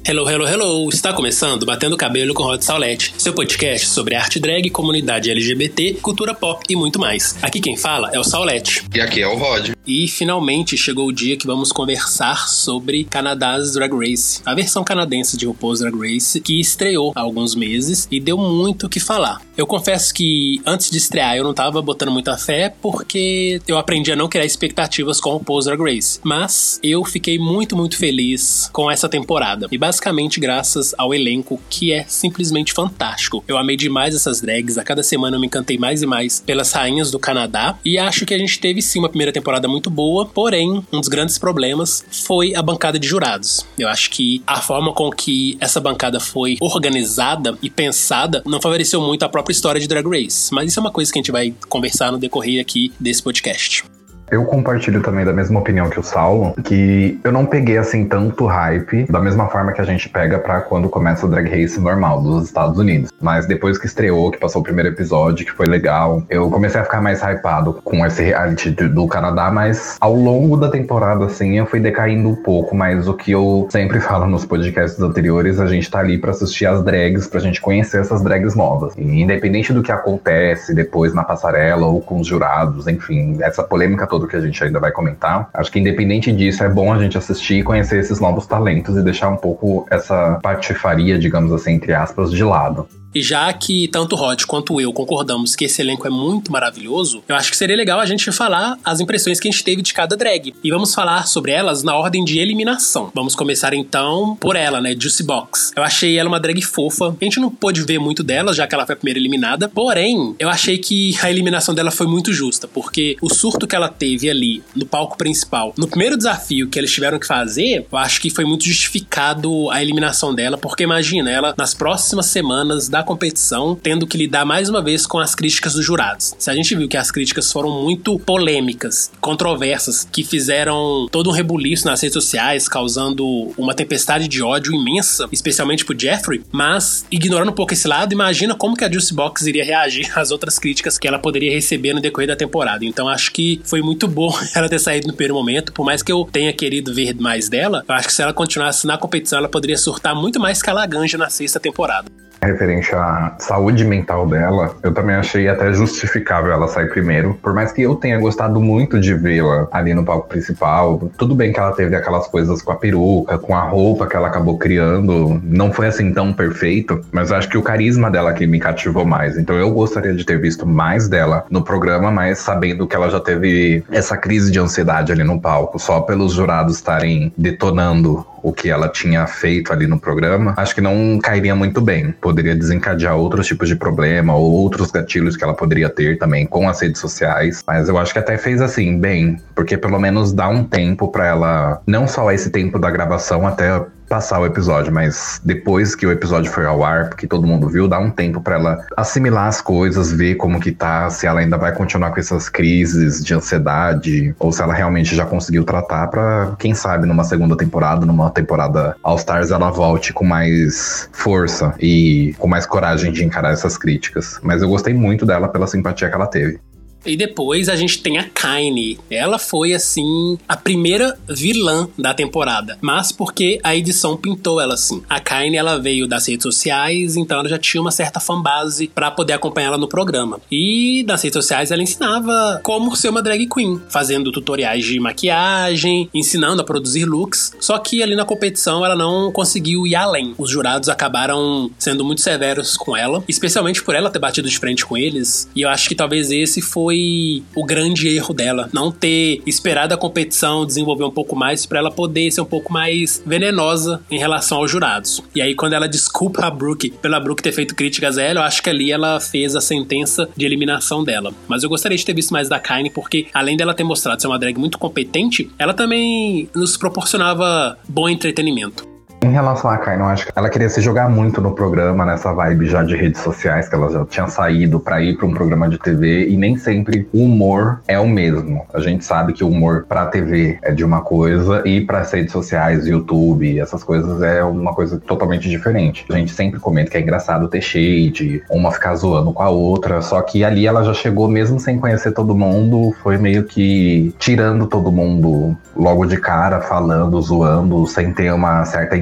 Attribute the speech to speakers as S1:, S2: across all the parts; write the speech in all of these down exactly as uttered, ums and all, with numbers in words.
S1: Hello, hello, hello! Está começando Batendo Cabelo com Rod Saulete, seu podcast sobre arte drag, comunidade L G B T, cultura pop e muito mais. Aqui quem fala é o Saulete.
S2: E aqui é o Rod.
S1: E finalmente chegou o dia que vamos conversar sobre Canada's Drag Race, a versão canadense de RuPaul's Drag Race, que estreou há alguns meses e deu muito o que falar. Eu confesso que antes de estrear eu não tava botando muita fé, porque eu aprendi a não criar expectativas com RuPaul's Drag Race. Mas eu fiquei muito, muito feliz com essa temporada. E basicamente graças ao elenco, que é simplesmente fantástico. Eu amei demais essas drags, a cada semana eu me encantei mais e mais pelas rainhas do Canadá, e acho que a gente teve sim uma primeira temporada muito boa, porém, um dos grandes problemas foi a bancada de jurados. Eu acho que a forma com que essa bancada foi organizada e pensada não favoreceu muito a própria história de Drag Race, mas isso é uma coisa que a gente vai conversar no decorrer aqui desse podcast.
S3: Eu compartilho também da mesma opinião que o Saulo, que eu não peguei assim tanto hype, da mesma forma que a gente pega pra quando começa o Drag Race normal dos Estados Unidos. Mas depois que estreou, que passou o primeiro episódio, que foi legal, eu comecei a ficar mais hypado com esse reality do Canadá, mas ao longo da temporada, assim, eu fui decaindo um pouco, mas o que eu sempre falo nos podcasts anteriores, a gente tá ali pra assistir as drags, pra gente conhecer essas drags novas. E independente do que acontece depois na passarela ou com os jurados, enfim, essa polêmica toda que a gente ainda vai comentar, acho que independente disso é bom a gente assistir e conhecer esses novos talentos e deixar um pouco essa patifaria, digamos assim, entre aspas, de lado.
S1: E já que tanto o Rod quanto eu concordamos que esse elenco é muito maravilhoso, eu acho que seria legal a gente falar as impressões que a gente teve de cada drag. E vamos falar sobre elas na ordem de eliminação. Vamos começar então por ela, né, Juicy Box. Eu achei ela uma drag fofa. A gente não pôde ver muito dela, já que ela foi a primeira eliminada. Porém, eu achei que a eliminação dela foi muito justa, porque o surto que ela teve ali no palco principal, no primeiro desafio que eles tiveram que fazer, eu acho que foi muito justificado a eliminação dela, porque imagina, ela nas próximas semanas da competição, tendo que lidar mais uma vez com as críticas dos jurados. Se a gente viu que as críticas foram muito polêmicas, controversas, que fizeram todo um rebuliço nas redes sociais, causando uma tempestade de ódio imensa, especialmente pro Jeffrey, mas ignorando um pouco esse lado, imagina como que a Juicy Box iria reagir às outras críticas que ela poderia receber no decorrer da temporada. Então acho que foi muito bom ela ter saído no primeiro momento, por mais que eu tenha querido ver mais dela, eu acho que se ela continuasse na competição, ela poderia surtar muito mais que a Laganja na sexta temporada.
S3: Referente à saúde mental dela, eu também achei até justificável ela sair primeiro. Por mais que eu tenha gostado muito de vê-la ali no palco principal, tudo bem que ela teve aquelas coisas com a peruca, com a roupa que ela acabou criando, não foi assim tão perfeito, mas eu acho que o carisma dela que me cativou mais. Então eu gostaria de ter visto mais dela no programa, mas sabendo que ela já teve essa crise de ansiedade ali no palco, só pelos jurados estarem detonando o que ela tinha feito ali no programa, acho que não cairia muito bem. Poderia desencadear outros tipos de problema ou outros gatilhos que ela poderia ter também com as redes sociais. Mas eu acho que até fez assim, bem, porque pelo menos dá um tempo pra ela, não só esse tempo da gravação até passar o episódio, mas depois que o episódio foi ao ar, porque todo mundo viu, dá um tempo pra ela assimilar as coisas, ver como que tá, se ela ainda vai continuar com essas crises de ansiedade, ou se ela realmente já conseguiu tratar pra, quem sabe, numa segunda temporada, numa temporada All Stars, ela volte com mais força e com mais coragem de encarar essas críticas. Mas eu gostei muito dela pela simpatia que ela teve.
S1: E depois a gente tem a Kaine. Ela foi, assim, a primeira vilã da temporada. Mas porque a edição pintou ela assim. A Kaine, ela veio das redes sociais, então ela já tinha uma certa fanbase pra poder acompanhar ela no programa. E nas redes sociais ela ensinava como ser uma drag queen, fazendo tutoriais de maquiagem, ensinando a produzir looks. Só que ali na competição ela não conseguiu ir além. Os jurados acabaram sendo muito severos com ela, especialmente por ela ter batido de frente com eles. E eu acho que talvez esse foi Foi o grande erro dela, não ter esperado a competição desenvolver um pouco mais pra ela poder ser um pouco mais venenosa em relação aos jurados. E aí quando ela desculpa a Brooke pela Brooke ter feito críticas a ela, eu acho que ali ela fez a sentença de eliminação dela. Mas eu gostaria de ter visto mais da Kaine, porque além dela ter mostrado ser uma drag muito competente, ela também nos proporcionava bom entretenimento.
S3: Em relação a Kaine, eu acho que ela queria se jogar muito no programa, nessa vibe já de redes sociais, que ela já tinha saído pra ir pra um programa de T V, e nem sempre o humor é o mesmo. A gente sabe que o humor pra T V é de uma coisa, e pras redes sociais, YouTube, essas coisas é uma coisa totalmente diferente. A gente sempre comenta que é engraçado ter shade, uma ficar zoando com a outra, só que ali ela já chegou, mesmo sem conhecer todo mundo, foi meio que tirando todo mundo logo de cara, falando, zoando, sem ter uma certa intimidade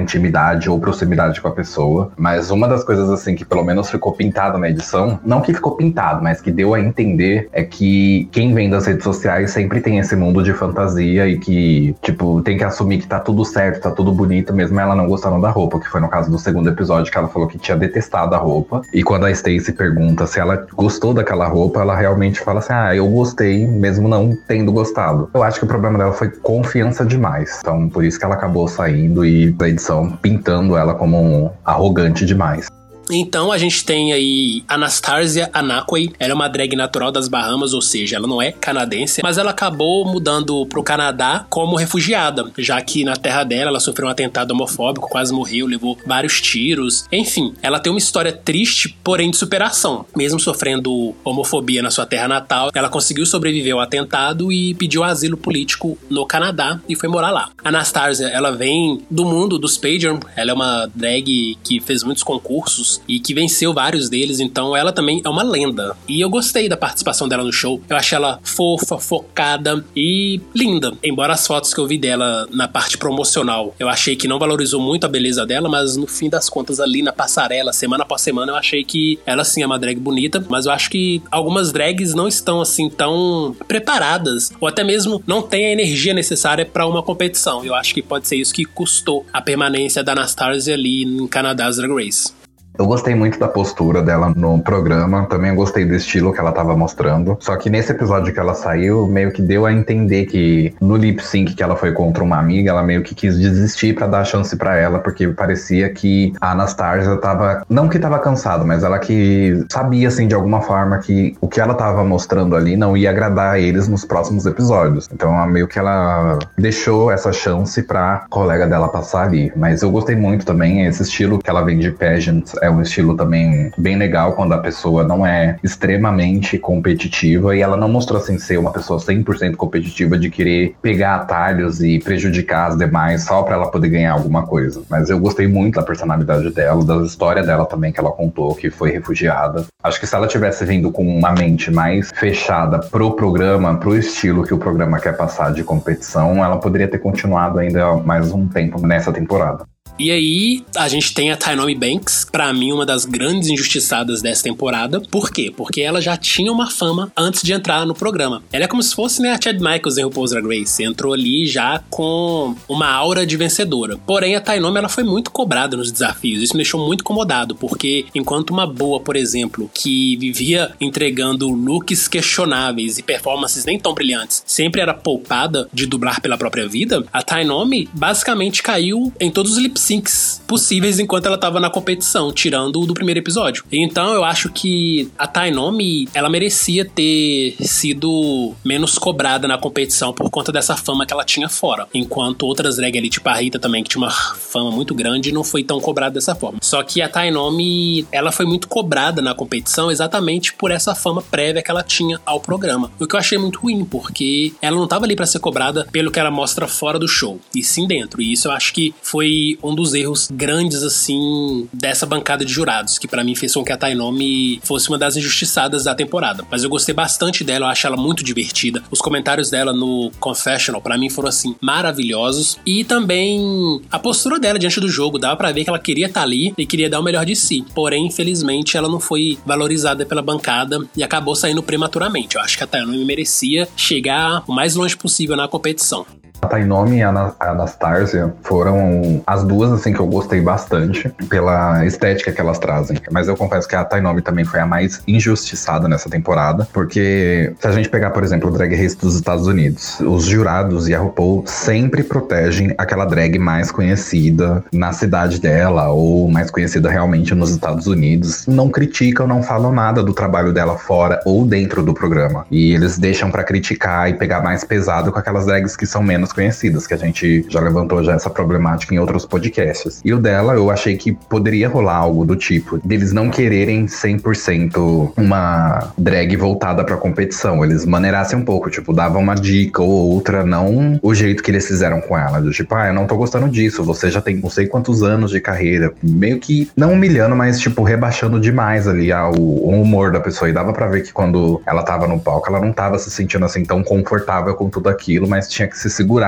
S3: intimidade ou proximidade com a pessoa. Mas uma das coisas, assim, que pelo menos ficou pintado na edição, não que ficou pintado, mas que deu a entender, é que quem vem das redes sociais sempre tem esse mundo de fantasia e que, tipo, tem que assumir que tá tudo certo, tá tudo bonito, mesmo ela não gostando da roupa, que foi no caso do segundo episódio, que ela falou que tinha detestado a roupa. E quando a Stacey pergunta se ela gostou daquela roupa, ela realmente fala assim, ah, eu gostei, mesmo não tendo gostado. Eu acho que o problema dela foi confiança demais. Então, por isso que ela acabou saindo e a edição pintando ela como um arrogante demais.
S1: Então a gente tem aí Anastasia Anakwe. Ela é uma drag natural das Bahamas, ou seja, ela não é canadense, mas ela acabou mudando pro Canadá como refugiada, já que na terra dela ela sofreu um atentado homofóbico, quase morreu, levou vários tiros. Enfim, ela tem uma história triste, porém de superação. Mesmo sofrendo homofobia na sua terra natal, ela conseguiu sobreviver ao atentado e pediu asilo político no Canadá e foi morar lá. Anastasia, ela vem do mundo dos pageant, ela é uma drag que fez muitos concursos e que venceu vários deles, então ela também é uma lenda. E eu gostei da participação dela no show. Eu achei ela fofa, focada e linda. Embora as fotos que eu vi dela na parte promocional, eu achei que não valorizou muito a beleza dela, mas no fim das contas ali na passarela, semana após semana, eu achei que ela sim é uma drag bonita, mas eu acho que algumas drags não estão assim tão preparadas, ou até mesmo não têm a energia necessária para uma competição. Eu acho que pode ser isso que custou a permanência da Anastasia ali em Canada's Drag Race.
S3: Eu gostei muito da postura dela no programa, também gostei do estilo que ela tava mostrando. Só que nesse episódio que ela saiu, meio que deu a entender que no lip sync que ela foi contra uma amiga, ela meio que quis desistir pra dar chance pra ela, porque parecia que a Anastasia tava, não que tava cansada, mas ela que sabia, assim, de alguma forma que o que ela tava mostrando ali não ia agradar a eles nos próximos episódios. Então meio que ela deixou essa chance pra colega dela passar ali. Mas eu gostei muito também, esse estilo que ela vem de pageant, é um estilo também bem legal quando a pessoa não é extremamente competitiva, e ela não mostrou assim ser uma pessoa cem por cento competitiva de querer pegar atalhos e prejudicar as demais só pra ela poder ganhar alguma coisa. Mas eu gostei muito da personalidade dela, da história dela também que ela contou, que foi refugiada. Acho que se ela tivesse vindo com uma mente mais fechada pro programa, pro estilo que o programa quer passar de competição, ela poderia ter continuado ainda mais um tempo nessa temporada.
S1: E aí, a gente tem a Tynomi Banks, pra mim uma das grandes injustiçadas dessa temporada. Por quê? Porque ela já tinha uma fama antes de entrar no programa. Ela é como se fosse, né, a Chad Michaels em RuPaul's Drag Race. Entrou ali já com uma aura de vencedora. Porém, a Tynomi, ela foi muito cobrada nos desafios. Isso me deixou muito incomodado, porque enquanto uma boa, por exemplo, que vivia entregando looks questionáveis e performances nem tão brilhantes, sempre era poupada de dublar pela própria vida, a Tynomi basicamente caiu em todos os lip syncs possíveis enquanto ela tava na competição, tirando o do primeiro episódio. Então eu acho que a Tynomi, ela merecia ter sido menos cobrada na competição por conta dessa fama que ela tinha fora, enquanto outras drag ali, tipo a Rita também, que tinha uma fama muito grande, não foi tão cobrada dessa forma. Só que a Tynomi, ela foi muito cobrada na competição exatamente por essa fama prévia que ela tinha ao programa, o que eu achei muito ruim, porque ela não tava ali pra ser cobrada pelo que ela mostra fora do show, e sim dentro. E isso eu acho que foi um dos erros grandes, assim, dessa bancada de jurados, que pra mim fez com que a Tynomi fosse uma das injustiçadas da temporada. Mas eu gostei bastante dela, eu acho ela muito divertida. Os comentários dela no Confessional, pra mim, foram, assim, maravilhosos. E também a postura dela diante do jogo, dava pra ver que ela queria estar ali e queria dar o melhor de si. Porém, infelizmente, ela não foi valorizada pela bancada e acabou saindo prematuramente. Eu acho que a Tynomi merecia chegar o mais longe possível na competição.
S3: A Tynomi e a Anastasia foram as duas, assim, que eu gostei bastante pela estética que elas trazem. Mas eu confesso que a Tynomi também foi a mais injustiçada nessa temporada, porque se a gente pegar, por exemplo, o Drag Race dos Estados Unidos, os jurados e a RuPaul sempre protegem aquela drag mais conhecida na cidade dela, ou mais conhecida realmente nos Estados Unidos. Não criticam, não falam nada do trabalho dela fora ou dentro do programa. E eles deixam pra criticar e pegar mais pesado com aquelas drags que são menos conhecidas, que a gente já levantou já essa problemática em outros podcasts. E o dela, eu achei que poderia rolar algo do tipo, deles não quererem cem por cento uma drag voltada pra competição. Eles maneirassem um pouco, tipo, davam uma dica ou outra, não o jeito que eles fizeram com ela. Do tipo, ah, eu não tô gostando disso, você já tem não sei quantos anos de carreira. Meio que, não humilhando, mas tipo, rebaixando demais ali ah, o, o humor da pessoa. E dava pra ver que quando ela tava no palco, ela não tava se sentindo assim tão confortável com tudo aquilo, mas tinha que se segurar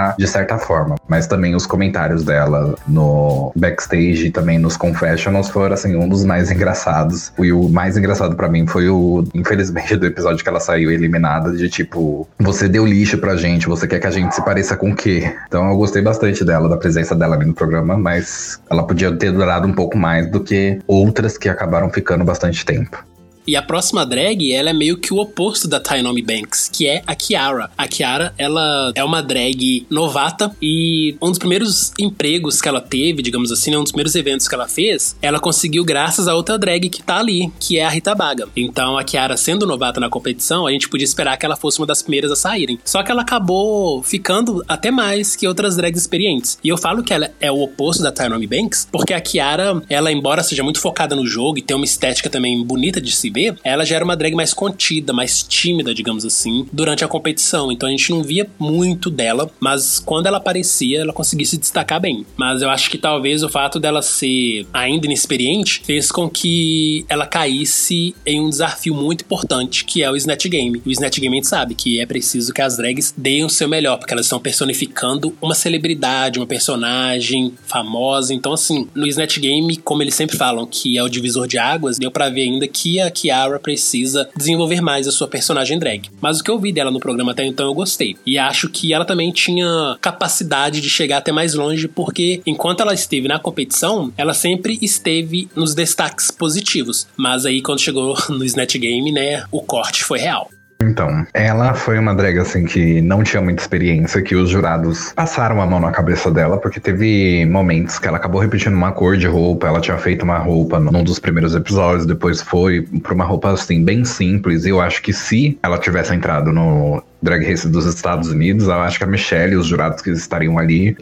S3: agradar de certa forma. Mas também os comentários dela no backstage e também nos confessionals foram, assim, um dos mais engraçados. E o mais engraçado pra mim foi o, infelizmente, do episódio que ela saiu eliminada, de tipo, você deu lixo pra gente, você quer que a gente se pareça com o quê? Então eu gostei bastante dela, da presença dela ali no programa, mas ela podia ter durado um pouco mais do que outras que acabaram ficando bastante tempo.
S1: E a próxima drag, ela é meio que o oposto da Tynomi Banks, que é a Kiara. A Kiara, ela é uma drag novata e um dos primeiros empregos que ela teve, digamos assim, um dos primeiros eventos que ela fez, ela conseguiu graças a outra drag que tá ali, que é a Rita Baga. Então a Kiara, sendo novata na competição, a gente podia esperar que ela fosse uma das primeiras a saírem. Só que ela acabou ficando até mais que outras drags experientes. E eu falo que ela é o oposto da Tynomi Banks, porque a Kiara, ela, embora seja muito focada no jogo e tenha uma estética também bonita de se ver, ela já era uma drag mais contida, mais tímida, digamos assim, durante a competição. Então a gente não via muito dela, mas quando ela aparecia, ela conseguia se destacar bem. Mas eu acho que talvez o fato dela ser ainda inexperiente fez com que ela caísse em um desafio muito importante, que é o Snatch Game. O Snatch Game a gente sabe que é preciso que as drags deem o seu melhor, porque elas estão personificando uma celebridade, uma personagem famosa. Então assim, no Snatch Game, como eles sempre falam que é o divisor de águas, deu pra ver ainda que a Kiara precisa desenvolver mais a sua personagem drag. Mas o que eu vi dela no programa até então eu gostei. E acho que ela também tinha capacidade de chegar até mais longe, porque enquanto ela esteve na competição, ela sempre esteve nos destaques positivos. Mas aí quando chegou no Snatch Game, né, o corte foi real.
S3: Então, ela foi uma drag, assim, que não tinha muita experiência, que os jurados passaram a mão na cabeça dela, porque teve momentos que ela acabou repetindo uma cor de roupa, ela tinha feito uma roupa num dos primeiros episódios, depois foi pra uma roupa, assim, bem simples, e eu acho que se ela tivesse entrado no Drag Race dos Estados Unidos, eu acho que a Michelle e os jurados que estariam ali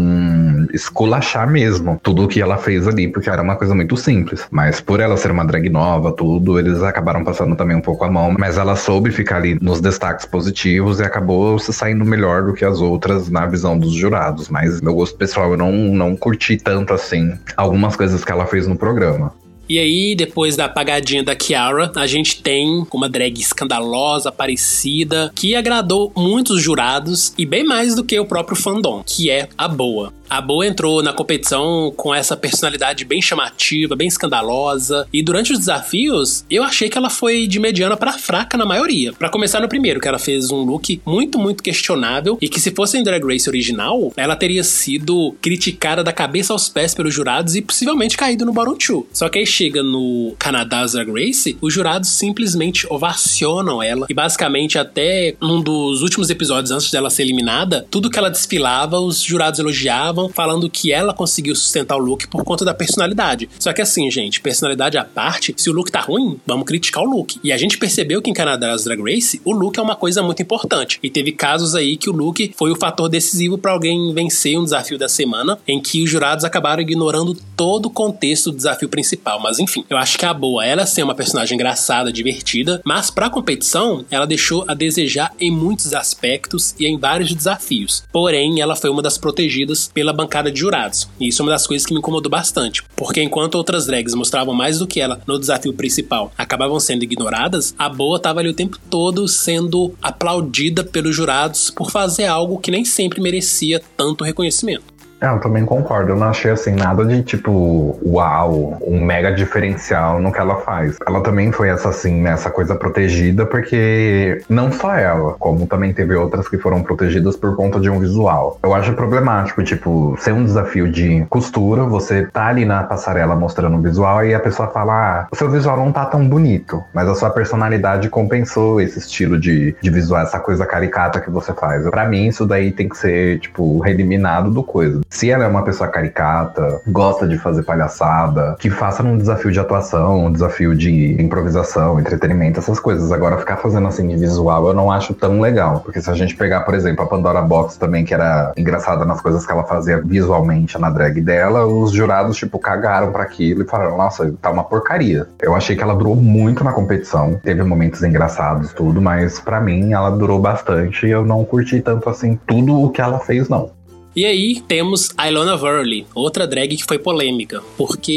S3: iam esculachar mesmo tudo o que ela fez ali, porque era uma coisa muito simples. Mas por ela ser uma drag nova, tudo, eles acabaram passando também um pouco a mão, mas ela soube ficar ali nos destaques positivos e acabou se saindo melhor do que as outras na visão dos jurados. Mas meu gosto pessoal, eu não, não curti tanto assim algumas coisas que ela fez no programa.
S1: E aí, depois da apagadinha da Kiara, a gente tem uma drag escandalosa, parecida, que agradou muitos jurados e bem mais do que o próprio fandom, que é a Boa. A Boa entrou na competição com essa personalidade bem chamativa, bem escandalosa, e durante os desafios, eu achei que ela foi de mediana pra fraca na maioria. Pra começar no primeiro, que ela fez um look muito, muito questionável, e que se fosse em Drag Race original, ela teria sido criticada da cabeça aos pés pelos jurados e possivelmente caído no Bottom Two. Só que aí chega no Canada's Drag Race, os jurados simplesmente ovacionam ela, e basicamente até num dos últimos episódios antes dela ser eliminada, tudo que ela desfilava, os jurados elogiavam, falando que ela conseguiu sustentar o look por conta da personalidade. Só que assim, gente, personalidade à parte, se o look tá ruim, vamos criticar o look. E a gente percebeu que em Canada's Drag Race, o look é uma coisa muito importante. E teve casos aí que o look foi o fator decisivo pra alguém vencer um desafio da semana, em que os jurados acabaram ignorando todo o contexto do desafio principal. Mas enfim, eu acho que a Boa, ela sim é uma personagem engraçada, divertida, mas pra competição, ela deixou a desejar em muitos aspectos e em vários desafios. Porém, ela foi uma das protegidas pela bancada de jurados. E isso é uma das coisas que me incomodou bastante. Porque enquanto outras drags mostravam mais do que ela no desafio principal, acabavam sendo ignoradas, a Boa tava ali o tempo todo sendo aplaudida pelos jurados por fazer algo que nem sempre merecia tanto reconhecimento.
S3: É, eu também concordo. Eu não achei, assim, nada de, tipo, uau, um mega diferencial no que ela faz. Ela também foi essa, assim, nessa coisa protegida, porque não só ela, como também teve outras que foram protegidas por conta de um visual. Eu acho problemático, tipo, ser um desafio de costura, você tá ali na passarela mostrando o visual e a pessoa fala, ah, o seu visual não tá tão bonito, mas a sua personalidade compensou esse estilo de, de visual, essa coisa caricata que você faz. Pra mim, isso daí tem que ser, tipo, eliminado do coisa. Se ela é uma pessoa caricata, gosta de fazer palhaçada, que faça num desafio de atuação, um desafio de improvisação, entretenimento, essas coisas. Agora, ficar fazendo assim de visual, eu não acho tão legal. Porque se a gente pegar, por exemplo, a Pandora Box também, que era engraçada nas coisas que ela fazia visualmente na drag dela, os jurados, tipo, cagaram pra aquilo e falaram, nossa, tá uma porcaria. Eu achei que ela durou muito na competição, teve momentos engraçados, tudo, mas pra mim, ela durou bastante e eu não curti tanto assim tudo o que ela fez, não.
S1: E aí temos a Ilona Verley, outra drag que foi polêmica, porque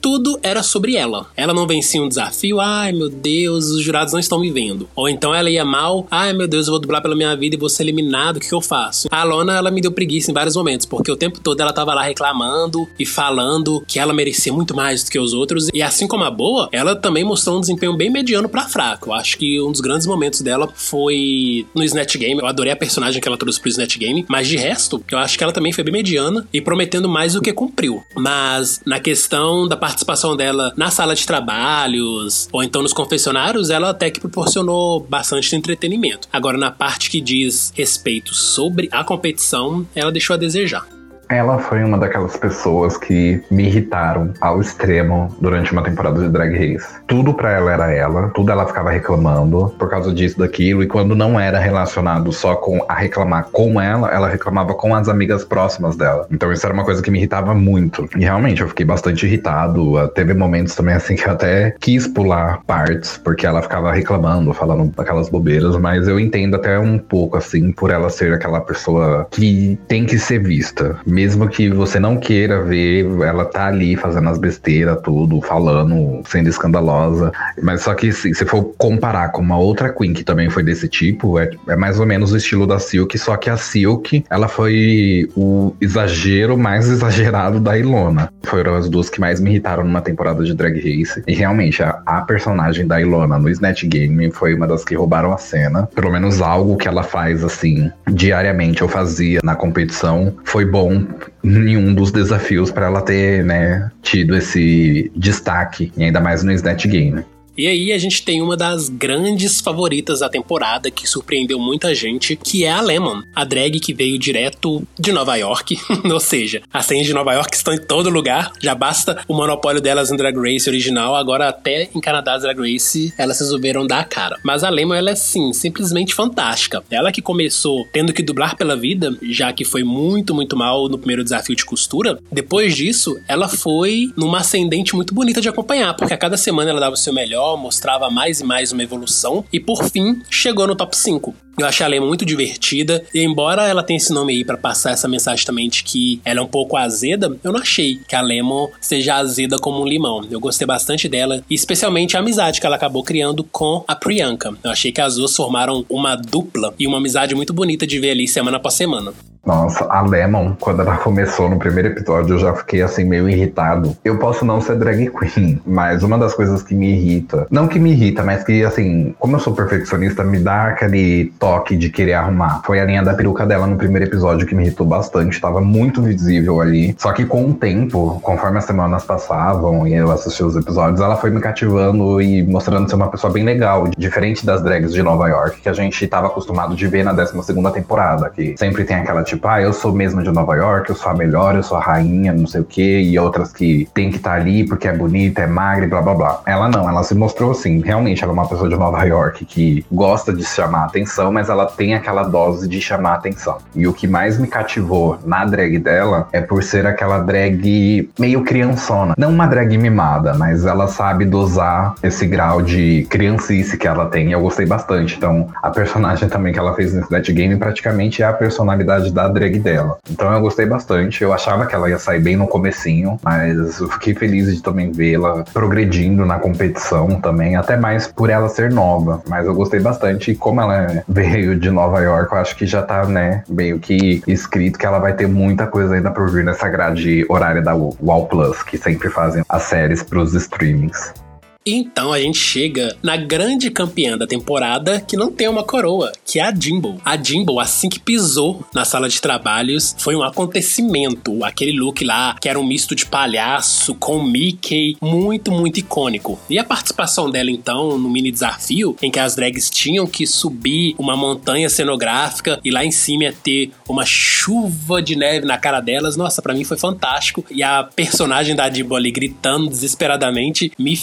S1: tudo era sobre ela. Ela não vencia um desafio, ai meu Deus, os jurados não estão me vendo. Ou então ela ia mal, ai meu Deus, eu vou dublar pela minha vida e vou ser eliminado, o que, que eu faço? A Ilona, ela me deu preguiça em vários momentos, porque o tempo todo ela tava lá reclamando e falando que ela merecia muito mais do que os outros. E assim como a Boa, ela também mostrou um desempenho bem mediano pra fraco. Eu acho que um dos grandes momentos dela foi no Snatch Game. Eu adorei a personagem que ela trouxe pro Snatch Game, mas de resto, eu acho que ela também foi bem mediana e prometendo mais do que cumpriu. Mas na questão da participação dela na sala de trabalhos ou então nos confessionários, ela até que proporcionou bastante entretenimento. Agora, na parte que diz respeito sobre a competição, ela deixou a desejar.
S3: Ela foi uma daquelas pessoas que me irritaram ao extremo durante uma temporada de Drag Race. Tudo pra ela era ela, tudo ela ficava reclamando por causa disso, daquilo, e quando não era relacionado só com a reclamar com ela, ela reclamava com as amigas próximas dela. Então isso era uma coisa que me irritava muito. E realmente eu fiquei bastante irritado. Teve momentos também assim que eu até quis pular partes, porque ela ficava reclamando, falando aquelas bobeiras, mas eu entendo até um pouco assim, por ela ser aquela pessoa que tem que ser vista. Mesmo que você não queira ver, ela tá ali fazendo as besteiras, tudo, falando, sendo escandalosa. Mas só que se, se for comparar com uma outra Queen que também foi desse tipo, é, é mais ou menos o estilo da Silk, só que a Silk, ela foi o exagero mais exagerado da Ilona. Foram as duas que mais me irritaram numa temporada de Drag Race. E realmente, a, a personagem da Ilona no Snatch Game foi uma das que roubaram a cena. Pelo menos algo que ela faz, assim, diariamente, eu fazia na competição, foi bom em um dos desafios para ela ter, né, tido esse destaque, e ainda mais no Snatch Game.
S1: E aí a gente tem uma das grandes favoritas da temporada, que surpreendeu muita gente, que é a Lemon, a drag que veio direto de Nova York, ou seja, as senhas de Nova York estão em todo lugar, já basta o monopólio delas em Drag Race original, agora até em Canadá Drag Race elas resolveram dar a cara. Mas a Lemon, ela é sim, simplesmente fantástica. Ela que começou tendo que dublar pela vida, já que foi muito, muito mal no primeiro desafio de costura, depois disso, ela foi numa ascendente muito bonita de acompanhar, porque a cada semana ela dava o seu melhor, mostrava mais e mais uma evolução e por fim chegou no top cinco. Eu achei a Lemon muito divertida e embora ela tenha esse nome aí pra passar essa mensagem também de que ela é um pouco azeda, eu não achei que a Lemon seja azeda como um limão. Eu gostei bastante dela e especialmente a amizade que ela acabou criando com a Priyanka. Eu achei que as duas formaram uma dupla e uma amizade muito bonita de ver ali semana após semana.
S3: Nossa, a Lemon, quando ela começou no primeiro episódio, eu já fiquei assim meio irritado. Eu posso não ser drag queen, mas uma das coisas que me irrita, não que me irrita, mas que assim, como eu sou perfeccionista, me dá aquele toque de querer arrumar. Foi a linha da peruca dela no primeiro episódio que me irritou bastante, tava muito visível ali. Só que com o tempo, conforme as semanas passavam e eu assisti os episódios, ela foi me cativando e mostrando ser uma pessoa bem legal, diferente das drags de Nova York, que a gente tava acostumado de ver na décima segunda temporada, que sempre tem aquela tipo, ah, eu sou mesmo de Nova York, eu sou a melhor, eu sou a rainha, não sei o quê, e outras que tem que estar ali porque é bonita, é magra e blá blá blá. Ela não, ela se mostrou assim, realmente ela é uma pessoa de Nova York que gosta de chamar atenção, mas ela tem aquela dose de chamar atenção. E o que mais me cativou na drag dela é por ser aquela drag meio criançona. Não uma drag mimada, mas ela sabe dosar esse grau de criancice que ela tem, e eu gostei bastante. Então, a personagem também que ela fez nesse Snatch Game praticamente é a personalidade da drag dela. Então eu gostei bastante. Eu achava que ela ia sair bem no comecinho, mas eu fiquei feliz de também vê-la progredindo na competição também, até mais por ela ser nova. Mas eu gostei bastante e como ela veio de Nova York, eu acho que já tá, né, meio que escrito que ela vai ter muita coisa ainda por vir nessa grade horária da WOW Plus, que sempre fazem as séries pros streamings.
S1: Então a gente chega na grande campeã da temporada que não tem uma coroa, que é a Jimbo. A Jimbo, assim que pisou na sala de trabalhos, foi um acontecimento. Aquele look lá, que era um misto de palhaço com Mickey, muito, muito icônico. E a participação dela, então, no mini desafio, em que as drags tinham que subir uma montanha cenográfica e lá em cima ia ter uma chuva de neve na cara delas, nossa, pra mim foi fantástico. E a personagem da Jimbo ali gritando desesperadamente me fez muito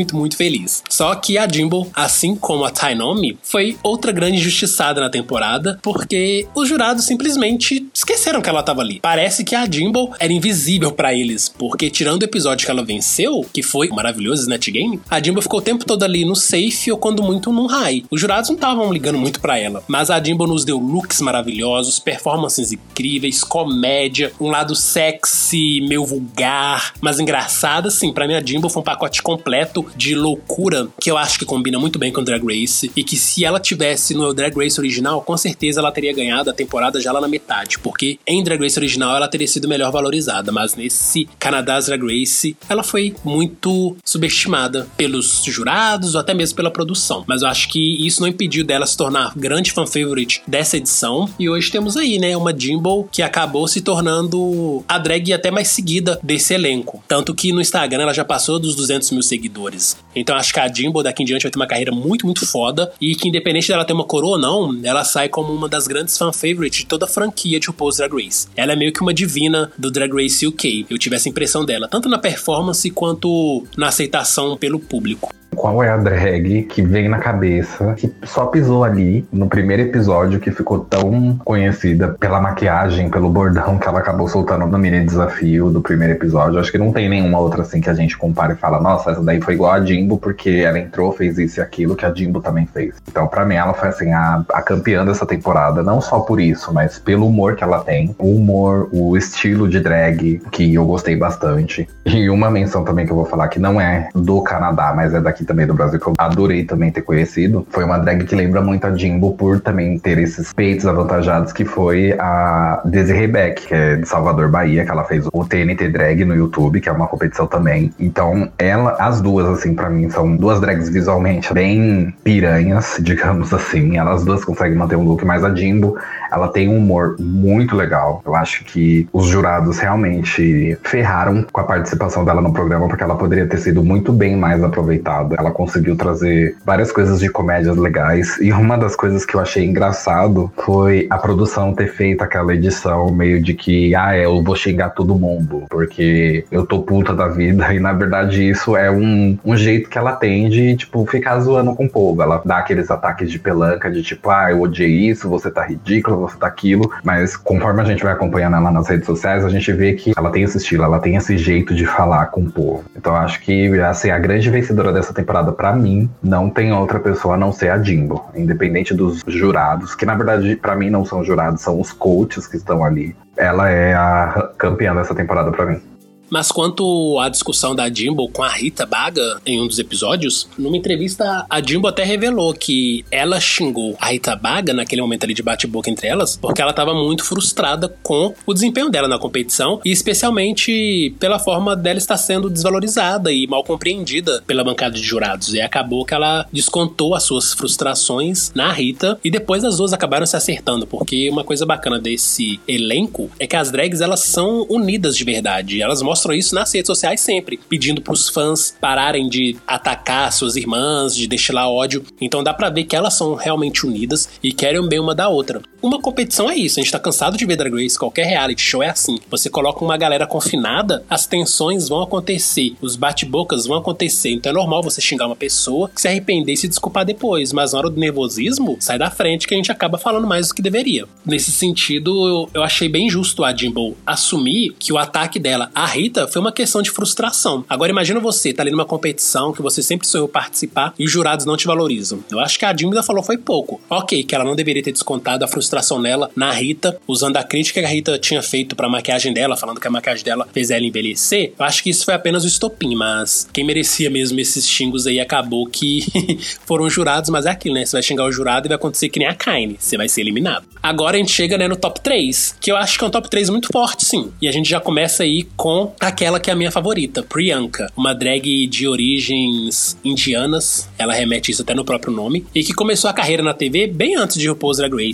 S1: muito, muito feliz. Só que a Jimbo, assim como a Tainomi, foi outra grande injustiçada na temporada, porque os jurados simplesmente esqueceram que ela tava ali. Parece que a Jimbo era invisível pra eles, porque tirando o episódio que ela venceu, que foi o maravilhoso Snatch Game, a Jimbo ficou o tempo todo ali no safe ou quando muito no high. Os jurados não estavam ligando muito pra ela, mas a Jimbo nos deu looks maravilhosos, performances incríveis, comédia, um lado sexy, meio vulgar, mas engraçado. Assim, pra mim a Jimbo foi um pacote completo de loucura que eu acho que combina muito bem com o Drag Race, e que se ela tivesse no Drag Race original, com certeza ela teria ganhado a temporada já lá na metade, porque em Drag Race original ela teria sido melhor valorizada, mas nesse Canada's Drag Race ela foi muito subestimada pelos jurados ou até mesmo pela produção, mas eu acho que isso não impediu dela se tornar grande fan favorite dessa edição, e hoje temos aí, né, uma Jimbo que acabou se tornando a drag até mais seguida desse elenco, tanto que no Instagram ela já passou dos duzentos mil seguidores. Então acho que a Jimbo daqui em diante vai ter uma carreira muito, muito foda, e que independente dela ter uma coroa ou não, ela sai como uma das grandes fan favorites de toda a franquia de RuPaul's Drag Race. Ela é meio que uma divina do Drag Race U K. Eu tive essa impressão dela, tanto na performance quanto na aceitação pelo público.
S3: Qual é a drag que vem na cabeça, que só pisou ali no primeiro episódio, que ficou tão conhecida pela maquiagem, pelo bordão que ela acabou soltando no mini desafio do primeiro episódio? Acho que não tem nenhuma outra assim que a gente compare e fala, nossa, essa daí foi igual a Jimbo, porque ela entrou, fez isso e aquilo que a Jimbo também fez. Então pra mim ela foi assim, a, a campeã dessa temporada, não só por isso, mas pelo humor que ela tem, o humor, o estilo de drag, que eu gostei bastante. E uma menção também que eu vou falar, que não é do Canadá, mas é daqui também do Brasil, que eu adorei também ter conhecido, foi uma drag que lembra muito a Jimbo por também ter esses peitos avantajados, que foi a Desiree Beck, que é de Salvador, Bahia, que ela fez o T N T Drag no YouTube, que é uma competição também. Então, ela, as duas, assim, pra mim, são duas drags visualmente bem piranhas, digamos assim. Elas duas conseguem manter um look, mas a Jimbo, ela tem um humor muito legal. Eu acho que os jurados realmente ferraram com a participação dela no programa, porque ela poderia ter sido muito bem mais aproveitada. Ela conseguiu trazer várias coisas de comédias legais, e uma das coisas que eu achei engraçado foi a produção ter feito aquela edição meio de que, ah, é, eu vou xingar todo mundo, porque eu tô puta da vida, e na verdade isso é um, um jeito que ela tem de, tipo, ficar zoando com o povo. Ela dá aqueles ataques de pelanca, de tipo, ah, eu odiei isso, você tá ridículo, você tá aquilo, mas conforme a gente vai acompanhando ela nas redes sociais, a gente vê que ela tem esse estilo, ela tem esse jeito de falar com o povo. Então eu acho que, assim, a grande vencedora dessa temporada, pra mim, não tem outra pessoa a não ser a Jimbo, independente dos jurados, que na verdade pra mim não são jurados, são os coaches que estão ali. Ela é a campeã dessa temporada pra mim.
S1: Mas quanto à discussão da Jimbo com a Rita Baga em um dos episódios, numa entrevista a Jimbo até revelou que ela xingou a Rita Baga naquele momento ali de bate-boca entre elas, porque ela estava muito frustrada com o desempenho dela na competição, e especialmente pela forma dela estar sendo desvalorizada e mal compreendida pela bancada de jurados. E acabou que ela descontou as suas frustrações na Rita, e depois as duas acabaram se acertando, porque uma coisa bacana desse elenco é que as drags, elas são unidas de verdade. Elas mostram isso nas redes sociais sempre, pedindo pros fãs pararem de atacar suas irmãs, de destilar ódio. Então dá pra ver que elas são realmente unidas e querem bem uma da outra. Uma competição é isso, a gente tá cansado de ver Drag Race, qualquer reality show é assim. Você coloca uma galera confinada, as tensões vão acontecer, os bate-bocas vão acontecer. Então é normal você xingar uma pessoa, se arrepender e se desculpar depois, mas na hora do nervosismo, sai da frente que a gente acaba falando mais do que deveria. Nesse sentido, eu, eu achei bem justo a Jimbo assumir que o ataque dela à Rita foi uma questão de frustração. Agora imagina você, tá ali numa competição que você sempre sonhou participar e os jurados não te valorizam. Eu acho que a Jimbo ainda falou foi pouco. Ok, que ela não deveria ter descontado a frustração nela na Rita, usando a crítica que a Rita tinha feito pra maquiagem dela, falando que a maquiagem dela fez ela envelhecer. Eu acho que isso foi apenas o estopim, mas quem merecia mesmo esses xingos aí acabou que foram os jurados, mas é aquilo, né? Você vai xingar o jurado e vai acontecer que nem a Kynie, você vai ser eliminado. Agora a gente chega, né, no top três, que eu acho que é um top três muito forte, sim. E a gente já começa aí com aquela que é a minha favorita, Priyanka, uma drag de origens indianas, ela remete isso até no próprio nome, e que começou a carreira na T V bem antes de RuPaul's Drag Race. Ela foi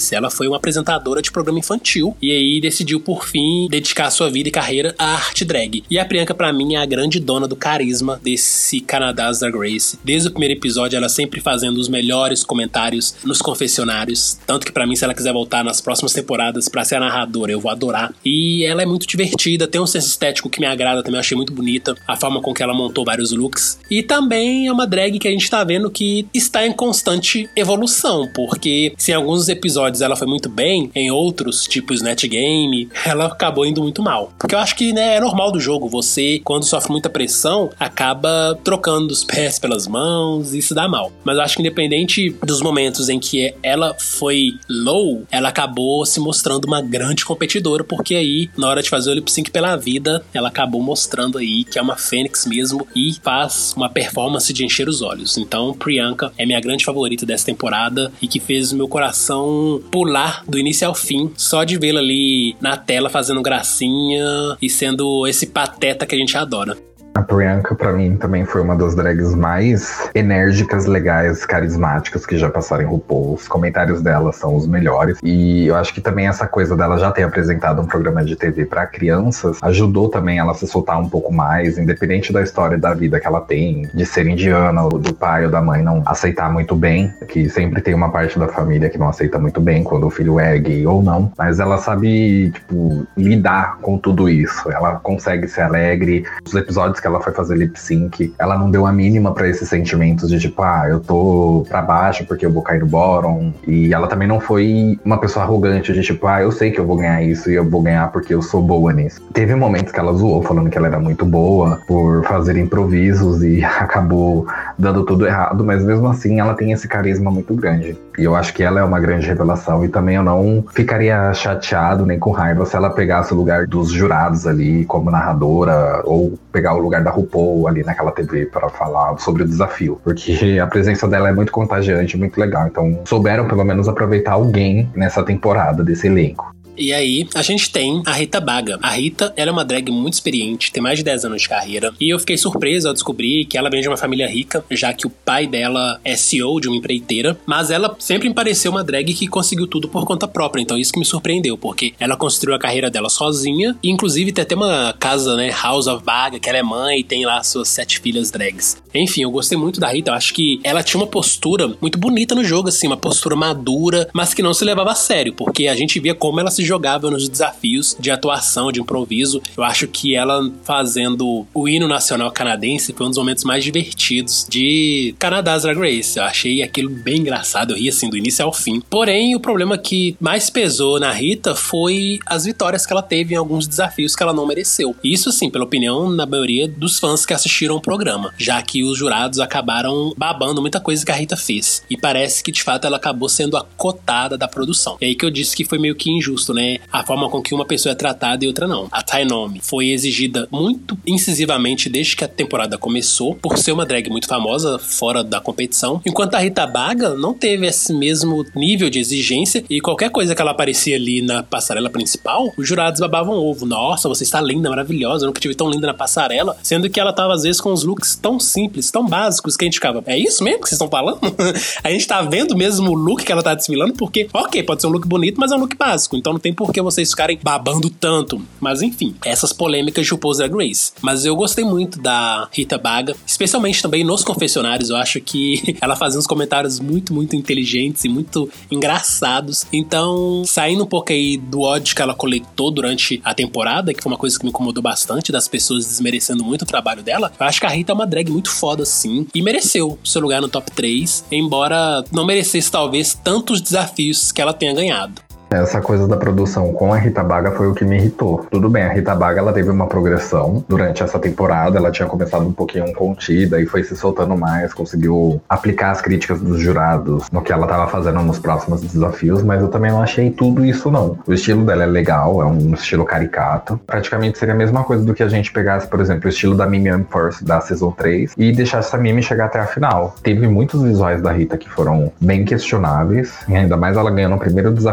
S1: uma apresentadora de programa infantil e aí decidiu, por fim, dedicar sua vida e carreira à arte drag. E a Priyanka, pra mim, é a grande dona do carisma desse Canada's Drag Race. Desde o primeiro episódio, ela sempre fazendo os melhores comentários nos confessionários. Tanto que, pra mim, se ela quiser voltar nas próximas temporadas pra ser a narradora, eu vou adorar. E ela é muito divertida, tem um senso estético que me agrada também, eu achei muito bonita a forma com que ela montou vários looks. E também é uma drag que a gente tá vendo que está em constante evolução, porque se em alguns episódios ela foi muito bem, em outros, tipo Snatch Game, ela acabou indo muito mal. Porque eu acho que, né, é normal do jogo, você, quando sofre muita pressão, acaba trocando os pés pelas mãos e isso dá mal. Mas eu acho que independente dos momentos em que ela foi low, ela acabou se mostrando uma grande competidora, porque aí, na hora de fazer o lip sync pela vida, ela acabou mostrando aí que é uma fênix mesmo e faz uma performance de encher os olhos. Então, Priyanka é minha grande favorita dessa temporada e que fez o meu coração pular do início ao fim, só de vê-la ali na tela fazendo gracinha e sendo esse pateta que a gente adora.
S3: A Priyanka, pra mim, também foi uma das drags mais enérgicas, legais, carismáticas que já passaram em RuPaul. Os comentários dela são os melhores. E eu acho que também essa coisa dela já ter apresentado um programa de T V pra crianças ajudou também ela a se soltar um pouco mais, independente da história da vida que ela tem, de ser indiana, ou do pai ou da mãe não aceitar muito bem, que sempre tem uma parte da família que não aceita muito bem quando o filho é gay ou não. Mas ela sabe, tipo, lidar com tudo isso. Ela consegue ser alegre. Os episódios que ela foi fazer lip sync, ela não deu a mínima pra esses sentimentos de tipo, ah, eu tô pra baixo porque eu vou cair no bottom. E ela também não foi uma pessoa arrogante de tipo, ah, eu sei que eu vou ganhar isso e eu vou ganhar porque eu sou boa nisso. Teve momentos que ela zoou falando que ela era muito boa por fazer improvisos e acabou dando tudo errado, mas mesmo assim ela tem esse carisma muito grande. E eu acho que ela é uma grande revelação e também eu não ficaria chateado nem com raiva se ela pegasse o lugar dos jurados ali como narradora ou pegar o lugar da RuPaul ali naquela T V para falar sobre o desafio, porque a presença dela é muito contagiante, muito legal, então souberam pelo menos aproveitar alguém nessa temporada desse elenco.
S1: E aí, a gente tem a Rita Baga. A Rita, ela é uma drag muito experiente, tem mais de dez anos de carreira. E eu fiquei surpresa ao descobrir que ela vem de uma família rica, já que o pai dela é C E O de uma empreiteira. Mas ela sempre me pareceu uma drag que conseguiu tudo por conta própria. Então isso que me surpreendeu, porque ela construiu a carreira dela sozinha. E inclusive tem até uma casa, né, House of Baga, que ela é mãe e tem lá suas sete filhas drags. Enfim, eu gostei muito da Rita. Eu acho que ela tinha uma postura muito bonita no jogo, assim, uma postura madura, mas que não se levava a sério, porque a gente via como ela se jogava nos desafios de atuação, de improviso. Eu acho que ela fazendo o hino nacional canadense foi um dos momentos mais divertidos de Canada's Drag Race. Eu achei aquilo bem engraçado, eu ri assim do início ao fim. Porém, o problema que mais pesou na Rita foi as vitórias que ela teve em alguns desafios que ela não mereceu. Isso, assim, pela opinião, na maioria dos fãs que assistiram o programa, já que os jurados acabaram babando muita coisa que a Rita fez. E parece que, de fato, ela acabou sendo a cotada da produção. E aí que eu disse que foi meio que injusto, né? A forma com que uma pessoa é tratada e outra não. A Tainomi foi exigida muito incisivamente desde que a temporada começou, por ser uma drag muito famosa fora da competição, enquanto a Rita Baga não teve esse mesmo nível de exigência e qualquer coisa que ela aparecia ali na passarela principal, os jurados babavam ovo. Nossa, você está linda, maravilhosa, eu nunca tive tão linda na passarela, sendo que ela tava às vezes com uns looks tão simples, tão básicos, que a gente ficava, é isso mesmo que vocês estão falando? A gente tá vendo mesmo o look que ela tá desfilando, porque, ok, pode ser um look bonito, mas é um look básico, então não tem por que vocês ficarem babando tanto. Mas enfim, essas polêmicas de RuPaul's Drag Race. Mas eu gostei muito da Rita Baga, especialmente também nos confessionários. Eu acho que ela fazia uns comentários muito, muito inteligentes e muito engraçados. Então, saindo um pouco aí do ódio que ela coletou durante a temporada, que foi uma coisa que me incomodou bastante, das pessoas desmerecendo muito o trabalho dela, eu acho que a Rita é uma drag muito foda, sim, e mereceu seu lugar no top três, embora não merecesse talvez tantos desafios que ela tenha ganhado.
S3: Essa coisa da produção com a Rita Baga foi o que me irritou. Tudo bem, a Rita Baga ela teve uma progressão durante essa temporada, ela tinha começado um pouquinho contida e foi se soltando mais, conseguiu aplicar as críticas dos jurados no que ela tava fazendo nos próximos desafios, mas eu também não achei tudo isso não. O estilo dela é legal, é um estilo caricato. Praticamente seria a mesma coisa do que a gente pegasse, por exemplo, o estilo da Mimi First da Season três e deixasse a Mimi chegar até a final. Teve muitos visuais da Rita que foram bem questionáveis, e ainda mais ela ganhando o primeiro desafio, que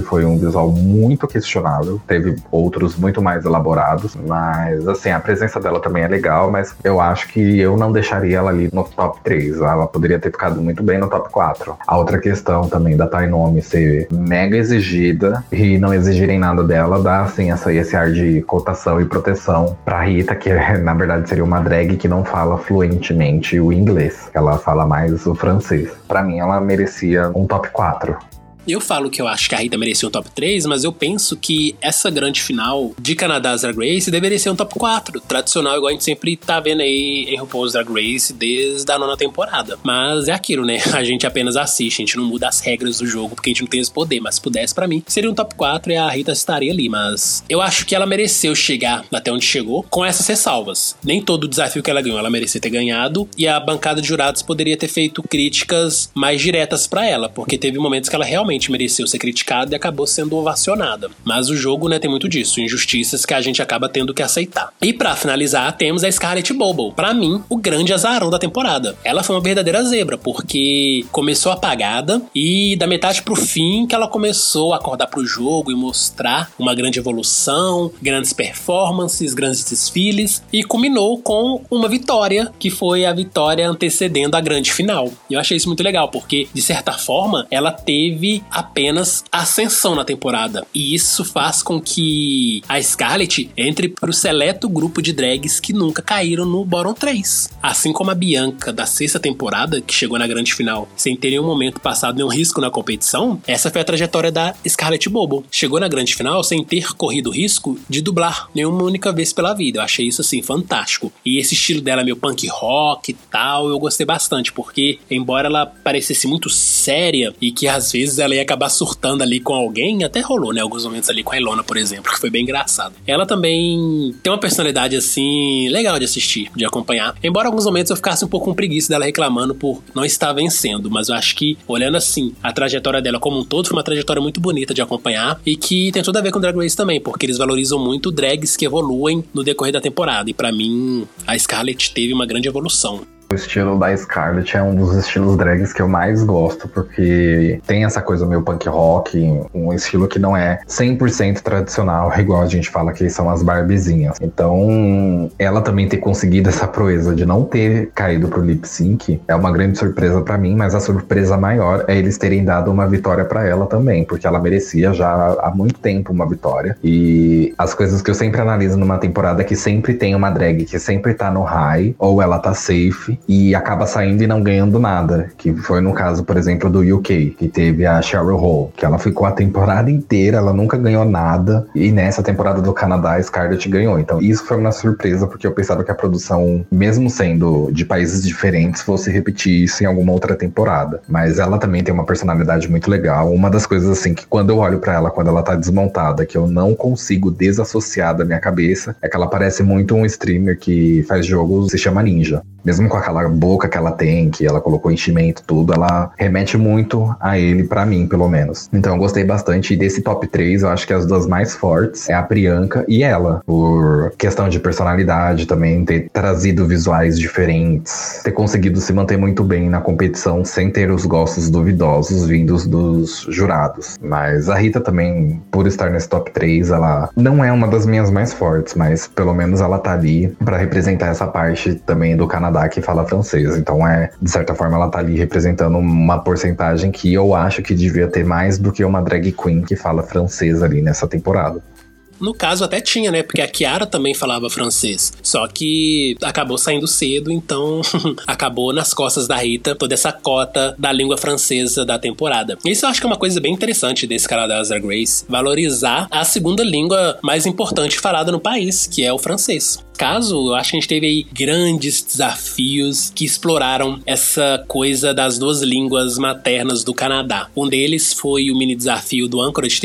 S3: foi um visual muito questionável. Teve outros muito mais elaborados, mas assim, a presença dela também é legal, mas eu acho que eu não deixaria ela ali no top três. Ela poderia ter ficado muito bem no top quatro. A outra questão também da Tainomi ser mega exigida e não exigirem nada dela, dá assim essa, esse ar de cotação e proteção pra Rita, que na verdade seria uma drag que não fala fluentemente o inglês. Ela fala mais o francês. Pra mim, ela merecia um top quatro.
S1: Eu falo que eu acho que a Rita merecia um top três, mas eu penso que essa grande final de Canada's Drag Race deveria ser um top quatro. Tradicional, igual a gente sempre tá vendo aí em RuPaul's Drag Race desde a nona temporada. Mas é aquilo, né? A gente apenas assiste, a gente não muda as regras do jogo porque a gente não tem esse poder. Mas se pudesse, pra mim, seria um top quatro e a Rita estaria ali. Mas eu acho que ela mereceu chegar até onde chegou com essas ressalvas. Nem todo o desafio que ela ganhou, ela merecia ter ganhado. E a bancada de jurados poderia ter feito críticas mais diretas pra ela, porque teve momentos que ela realmente mereceu ser criticada e acabou sendo ovacionada. Mas o jogo, né, tem muito disso, injustiças que a gente acaba tendo que aceitar. E pra finalizar, temos a Scarlett Bobo. Pra mim, o grande azarão da temporada. Ela foi uma verdadeira zebra, porque começou apagada e da metade pro fim que ela começou a acordar pro jogo e mostrar uma grande evolução, grandes performances, grandes desfiles, e culminou com uma vitória, que foi a vitória antecedendo a grande final. E eu achei isso muito legal, porque, de certa forma, ela teve apenas ascensão na temporada. E isso faz com que a Scarlett entre pro seleto grupo de drags que nunca caíram no bottom três. Assim como a Bianca da sexta temporada, que chegou na grande final sem ter nenhum momento passado nenhum risco na competição, essa foi a trajetória da Scarlett Bobo. Chegou na grande final sem ter corrido o risco de dublar nenhuma única vez pela vida. Eu achei isso, assim, fantástico. E esse estilo dela meio punk rock e tal, eu gostei bastante, porque embora ela parecesse muito séria e que às vezes ela ia acabar surtando ali com alguém, até rolou, né, alguns momentos ali com a Ilona, por exemplo, que foi bem engraçado. Ela também tem uma personalidade, assim, legal de assistir, de acompanhar, embora alguns momentos eu ficasse um pouco com preguiça dela reclamando por não estar vencendo, mas eu acho que, olhando assim, a trajetória dela como um todo foi uma trajetória muito bonita de acompanhar e que tem tudo a ver com Drag Race também, porque eles valorizam muito drags que evoluem no decorrer da temporada, e pra mim, a Scarlett teve uma grande evolução.
S3: O estilo da Scarlett é um dos estilos drags que eu mais gosto, porque tem essa coisa meio punk rock, um estilo que não é cem por cento tradicional, igual a gente fala que são as Barbizinhas. Então, ela também ter conseguido essa proeza de não ter caído pro lip sync é uma grande surpresa pra mim, mas a surpresa maior é eles terem dado uma vitória pra ela também, porque ela merecia já há muito tempo uma vitória. E as coisas que eu sempre analiso numa temporada é que sempre tem uma drag que sempre tá no high, ou ela tá safe, e acaba saindo e não ganhando nada, que foi no caso, por exemplo, do U K, que teve a Cheryl Hole, que ela ficou a temporada inteira, ela nunca ganhou nada, e nessa temporada do Canadá a Scarlett ganhou. Então isso foi uma surpresa, porque eu pensava que a produção, mesmo sendo de países diferentes, fosse repetir isso em alguma outra temporada. Mas ela também tem uma personalidade muito legal. Uma das coisas assim que quando eu olho pra ela, quando ela tá desmontada, que eu não consigo desassociar da minha cabeça, é que ela parece muito um streamer que faz jogos, se chama Ninja. Mesmo com aquela boca que ela tem, que ela colocou enchimento, tudo, ela remete muito a ele, pra mim, pelo menos. Então eu gostei bastante, e desse top três, eu acho que as duas mais fortes é a Priyanka e ela, por questão de personalidade também, ter trazido visuais diferentes, ter conseguido se manter muito bem na competição sem ter os gostos duvidosos vindos dos jurados. Mas a Rita também, por estar nesse top três, ela não é uma das minhas mais fortes, mas pelo menos ela tá ali pra representar essa parte também do Canadá que fala francês. Então é, de certa forma, ela tá ali representando uma porcentagem que eu acho que devia ter mais do que uma drag queen que fala francês ali nessa temporada.
S1: No caso até tinha, né? Porque a Chiara também falava francês. Só que acabou saindo cedo, então acabou nas costas da Rita toda essa cota da língua francesa da temporada. Isso eu acho que é uma coisa bem interessante desse Canada's Drag Race. Valorizar a segunda língua mais importante falada no país, que é o francês. Caso, eu acho que a gente teve aí grandes desafios que exploraram essa coisa das duas línguas maternas do Canadá. Um deles foi o mini desafio do Anchorage T V,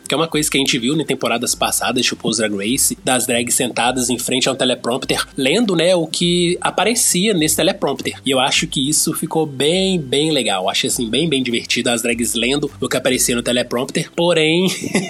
S1: que é uma coisa que a gente viu em temporadas passadas, tipo os Drag Race, das drags sentadas em frente a um teleprompter, lendo, né, o que aparecia nesse teleprompter. E eu acho que isso ficou bem, bem legal. Eu achei, assim, bem, bem divertido as drags lendo o que aparecia no teleprompter. Porém,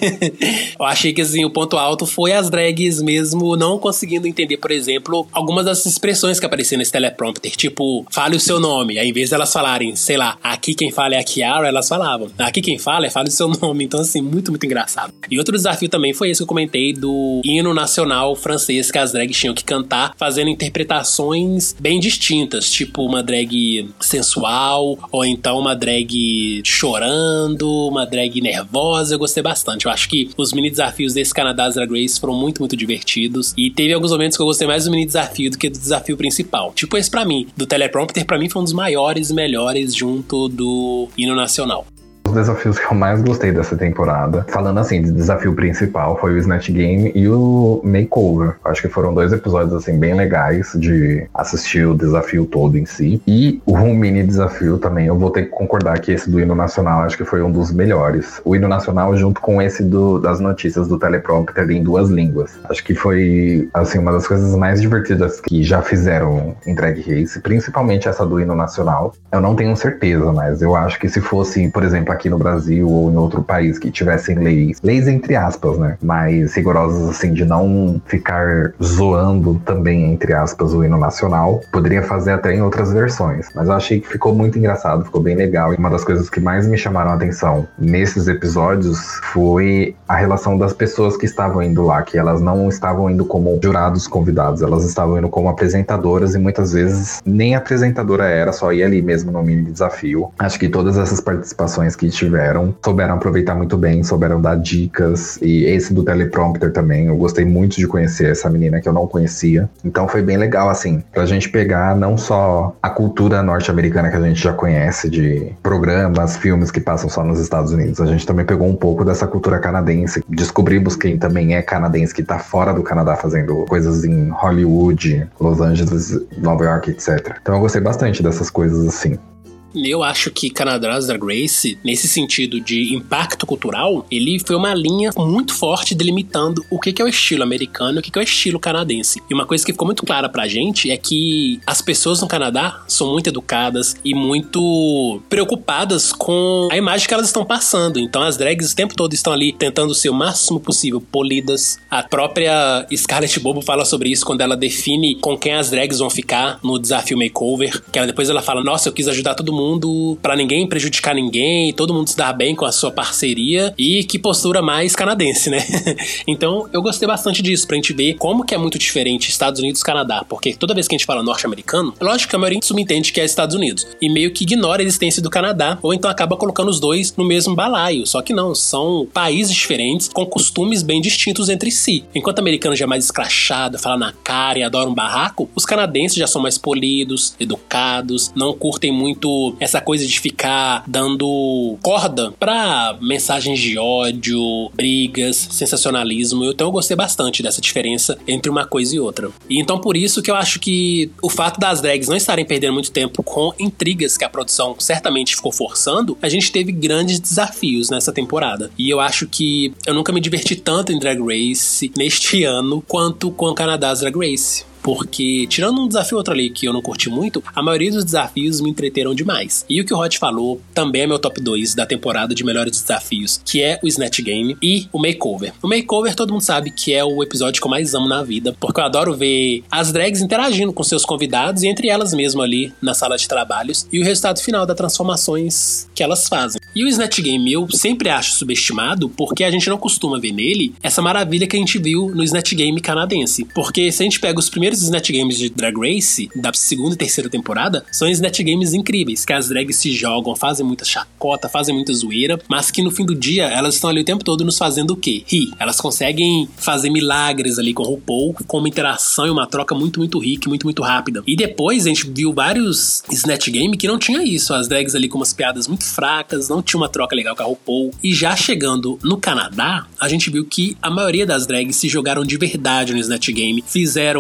S1: eu achei que, assim, o ponto alto foi as drags mesmo não conseguindo entender, por exemplo, algumas das expressões que apareciam nesse teleprompter. Tipo, fale o seu nome. Aí, em vez de elas falarem, sei lá, aqui quem fala é a Kiara, elas falavam, aqui quem fala é fale o seu nome. Então, assim, muito, muito engraçado. E outro desafio também foi esse que eu comentei do hino nacional francês que as drags tinham que cantar, fazendo interpretações bem distintas, tipo uma drag sensual, ou então uma drag chorando, uma drag nervosa. Eu gostei bastante. Eu acho que os mini desafios desse Canada's Drag Race foram muito, muito divertidos. E teve alguns momentos que eu gostei mais do mini desafio do que do desafio principal. Tipo esse pra mim, do teleprompter, pra mim foi um dos maiores e melhores junto do hino nacional.
S3: Os desafios que eu mais gostei dessa temporada, falando assim, de desafio principal, foi o Snatch Game e o Makeover. Acho que foram dois episódios assim bem legais de assistir o desafio todo em si. E o mini desafio também, eu vou ter que concordar que esse do hino nacional acho que foi um dos melhores. O hino nacional junto com esse do, das notícias do teleprompter em duas línguas. Acho que foi assim uma das coisas mais divertidas que já fizeram em Drag Race, principalmente essa do hino nacional. Eu não tenho certeza, mas eu acho que se fosse, por exemplo, aqui no Brasil ou em outro país que tivessem leis, leis entre aspas, né, mais rigorosas assim, de não ficar zoando também, entre aspas, o hino nacional, poderia fazer até em outras versões, mas eu achei que ficou muito engraçado, ficou bem legal, e uma das coisas que mais me chamaram a atenção nesses episódios foi a relação das pessoas que estavam indo lá, que elas não estavam indo como jurados convidados, elas estavam indo como apresentadoras, e muitas vezes nem apresentadora era, só ia ali mesmo no mini desafio. Acho que todas essas participações que tiveram, souberam aproveitar muito bem, souberam dar dicas, e esse do teleprompter também, eu gostei muito de conhecer essa menina que eu não conhecia, então foi bem legal assim, pra gente pegar não só a cultura norte-americana que a gente já conhece, de programas, filmes que passam só nos Estados Unidos, a gente também pegou um pouco dessa cultura canadense, descobrimos quem também é canadense, que tá fora do Canadá fazendo coisas em Hollywood, Los Angeles, Nova York, etcétera. Então eu gostei bastante dessas coisas assim.
S1: Eu acho que Canada's Drag Race, nesse sentido de impacto cultural, ele foi uma linha muito forte delimitando o que é o estilo americano e o que é o estilo canadense. E uma coisa que ficou muito clara pra gente é que as pessoas no Canadá são muito educadas e muito preocupadas com a imagem que elas estão passando. Então as drags o tempo todo estão ali tentando ser o máximo possível polidas. A própria Scarlett Bobo fala sobre isso quando ela define com quem as drags vão ficar no desafio Makeover, que ela, depois ela fala, nossa, eu quis ajudar todo mundo mundo, pra ninguém prejudicar ninguém, todo mundo se dar bem com a sua parceria, e que postura mais canadense, né? Então eu gostei bastante disso, pra gente ver como que é muito diferente Estados Unidos e Canadá, porque toda vez que a gente fala norte-americano, lógico que a maioria subentende que é Estados Unidos, e meio que ignora a existência do Canadá, ou então acaba colocando os dois no mesmo balaio, só que não, são países diferentes, com costumes bem distintos entre si. Enquanto o americano já é mais escrachado, fala na cara e adora um barraco, os canadenses já são mais polidos, educados, não curtem muito essa coisa de ficar dando corda pra mensagens de ódio, brigas, sensacionalismo. Então eu gostei bastante dessa diferença entre uma coisa e outra. E então por isso que eu acho que o fato das drags não estarem perdendo muito tempo com intrigas que a produção certamente ficou forçando, a gente teve grandes desafios nessa temporada. E eu acho que eu nunca me diverti tanto em Drag Race neste ano quanto com Canada's Drag Race. Porque, tirando um desafio ou outro ali que eu não curti muito, a maioria dos desafios me entreteram demais. E o que o Hot falou também é meu top dois da temporada de melhores desafios, que é o Snatch Game e o Makeover. O Makeover todo mundo sabe que é o episódio que eu mais amo na vida, porque eu adoro ver as drags interagindo com seus convidados e entre elas mesmo ali na sala de trabalhos, e o resultado final das transformações que elas fazem. E o Snatch Game eu sempre acho subestimado, porque a gente não costuma ver nele essa maravilha que a gente viu no Snatch Game canadense. Porque se a gente pega os primeiros Snatch Games de Drag Race, da segunda e terceira temporada, são Snatch Games incríveis, que as drags se jogam, fazem muita chacota, fazem muita zoeira, mas que no fim do dia, elas estão ali o tempo todo nos fazendo o quê? Rir. Elas conseguem fazer milagres ali com o RuPaul, com uma interação e uma troca muito, muito rica, muito, muito rápida. E depois a gente viu vários Snatch Game que não tinha isso, as drags ali com umas piadas muito fracas, não tinha uma troca legal com a RuPaul. E já chegando no Canadá, a gente viu que a maioria das drags se jogaram de verdade no Snatch Game, fizeram ali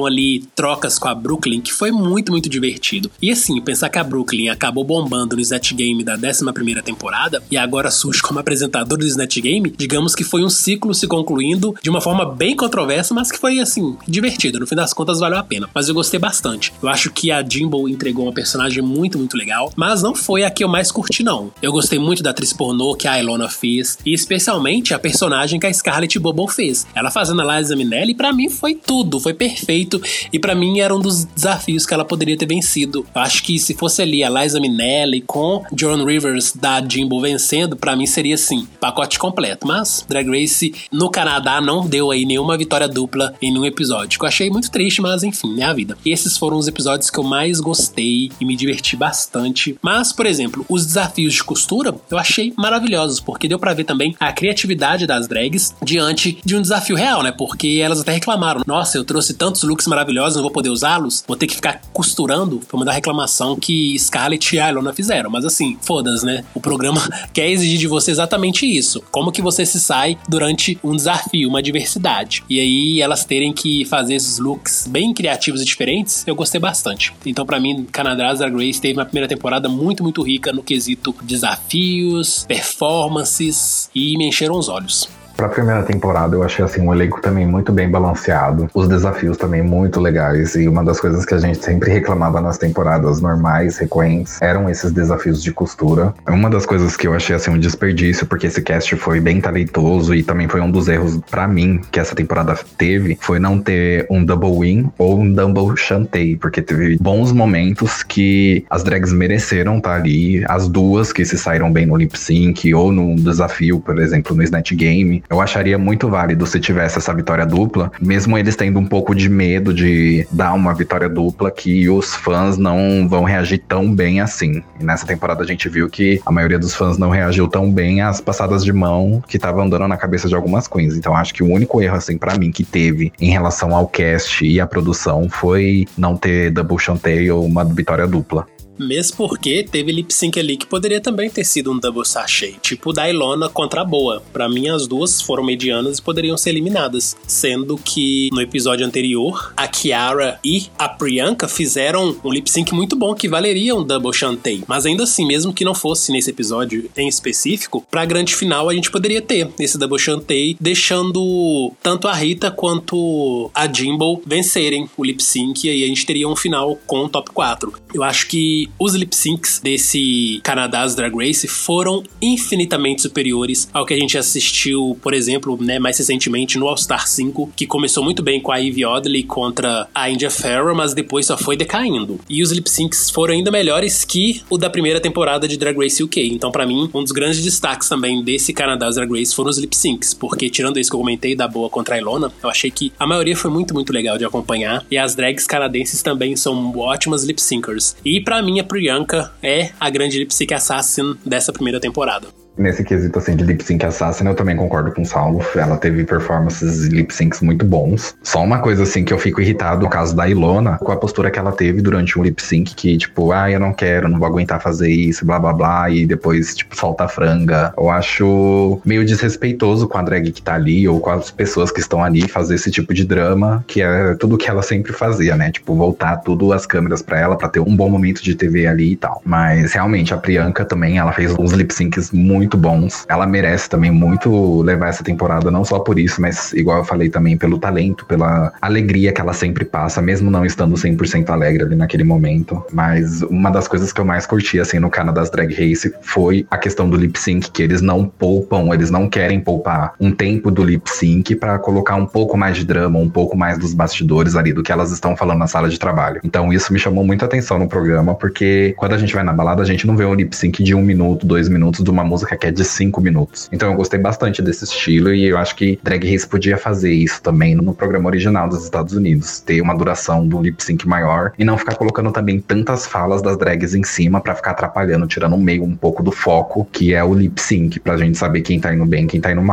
S1: trocas com a Brooklyn que foi muito, muito divertido. E assim, pensar que a Brooklyn acabou bombando no Snatch Game da décima primeira temporada e agora surge como apresentadora do Snatch Game, digamos que foi um ciclo se concluindo de uma forma bem controversa, mas que foi, assim, divertido. No fim das contas, valeu a pena. Mas eu gostei bastante. Eu acho que a Jimbo entregou uma personagem muito, muito legal, mas não foi a que eu mais curti, não. Eu gostei muito da atriz pornô que a Ilona fez, e especialmente a personagem que a Scarlett Bobo fez. Ela fazendo a Liza Minnelli, pra mim foi tudo, foi perfeito, e pra mim era um dos desafios que ela poderia ter vencido. Eu acho que se fosse ali a Liza Minnelli com Joan Rivers da Jimbo vencendo, pra mim seria assim, pacote completo. Mas Drag Race no Canadá não deu aí nenhuma vitória dupla em nenhum episódio, que eu achei muito triste, mas enfim, é a vida. E esses foram os episódios que eu mais gostei e me diverti bastante. Mas, por exemplo, os desafios de costura eu achei maravilhosos, porque deu pra ver também a criatividade das drags diante de um desafio real, né? Porque elas até reclamaram, nossa, eu trouxe tantos looks maravilhosos, não vou poder usá-los, vou ter que ficar costurando. Foi uma da reclamação que Scarlett e a Ilona fizeram, mas assim, foda-se, né? O programa quer exigir de você exatamente isso, como que você se sai durante um desafio, uma diversidade. E aí elas terem que fazer esses looks bem criativos e diferentes, eu gostei bastante. Então pra mim, Canada's Drag Race teve uma primeira temporada muito, muito rica no quesito desafios, performances, e me encheram os olhos.
S3: Pra primeira temporada, eu achei assim um elenco também muito bem balanceado. Os desafios também muito legais. E uma das coisas que a gente sempre reclamava nas temporadas normais, frequentes, eram esses desafios de costura. Uma das coisas que eu achei assim um desperdício, porque esse cast foi bem talentoso e também foi um dos erros pra mim que essa temporada teve, foi não ter um double win ou um double chantei, porque teve bons momentos que as drags mereceram estar ali. As duas que se saíram bem no lip sync ou num desafio, por exemplo, no Snatch Game. Eu acharia muito válido se tivesse essa vitória dupla, mesmo eles tendo um pouco de medo de dar uma vitória dupla, que os fãs não vão reagir tão bem assim. E nessa temporada a gente viu que a maioria dos fãs não reagiu tão bem às passadas de mão que estavam dando na cabeça de algumas queens. Então acho que o único erro, assim, pra mim, que teve em relação ao cast e à produção foi não ter double chantei ou uma vitória dupla.
S1: Mesmo porque teve lip sync ali que poderia também ter sido um double sachet, tipo da Ilona contra a Boa. Pra mim, as duas foram medianas e poderiam ser eliminadas, sendo que no episódio anterior, a Kiara e a Priyanka fizeram um lip sync muito bom que valeria um double chantei. Mas ainda assim, mesmo que não fosse nesse episódio em específico, pra grande final a gente poderia ter esse double chantei, deixando tanto a Rita quanto a Jimbo vencerem o lip sync, e aí a gente teria um final com o top quatro. Eu acho que os lip syncs desse Canada's Drag Race foram infinitamente superiores ao que a gente assistiu, por exemplo, né, mais recentemente no All Star cinco, que começou muito bem com a Ivy Oddly contra a India Ferrer, mas depois só foi decaindo. E os lip syncs foram ainda melhores que o da primeira temporada de Drag Race U K. Então, pra mim, um dos grandes destaques também desse Canada's Drag Race foram os lip syncs, porque tirando isso que eu comentei da Boa contra a Ilona, eu achei que a maioria foi muito, muito legal de acompanhar, e as drags canadenses também são ótimas lip syncers. E pra mim, a Priyanka é a grande lip sync assassin dessa primeira temporada.
S3: Nesse quesito, assim, de lip sync assassin, eu também concordo com o Saulo. Ela teve performances e lip syncs muito bons. Só uma coisa, assim, que eu fico irritado, no caso da Ilona, com a postura que ela teve durante um lip sync, que, tipo, ah, eu não quero, não vou aguentar fazer isso, blá, blá, blá, e depois, tipo, solta a franga. Eu acho meio desrespeitoso com a drag que tá ali, ou com as pessoas que estão ali, fazer esse tipo de drama, que é tudo que ela sempre fazia, né? Tipo, voltar tudo as câmeras pra ela, pra ter um bom momento de T V ali e tal. Mas, realmente, a Priyanka também, ela fez uns lip syncs muito muito bons. Ela merece também muito levar essa temporada, não só por isso, mas igual eu falei também, pelo talento, pela alegria que ela sempre passa, mesmo não estando cem por cento alegre ali naquele momento. Mas uma das coisas que eu mais curti, assim, no Canada's Drag Race foi a questão do lip sync, que eles não poupam, eles não querem poupar um tempo do lip sync pra colocar um pouco mais de drama, um pouco mais dos bastidores ali, do que elas estão falando na sala de trabalho. Então isso me chamou muita atenção no programa, porque quando a gente vai na balada, a gente não vê um lip sync de um minuto, dois minutos de uma música que é de cinco minutos. Então eu gostei bastante desse estilo e eu acho que Drag Race podia fazer isso também no programa original dos Estados Unidos. Ter uma duração do lip sync maior e não ficar colocando também tantas falas das drags em cima pra ficar atrapalhando, tirando meio um pouco do foco, que é o lip sync, pra gente saber quem tá indo bem e quem tá indo mal.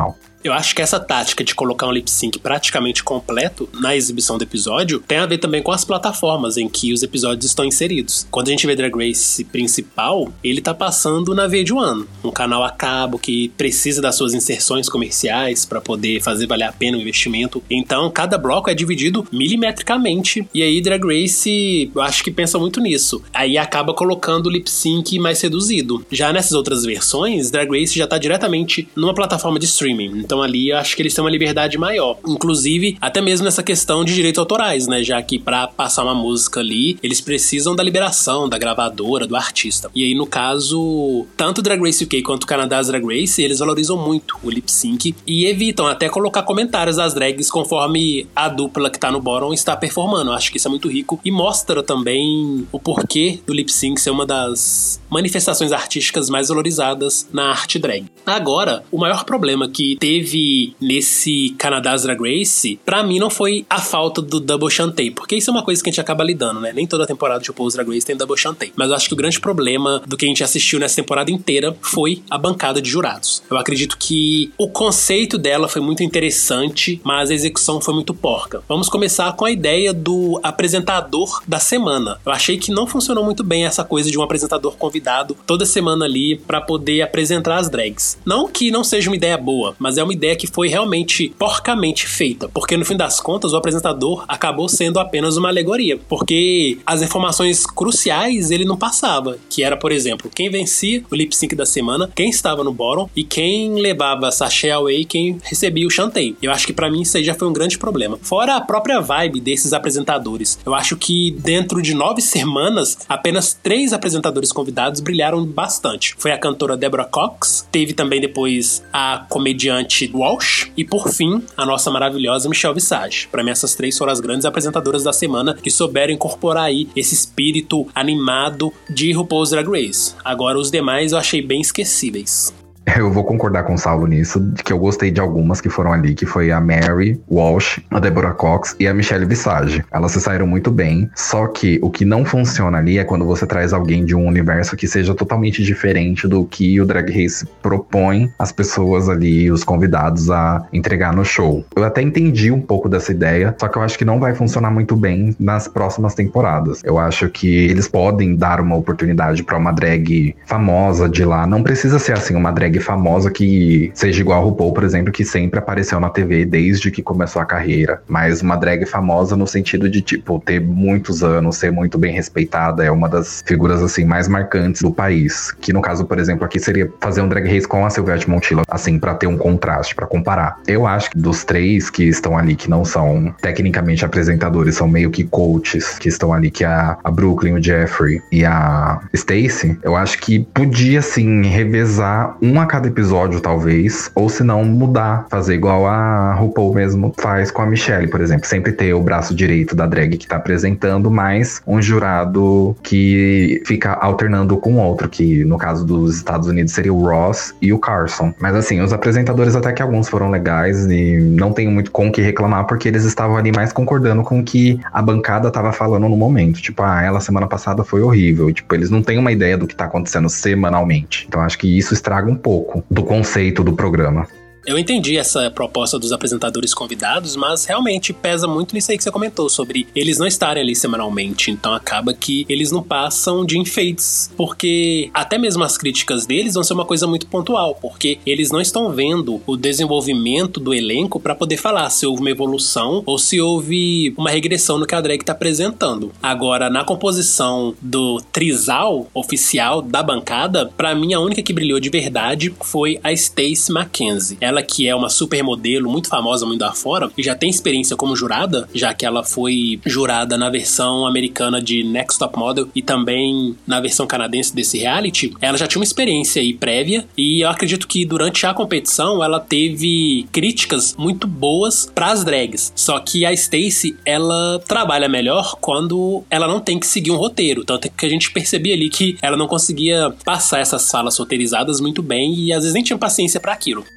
S1: Eu acho que essa tática de colocar um lip sync praticamente completo na exibição do episódio tem a ver também com as plataformas em que os episódios estão inseridos. Quando a gente vê Drag Race principal, ele tá passando na V H um, um canal a cabo que precisa das suas inserções comerciais para poder fazer valer a pena o investimento. Então, cada bloco é dividido milimetricamente. E aí, Drag Race, eu acho que pensa muito nisso. Aí acaba colocando o lip sync mais reduzido. Já nessas outras versões, Drag Race já tá diretamente numa plataforma de streaming. Então, ali eu acho que eles têm uma liberdade maior. Inclusive, até mesmo nessa questão de direitos autorais, né? Já que pra passar uma música ali, eles precisam da liberação da gravadora, do artista. E aí, no caso, tanto Drag Race U K quanto Canadá Drag Race, eles valorizam muito o lip sync e evitam até colocar comentários das drags conforme a dupla que tá no bottom está performando. Eu acho que isso é muito rico e mostra também o porquê do lip sync ser uma das manifestações artísticas mais valorizadas na arte drag. Agora, o maior problema que teve nesse Canadá Drag Race, pra mim não foi a falta do double chantay, porque isso é uma coisa que a gente acaba lidando, né? Nem toda temporada de RuPaul's Drag Race tem double chantay. Mas eu acho que o grande problema do que a gente assistiu nessa temporada inteira foi a bancada de jurados. Eu acredito que o conceito dela foi muito interessante, mas a execução foi muito porca. Vamos começar com a ideia do apresentador da semana. Eu achei que não funcionou muito bem essa coisa de um apresentador convidado toda semana ali pra poder apresentar as drags. Não que não seja uma ideia boa, mas é uma ideia que foi realmente porcamente feita, porque no fim das contas o apresentador acabou sendo apenas uma alegoria, porque as informações cruciais ele não passava, que era, por exemplo, quem vencia o lip sync da semana, quem estava no bottom e quem levava sachê away e quem recebia o chantay. Eu acho que pra mim isso aí já foi um grande problema. Fora a própria vibe desses apresentadores. Eu acho que dentro de nove semanas, apenas três apresentadores convidados brilharam bastante. Foi a cantora Deborah Cox, teve também depois a comediante Walsh e, por fim, a nossa maravilhosa Michelle Visage. Pra mim, essas três foram as grandes apresentadoras da semana que souberam incorporar aí esse espírito animado de RuPaul's Drag Race. Agora, os demais eu achei bem esquecíveis.
S3: Eu vou concordar com o Saulo nisso, de que eu gostei de algumas que foram ali, que foi a Mary Walsh, a Deborah Cox e a Michelle Visage. Elas se saíram muito bem, só que o que não funciona ali é quando você traz alguém de um universo que seja totalmente diferente do que o Drag Race propõe as pessoas ali, os convidados a entregar no show. Eu até entendi um pouco dessa ideia, só que eu acho que não vai funcionar muito bem nas próximas temporadas. Eu acho que eles podem dar uma oportunidade pra uma drag famosa de lá, não precisa ser assim, uma drag famosa que seja igual a RuPaul, por exemplo, que sempre apareceu na T V desde que começou a carreira, mas uma drag famosa no sentido de, tipo, ter muitos anos, ser muito bem respeitada, é uma das figuras, assim, mais marcantes do país, que no caso, por exemplo, aqui seria fazer um Drag Race com a Silvete Montilla, assim, pra ter um contraste, pra comparar. Eu acho que dos três que estão ali, que não são tecnicamente apresentadores, são meio que coaches, que estão ali, que é a, a Brooklyn, o Jeffrey e a Stacey, eu acho que podia, assim, revezar uma a cada episódio, talvez, ou se não, mudar, fazer igual a RuPaul mesmo faz com a Michelle, por exemplo, sempre ter o braço direito da drag que tá apresentando, mais um jurado que fica alternando com outro, que no caso dos Estados Unidos seria o Ross e o Carson. Mas assim, os apresentadores até que alguns foram legais e não tenho muito com o que reclamar, porque eles estavam ali mais concordando com o que a bancada tava falando no momento, tipo, ah, ela semana passada foi horrível, e, tipo, eles não têm uma ideia do que tá acontecendo semanalmente, então acho que isso estraga um pouco do conceito do programa.
S1: Eu entendi essa proposta dos apresentadores convidados, mas realmente pesa muito nisso aí que você comentou, sobre eles não estarem ali semanalmente, então acaba que eles não passam de enfeites, porque até mesmo as críticas deles vão ser uma coisa muito pontual, porque eles não estão vendo o desenvolvimento do elenco pra poder falar se houve uma evolução ou se houve uma regressão no que a drag tá apresentando. Agora, na composição do trisal oficial da bancada, pra mim a única que brilhou de verdade foi a Stacey Mackenzie. Ela que é uma supermodelo muito famosa mundo afora e já tem experiência como jurada, já que ela foi jurada na versão americana de Next Top Model e também na versão canadense desse reality, ela já tinha uma experiência aí prévia e eu acredito que durante a competição ela teve críticas muito boas pras drags. Só que a Stacey, ela trabalha melhor quando ela não tem que seguir um roteiro, tanto que a gente percebia ali que ela não conseguia passar essas falas roteirizadas muito bem e às vezes nem tinha paciência pra aquilo. Mas, por exemplo,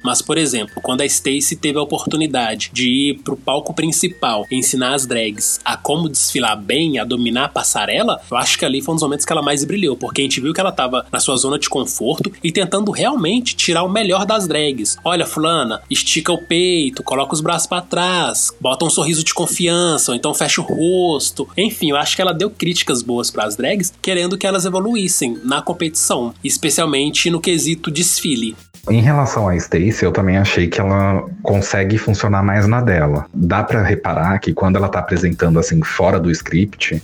S1: exemplo, quando a Stacy teve a oportunidade de ir pro palco principal e ensinar as drags a como desfilar bem, a dominar a passarela, eu acho que ali foi um dos momentos que ela mais brilhou, porque a gente viu que ela tava na sua zona de conforto e tentando realmente tirar o melhor das drags. Olha, fulana, estica o peito, coloca os braços pra trás, bota um sorriso de confiança, ou então fecha o rosto. Enfim, eu acho que ela deu críticas boas pras drags, querendo que elas evoluíssem na competição, especialmente no quesito desfile.
S3: Em relação a Stacy, eu também achei que ela consegue funcionar mais na dela. Dá pra reparar que quando ela tá apresentando assim fora do script,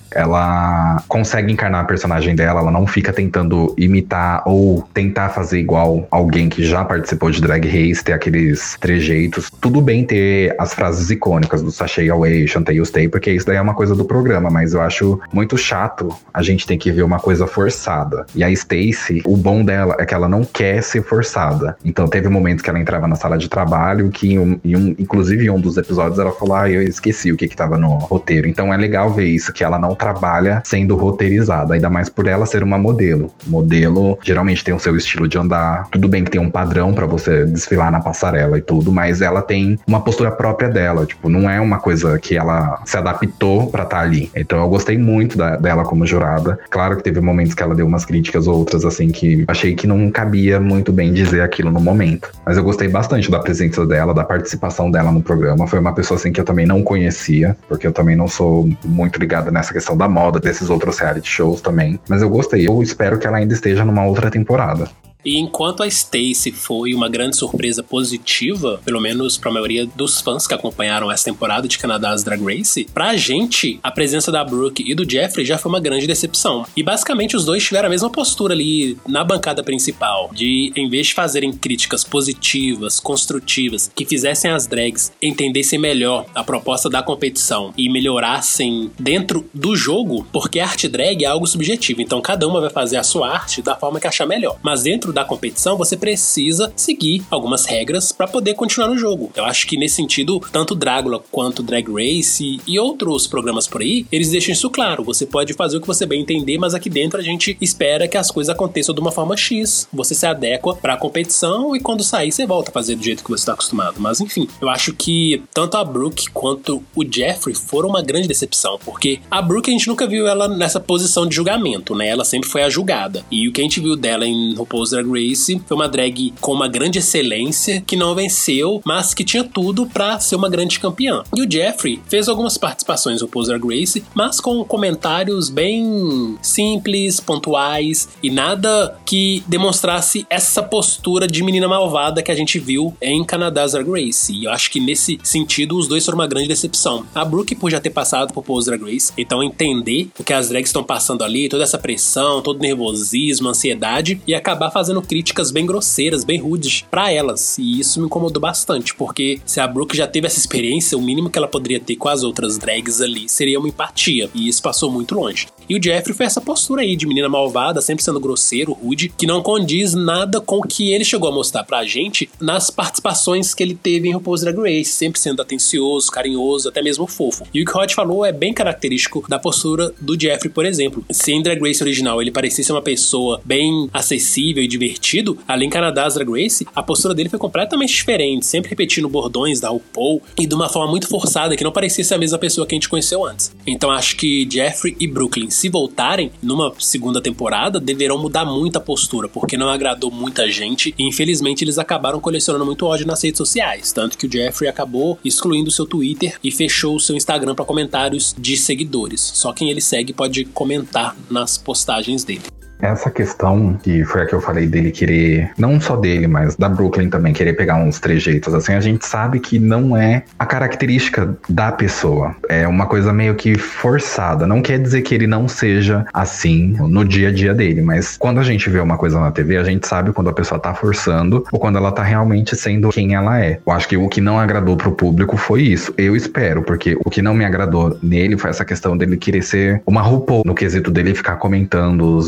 S3: ela consegue encarnar a personagem dela, ela não fica tentando imitar ou tentar fazer igual alguém que já participou de Drag Race, ter aqueles trejeitos. Tudo bem ter as frases icônicas do Sashay Away, Shantay You Stay, porque isso daí é uma coisa do programa, mas eu acho muito chato a gente ter que ver uma coisa forçada. E a Stacy, o bom dela é que ela não quer ser forçada. Então teve momentos que ela entrava na sala de trabalho que, em um, em um, inclusive em um dos episódios, ela falou, ah, eu esqueci o que que tava no roteiro. Então é legal ver isso, que ela não trabalha sendo roteirizada, ainda mais por ela ser uma modelo. Modelo geralmente tem o seu estilo de andar, tudo bem que tem um padrão pra você desfilar na passarela e tudo, mas ela tem uma postura própria dela, tipo, não é uma coisa que ela se adaptou pra estar ali. Então eu gostei muito da, dela como jurada. Claro que teve momentos que ela deu umas críticas, outras assim, que achei que não cabia muito bem dizer aquilo no momento. Mas eu gostei bastante da presença dela, da participação dela no programa. Foi uma pessoa assim que eu também não conhecia, porque eu também não sou muito ligada nessa questão da moda, desses outros reality shows também. Mas eu gostei. Eu espero que ela ainda esteja numa outra temporada.
S1: E enquanto a Stacy foi uma grande surpresa positiva, pelo menos pra maioria dos fãs que acompanharam essa temporada de Canada's Drag Race, pra gente, a presença da Brooke e do Jeffree já foi uma grande decepção. E basicamente os dois tiveram a mesma postura ali na bancada principal, de em vez de fazerem críticas positivas, construtivas, que fizessem as drags entendessem melhor a proposta da competição e melhorassem dentro do jogo, porque a arte drag é algo subjetivo, então cada uma vai fazer a sua arte da forma que achar melhor. Mas dentro da competição, você precisa seguir algumas regras pra poder continuar no jogo. Eu acho que nesse sentido, tanto Dragula quanto Drag Race e outros programas por aí, eles deixam isso claro. Você pode fazer o que você bem entender, mas aqui dentro a gente espera que as coisas aconteçam de uma forma X. Você se adequa pra competição e quando sair você volta a fazer do jeito que você tá acostumado. Mas enfim, eu acho que tanto a Brooke quanto o Jeffree foram uma grande decepção, porque a Brooke a gente nunca viu ela nessa posição de julgamento, né? Ela sempre foi a julgada. E o que a gente viu dela em RuPaul's Drag Race foi uma drag com uma grande excelência, que não venceu, mas que tinha tudo pra ser uma grande campeã. E o Jeffree fez algumas participações no RuPaul's Drag Race, mas com comentários bem simples, pontuais, e nada que demonstrasse essa postura de menina malvada que a gente viu em Canada's Drag Race. E eu acho que nesse sentido os dois foram uma grande decepção. A Brooke por já ter passado por RuPaul's Drag Race, então entender o que as drags estão passando ali, toda essa pressão, todo nervosismo, ansiedade, e acabar fazendo críticas bem grosseiras, bem rudes pra elas. E isso me incomodou bastante, porque se a Brooke já teve essa experiência, o mínimo que ela poderia ter com as outras drags ali seria uma empatia, e isso passou muito longe. E o Jeffree foi essa postura aí de menina malvada, sempre sendo grosseiro, rude, que não condiz nada com o que ele chegou a mostrar pra gente nas participações que ele teve em RuPaul's Drag Race, sempre sendo atencioso, carinhoso, até mesmo fofo. E o que o Rod falou é bem característico da postura do Jeffree, por exemplo. Se em Drag Race original ele parecia ser uma pessoa bem acessível e divertido, ali em Canada's Drag Race, a postura dele foi completamente diferente, sempre repetindo bordões da RuPaul e de uma forma muito forçada, que não parecia ser a mesma pessoa que a gente conheceu antes. Então acho que Jeffree e Brooklyn, se voltarem numa segunda temporada, deverão mudar muito a postura, porque não agradou muita gente e infelizmente eles acabaram colecionando muito ódio nas redes sociais, tanto que o Jeffree acabou excluindo o seu Twitter e fechou o seu Instagram para comentários de seguidores. Só quem ele segue pode comentar nas postagens dele.
S3: Essa questão, que foi a que eu falei dele querer, não só dele, mas da Brooklyn também, querer pegar uns trejeitos, assim, a gente sabe que não é a característica da pessoa. É uma coisa meio que forçada. Não quer dizer que ele não seja assim no dia a dia dele, mas quando a gente vê uma coisa na T V, a gente sabe quando a pessoa tá forçando ou quando ela tá realmente sendo quem ela é. Eu acho que o que não agradou pro público foi isso. Eu espero, porque o que não me agradou nele foi essa questão dele querer ser uma RuPaul, no quesito dele ficar comentando os visuais,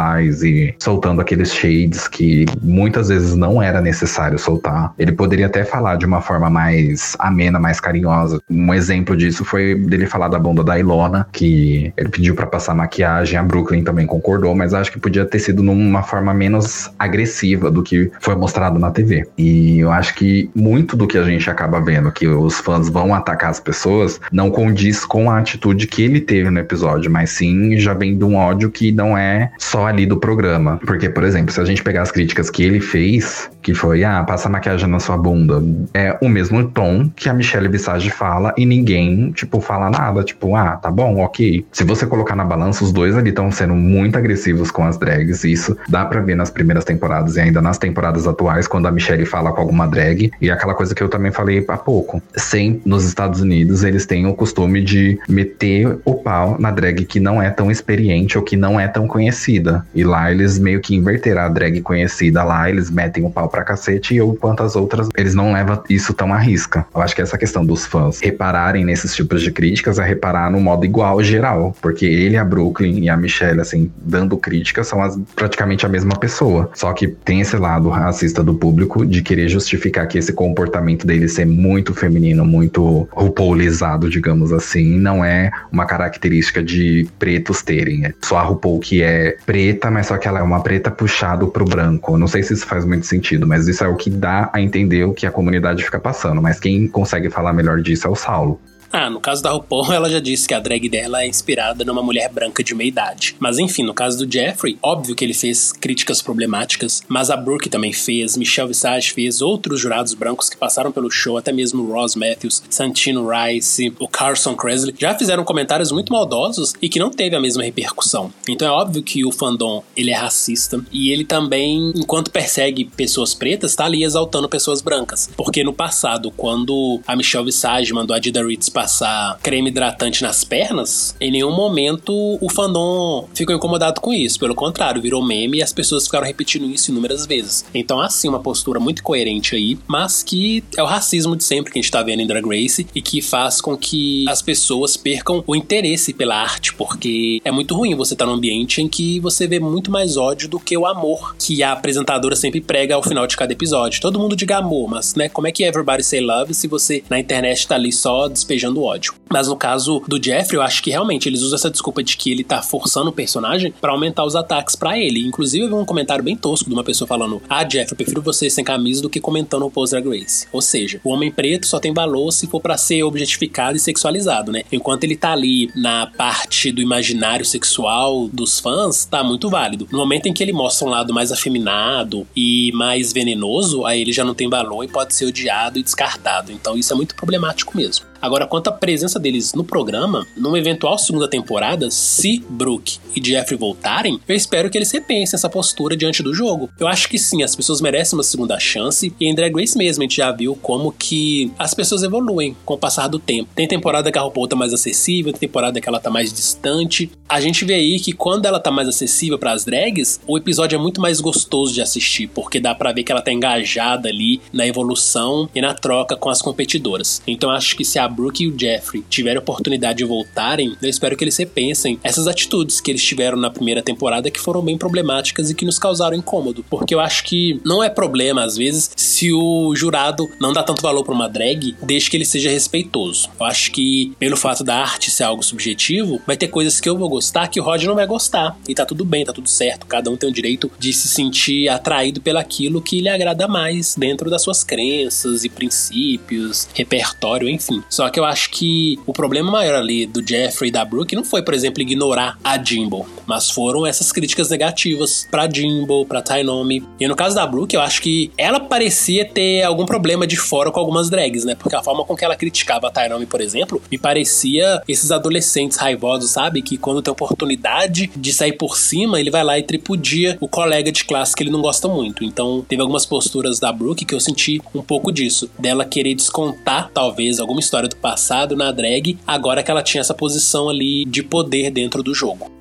S3: pessoais e soltando aqueles shades que muitas vezes não era necessário soltar. Ele poderia até falar de uma forma mais amena, mais carinhosa. Um exemplo disso foi dele falar da bunda da Ilona, que ele pediu pra passar maquiagem, a Brooklyn também concordou, mas acho que podia ter sido numa forma menos agressiva do que foi mostrado na T V. E eu acho que muito do que a gente acaba vendo, que os fãs vão atacar as pessoas, não condiz com a atitude que ele teve no episódio, mas sim já vem de um ódio que não é só ali do programa. Porque, por exemplo, se a gente pegar as críticas que ele fez, que foi, ah, passa maquiagem na sua bunda, é o mesmo tom que a Michelle Visage fala e ninguém, tipo, fala nada, tipo, ah, tá bom, ok. Se você colocar na balança, os dois ali estão sendo muito agressivos com as drags, e isso dá pra ver nas primeiras temporadas e ainda nas temporadas atuais, quando a Michelle fala com alguma drag, e aquela coisa que eu também falei há pouco, sempre nos Estados Unidos eles têm o costume de meter o pau na drag que não é tão experiente ou que não é tão conhecida, e lá eles meio que inverteram a drag conhecida, lá eles metem o pau pra cacete, e enquanto as outras, eles não levam isso tão à risca. Eu acho que essa questão dos fãs repararem nesses tipos de críticas é reparar no modo igual, geral, porque ele, a Brooklyn e a Michelle, assim, dando críticas, são as, praticamente a mesma pessoa, só que tem esse lado racista do público de querer justificar que esse comportamento dele ser muito feminino, muito RuPaulizado, digamos assim, não é uma característica de pretos terem. É só a RuPaul que é preta, mas só que ela é uma preta puxado pro branco. Não sei se isso faz muito sentido, mas isso é o que dá a entender o que a comunidade fica passando. Mas quem consegue falar melhor disso é o Saulo.
S1: Ah, no caso da RuPaul, ela já disse que a drag dela é inspirada numa mulher branca de meia idade. Mas enfim, no caso do Jeffrey, óbvio que ele fez críticas problemáticas, mas a Brooke também fez, Michelle Visage fez, outros jurados brancos que passaram pelo show, até mesmo o Ross Matthews, Santino Rice, o Carson Kressley, já fizeram comentários muito maldosos e que não teve a mesma repercussão. Então é óbvio que o fandom, ele é racista, e ele também, enquanto persegue pessoas pretas, tá ali exaltando pessoas brancas. Porque no passado, quando a Michelle Visage mandou a Dida Ritz passar creme hidratante nas pernas, em nenhum momento o fandom ficou incomodado com isso. Pelo contrário, virou meme e as pessoas ficaram repetindo isso inúmeras vezes. Então, assim, uma postura muito coerente aí, mas que é o racismo de sempre que a gente tá vendo em Drag Race e que faz com que as pessoas percam o interesse pela arte, porque é muito ruim você estar num ambiente em que você vê muito mais ódio do que o amor que a apresentadora sempre prega ao final de cada episódio. Todo mundo diga amor, mas, né, como é que everybody say love se você na internet tá ali só despejando do ódio. Mas no caso do Jeffrey, eu acho que realmente eles usam essa desculpa de que ele tá forçando o personagem pra aumentar os ataques pra ele. Inclusive, eu vi um comentário bem tosco de uma pessoa falando: ah, Jeffrey, eu prefiro você sem camisa do que comentando o Post Drag Race. Ou seja, o homem preto só tem valor se for pra ser objetificado e sexualizado, né? Enquanto ele tá ali na parte do imaginário sexual dos fãs, tá muito válido. No momento em que ele mostra um lado mais afeminado e mais venenoso, aí ele já não tem valor e pode ser odiado e descartado. Então isso é muito problemático mesmo. Agora, quanto à presença deles no programa, numa eventual segunda temporada, se Brooke e Jeffrey voltarem, eu espero que eles repensem essa postura diante do jogo. Eu acho que sim, as pessoas merecem uma segunda chance, e em Drag Race mesmo a gente já viu como que as pessoas evoluem com o passar do tempo. Tem temporada que a RuPaul tá mais acessível, tem temporada que ela tá mais distante. A gente vê aí que quando ela tá mais acessível para as drags, o episódio é muito mais gostoso de assistir, porque dá pra ver que ela tá engajada ali na evolução e na troca com as competidoras. Então acho que se a Brooke e o Jeffrey tiverem oportunidade de voltarem, eu espero que eles repensem essas atitudes que eles tiveram na primeira temporada, que foram bem problemáticas e que nos causaram incômodo. Porque eu acho que não é problema, às vezes, se o jurado não dá tanto valor pra uma drag, desde que ele seja respeitoso. Eu acho que, pelo fato da arte ser algo subjetivo, vai ter coisas que eu vou gostar que o Rod não vai gostar. E tá tudo bem, tá tudo certo. Cada um tem o direito de se sentir atraído pelaquilo que lhe agrada mais, dentro das suas crenças e princípios, repertório, enfim. Só que eu acho que o problema maior ali do Jeffrey e da Brooke não foi, por exemplo, ignorar a Jimbo, mas foram essas críticas negativas pra Jimbo, pra Tainomi. E no caso da Brooke, eu acho que ela parecia ter algum problema de fora com algumas drags, né? Porque a forma com que ela criticava a Tainomi, por exemplo, me parecia esses adolescentes raivosos, sabe? Que quando tem oportunidade de sair por cima, ele vai lá e tripudia o colega de classe que ele não gosta muito. Então, teve algumas posturas da Brooke que eu senti um pouco disso, dela querer descontar, talvez, alguma história do passado na drag, agora que ela tinha essa posição ali de poder dentro do jogo.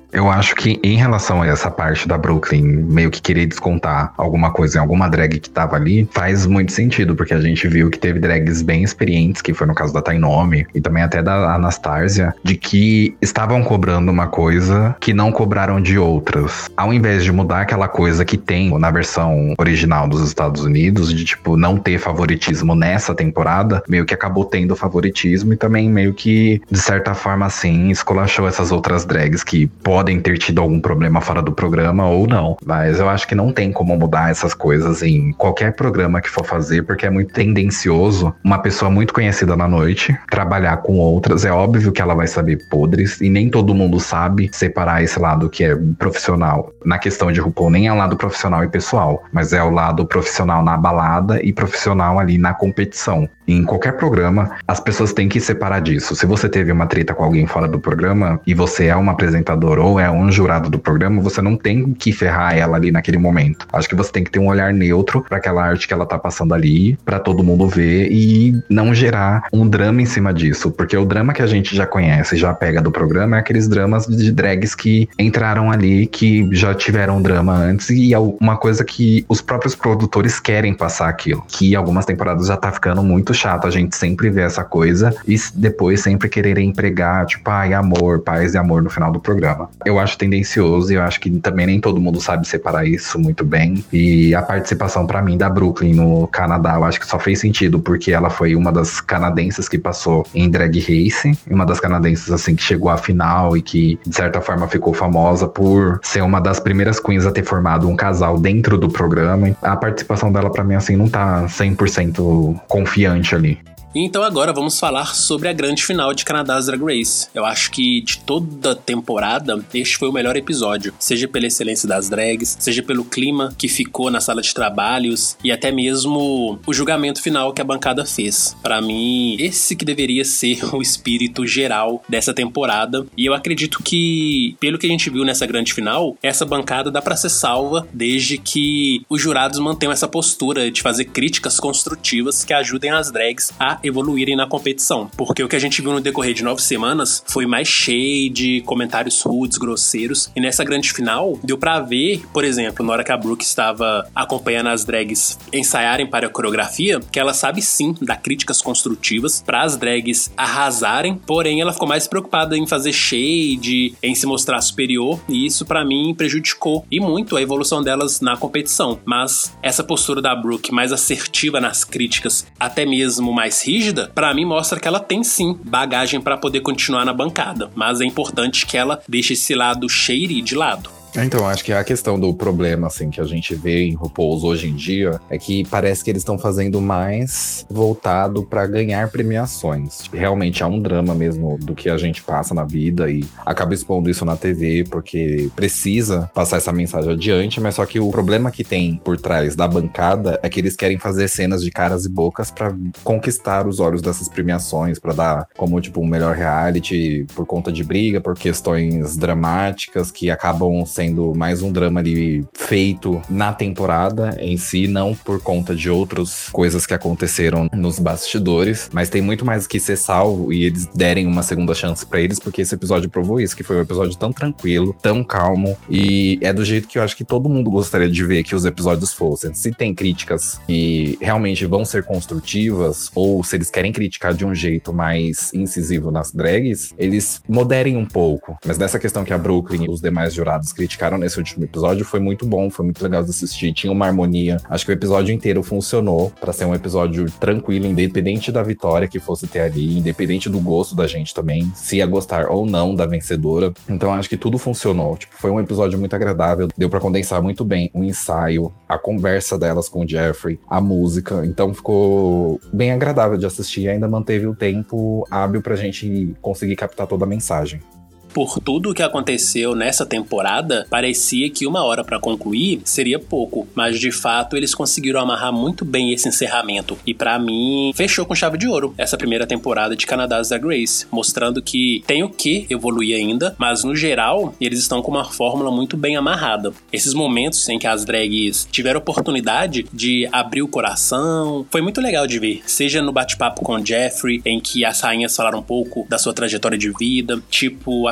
S3: Eu acho que em relação a essa parte da Brooklyn meio que querer descontar alguma coisa em alguma drag que tava ali, faz muito sentido, porque a gente viu que teve drags bem experientes, que foi no caso da Tainomi e também até da Anastasia, de que estavam cobrando uma coisa que não cobraram de outras. Ao invés de mudar aquela coisa que tem na versão original dos Estados Unidos, de tipo, não ter favoritismo nessa temporada, meio que acabou tendo favoritismo e também meio que, de certa forma assim, esculachou essas outras drags que podem ter tido algum problema fora do programa ou não. Mas eu acho que não tem como mudar essas coisas em qualquer programa que for fazer, porque é muito tendencioso uma pessoa muito conhecida na noite trabalhar com outras. É óbvio que ela vai saber podres e nem todo mundo sabe separar esse lado que é profissional. Na questão de RuPaul, nem é o lado profissional e pessoal, mas é o lado profissional na balada e profissional ali na competição. Em qualquer programa, as pessoas têm que separar disso. Se você teve uma treta com alguém fora do programa e você é uma apresentadora ou é um jurado do programa, você não tem que ferrar ela ali naquele momento. Acho que você tem que ter um olhar neutro para aquela arte que ela tá passando ali, para todo mundo ver e não gerar um drama em cima disso. Porque o drama que a gente já conhece, já pega do programa, é aqueles dramas de drags que entraram ali, que já tiveram drama antes, e é uma coisa que os próprios produtores querem passar aquilo. Que algumas temporadas já tá ficando muito chato a gente sempre ver essa coisa e depois sempre quererem empregar, tipo, ai, amor, paz e amor no final do programa. Eu acho tendencioso e eu acho que também nem todo mundo sabe separar isso muito bem. E a participação pra mim da Brooklyn no Canadá, eu acho que só fez sentido porque ela foi uma das canadenses que passou em Drag Race, uma das canadenses assim que chegou à final e que de certa forma ficou famosa por ser uma das primeiras queens a ter formado um casal dentro do programa. A participação dela pra mim assim não tá cem por cento confiante ali.
S1: Então agora vamos falar sobre a grande final de Canada's Drag Race. Eu acho que de toda a temporada, este foi o melhor episódio. Seja pela excelência das drags, seja pelo clima que ficou na sala de trabalhos e até mesmo o julgamento final que a bancada fez. Pra mim, esse que deveria ser o espírito geral dessa temporada. E eu acredito que, pelo que a gente viu nessa grande final, essa bancada dá pra ser salva desde que os jurados mantenham essa postura de fazer críticas construtivas que ajudem as drags a evoluírem na competição, porque o que a gente viu no decorrer de nove semanas foi mais shade, comentários rudes, grosseiros, e nessa grande final deu pra ver, por exemplo, na hora que a Brooke estava acompanhando as drags ensaiarem para a coreografia, que ela sabe sim dar críticas construtivas para as drags arrasarem, porém ela ficou mais preocupada em fazer shade, em se mostrar superior, e isso pra mim prejudicou e muito a evolução delas na competição. Mas essa postura da Brooke mais assertiva nas críticas, até mesmo mais rígida, pra mim mostra que ela tem sim bagagem pra poder continuar na bancada, mas é importante que ela deixe esse lado shady de lado.
S3: Então, acho que a questão do problema, assim, que a gente vê em RuPaul's hoje em dia é que parece que eles estão fazendo mais voltado pra ganhar premiações. Realmente é um drama mesmo do que a gente passa na vida e acaba expondo isso na T V porque precisa passar essa mensagem adiante, mas só que o problema que tem por trás da bancada é que eles querem fazer cenas de caras e bocas pra conquistar os olhos dessas premiações, pra dar como, tipo, um melhor reality por conta de briga, por questões dramáticas que acabam sendo mais um drama ali feito na temporada em si, não por conta de outras coisas que aconteceram nos bastidores, mas tem muito mais que ser salvo e eles derem uma segunda chance pra eles, porque esse episódio provou isso, que foi um episódio tão tranquilo, tão calmo, e é do jeito que eu acho que todo mundo gostaria de ver que os episódios fossem. Se tem críticas que realmente vão ser construtivas, ou se eles querem criticar de um jeito mais incisivo nas drags, eles moderem um pouco. Mas nessa questão que a Brooklyn e os demais jurados criticaram nesse último episódio, foi muito bom, foi muito legal de assistir, tinha uma harmonia. Acho que o episódio inteiro funcionou pra ser um episódio tranquilo, independente da vitória que fosse ter ali, independente do gosto da gente também, se ia gostar ou não da vencedora. Então acho que tudo funcionou. Tipo, foi um episódio muito agradável, deu pra condensar muito bem o ensaio, a conversa delas com o Jeffrey, a música, então ficou bem agradável de assistir e ainda manteve o tempo hábil pra gente conseguir captar toda a mensagem.
S1: Por tudo o que aconteceu nessa temporada, parecia que uma hora pra concluir seria pouco, mas de fato eles conseguiram amarrar muito bem esse encerramento. E pra mim, fechou com chave de ouro essa primeira temporada de Canada's Drag Race, mostrando que tem o que evoluir ainda, mas no geral, eles estão com uma fórmula muito bem amarrada. Esses momentos em que as drags tiveram oportunidade de abrir o coração, foi muito legal de ver, seja no bate-papo com o Jeffrey, em que as rainhas falaram um pouco da sua trajetória de vida, tipo a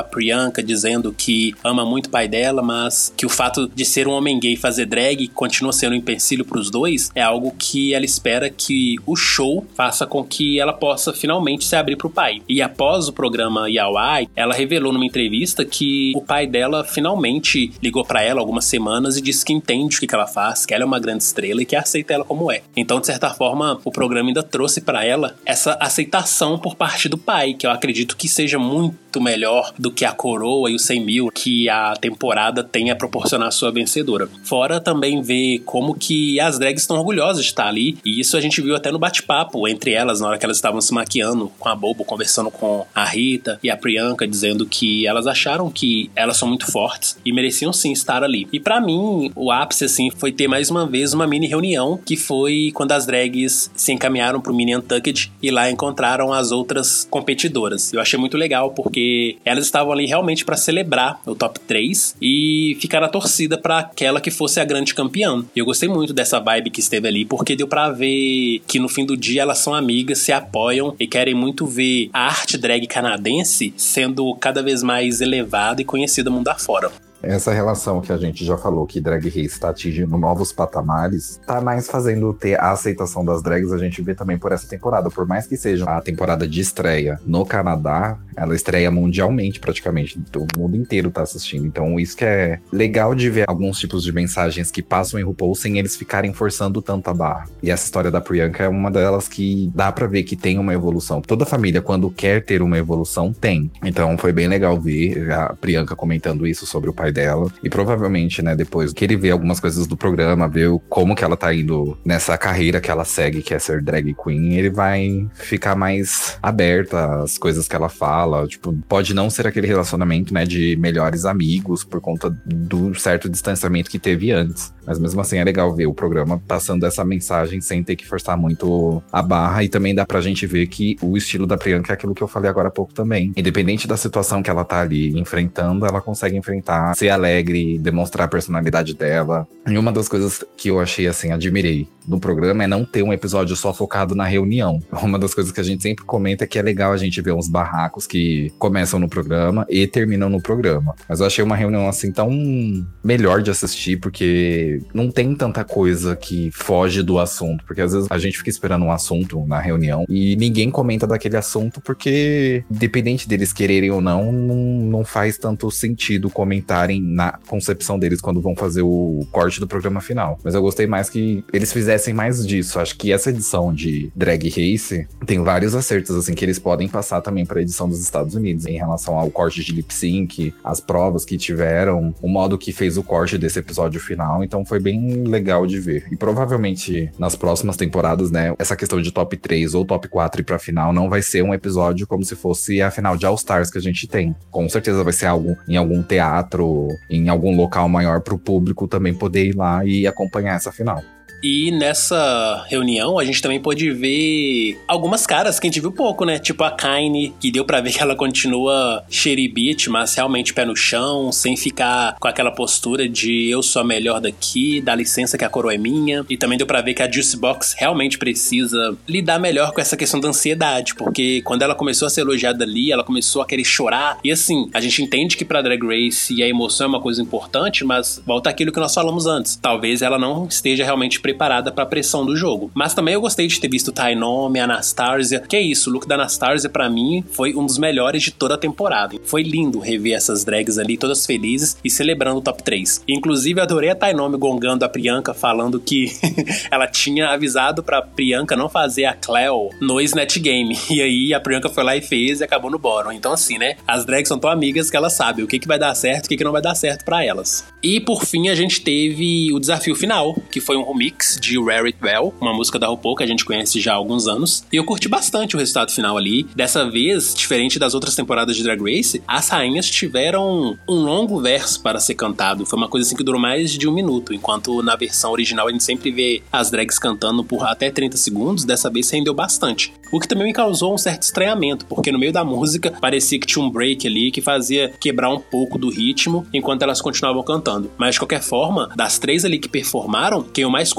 S1: Priyanka dizendo que ama muito o pai dela, mas que o fato de ser um homem gay fazer drag continua sendo um empecilho pros dois, é algo que ela espera que o show faça com que ela possa finalmente se abrir pro pai. E após o programa Yawai, ela revelou numa entrevista que o pai dela finalmente ligou pra ela algumas semanas e disse que entende o que ela faz, que ela é uma grande estrela e que aceita ela como é. Então, de certa forma, o programa ainda trouxe pra ela essa aceitação por parte do pai, que eu acredito que seja muito melhor do que a coroa e os cem mil que a temporada tem a proporcionar a sua vencedora. Fora também ver como que as drags estão orgulhosas de estar ali, e isso a gente viu até no bate-papo entre elas, na hora que elas estavam se maquiando com a Bobo, conversando com a Rita e a Priyanka, dizendo que elas acharam que elas são muito fortes e mereciam sim estar ali. E pra mim, o ápice assim foi ter mais uma vez uma mini reunião, que foi quando as drags se encaminharam pro Mini Untucked e lá encontraram as outras competidoras. Eu achei muito legal porque elas estavam ali realmente pra celebrar o top três e ficar na torcida pra aquela que fosse a grande campeã. E eu gostei muito dessa vibe que esteve ali, porque deu pra ver que no fim do dia elas são amigas, se apoiam e querem muito ver a arte drag canadense sendo cada vez mais elevada e conhecida mundo afora.
S3: Essa relação que a gente já falou que Drag Race está atingindo novos patamares, tá mais fazendo ter a aceitação das drags, a gente vê também por essa temporada. Por mais que seja a temporada de estreia no Canadá, ela estreia mundialmente praticamente, o mundo inteiro tá assistindo. Então isso que é legal de ver alguns tipos de mensagens que passam em RuPaul sem eles ficarem forçando tanto a barra. E essa história da Priyanka é uma delas que dá pra ver que tem uma evolução. Toda família, quando quer ter uma evolução, tem. Então foi bem legal ver a Priyanka comentando isso sobre o pai dela, e provavelmente, né, depois que ele vê algumas coisas do programa, vê como que ela tá indo nessa carreira que ela segue, que é ser drag queen, ele vai ficar mais aberta às coisas que ela fala, tipo, pode não ser aquele relacionamento, né, de melhores amigos, por conta do certo distanciamento que teve antes, mas mesmo assim é legal ver o programa passando essa mensagem sem ter que forçar muito a barra, e também dá pra gente ver que o estilo da Priyanka é aquilo que eu falei agora há pouco também, independente da situação que ela tá ali enfrentando, ela consegue enfrentar, ser alegre, demonstrar a personalidade dela. E uma das coisas que eu achei, assim, admirei no programa é não ter um episódio só focado na reunião. Uma das coisas que a gente sempre comenta é que é legal a gente ver uns barracos que começam no programa e terminam no programa. Mas eu achei uma reunião, assim, tão melhor de assistir, porque não tem tanta coisa que foge do assunto. Porque às vezes a gente fica esperando um assunto na reunião e ninguém comenta daquele assunto, porque independente deles quererem ou não, não, não faz tanto sentido comentar na concepção deles quando vão fazer o corte do programa final. Mas eu gostei mais que eles fizessem mais disso. Acho que essa edição de Drag Race tem vários acertos, assim, que eles podem passar também pra edição dos Estados Unidos, em relação ao corte de lip sync, as provas que tiveram, o modo que fez o corte desse episódio final. Então foi bem legal de ver. E provavelmente nas próximas temporadas, né, essa questão de top três ou top quatro e pra final não vai ser um episódio como se fosse a final de All Stars que a gente tem. Com certeza vai ser algo em algum teatro, em algum local maior para o público também poder ir lá e acompanhar essa final.
S1: E nessa reunião a gente também pôde ver algumas caras que a gente viu pouco, né? Tipo a Kaine, que deu pra ver que ela continua shady bitch, mas realmente pé no chão, sem ficar com aquela postura de eu sou a melhor daqui, dá licença que a coroa é minha. E também deu pra ver que a Juicy Box realmente precisa lidar melhor com essa questão da ansiedade, porque quando ela começou a ser elogiada ali, ela começou a querer chorar. E assim, a gente entende que pra Drag Race a emoção é uma coisa importante, mas volta aquilo que nós falamos antes. Talvez ela não esteja realmente preparada pra pressão do jogo. Mas também eu gostei de ter visto Tainomi, Anastasia. Que é isso, o look da Anastasia pra mim foi um dos melhores de toda a temporada. Foi lindo rever essas drags ali, todas felizes e celebrando o top três. Inclusive, adorei a Tainomi gongando a Priyanka, falando que ela tinha avisado pra Priyanka não fazer a Cleo no Snatch Game. E aí a Priyanka foi lá e fez e acabou no bottom. Então assim, né? As drags são tão amigas que elas sabem o que, que vai dar certo e o que, que não vai dar certo pra elas. E por fim, a gente teve o desafio final, que foi um remix de Wear It Well, uma música da RuPaul que a gente conhece já há alguns anos. E eu curti bastante o resultado final ali. Dessa vez, diferente das outras temporadas de Drag Race, as rainhas tiveram um longo verso para ser cantado. Foi uma coisa assim que durou mais de um minuto, enquanto na versão original a gente sempre vê as drags cantando por até trinta segundos. Dessa vez rendeu bastante. O que também me causou um certo estranhamento, porque no meio da música parecia que tinha um break ali que fazia quebrar um pouco do ritmo enquanto elas continuavam cantando. Mas de qualquer forma, das três ali que performaram, quem eu mais curti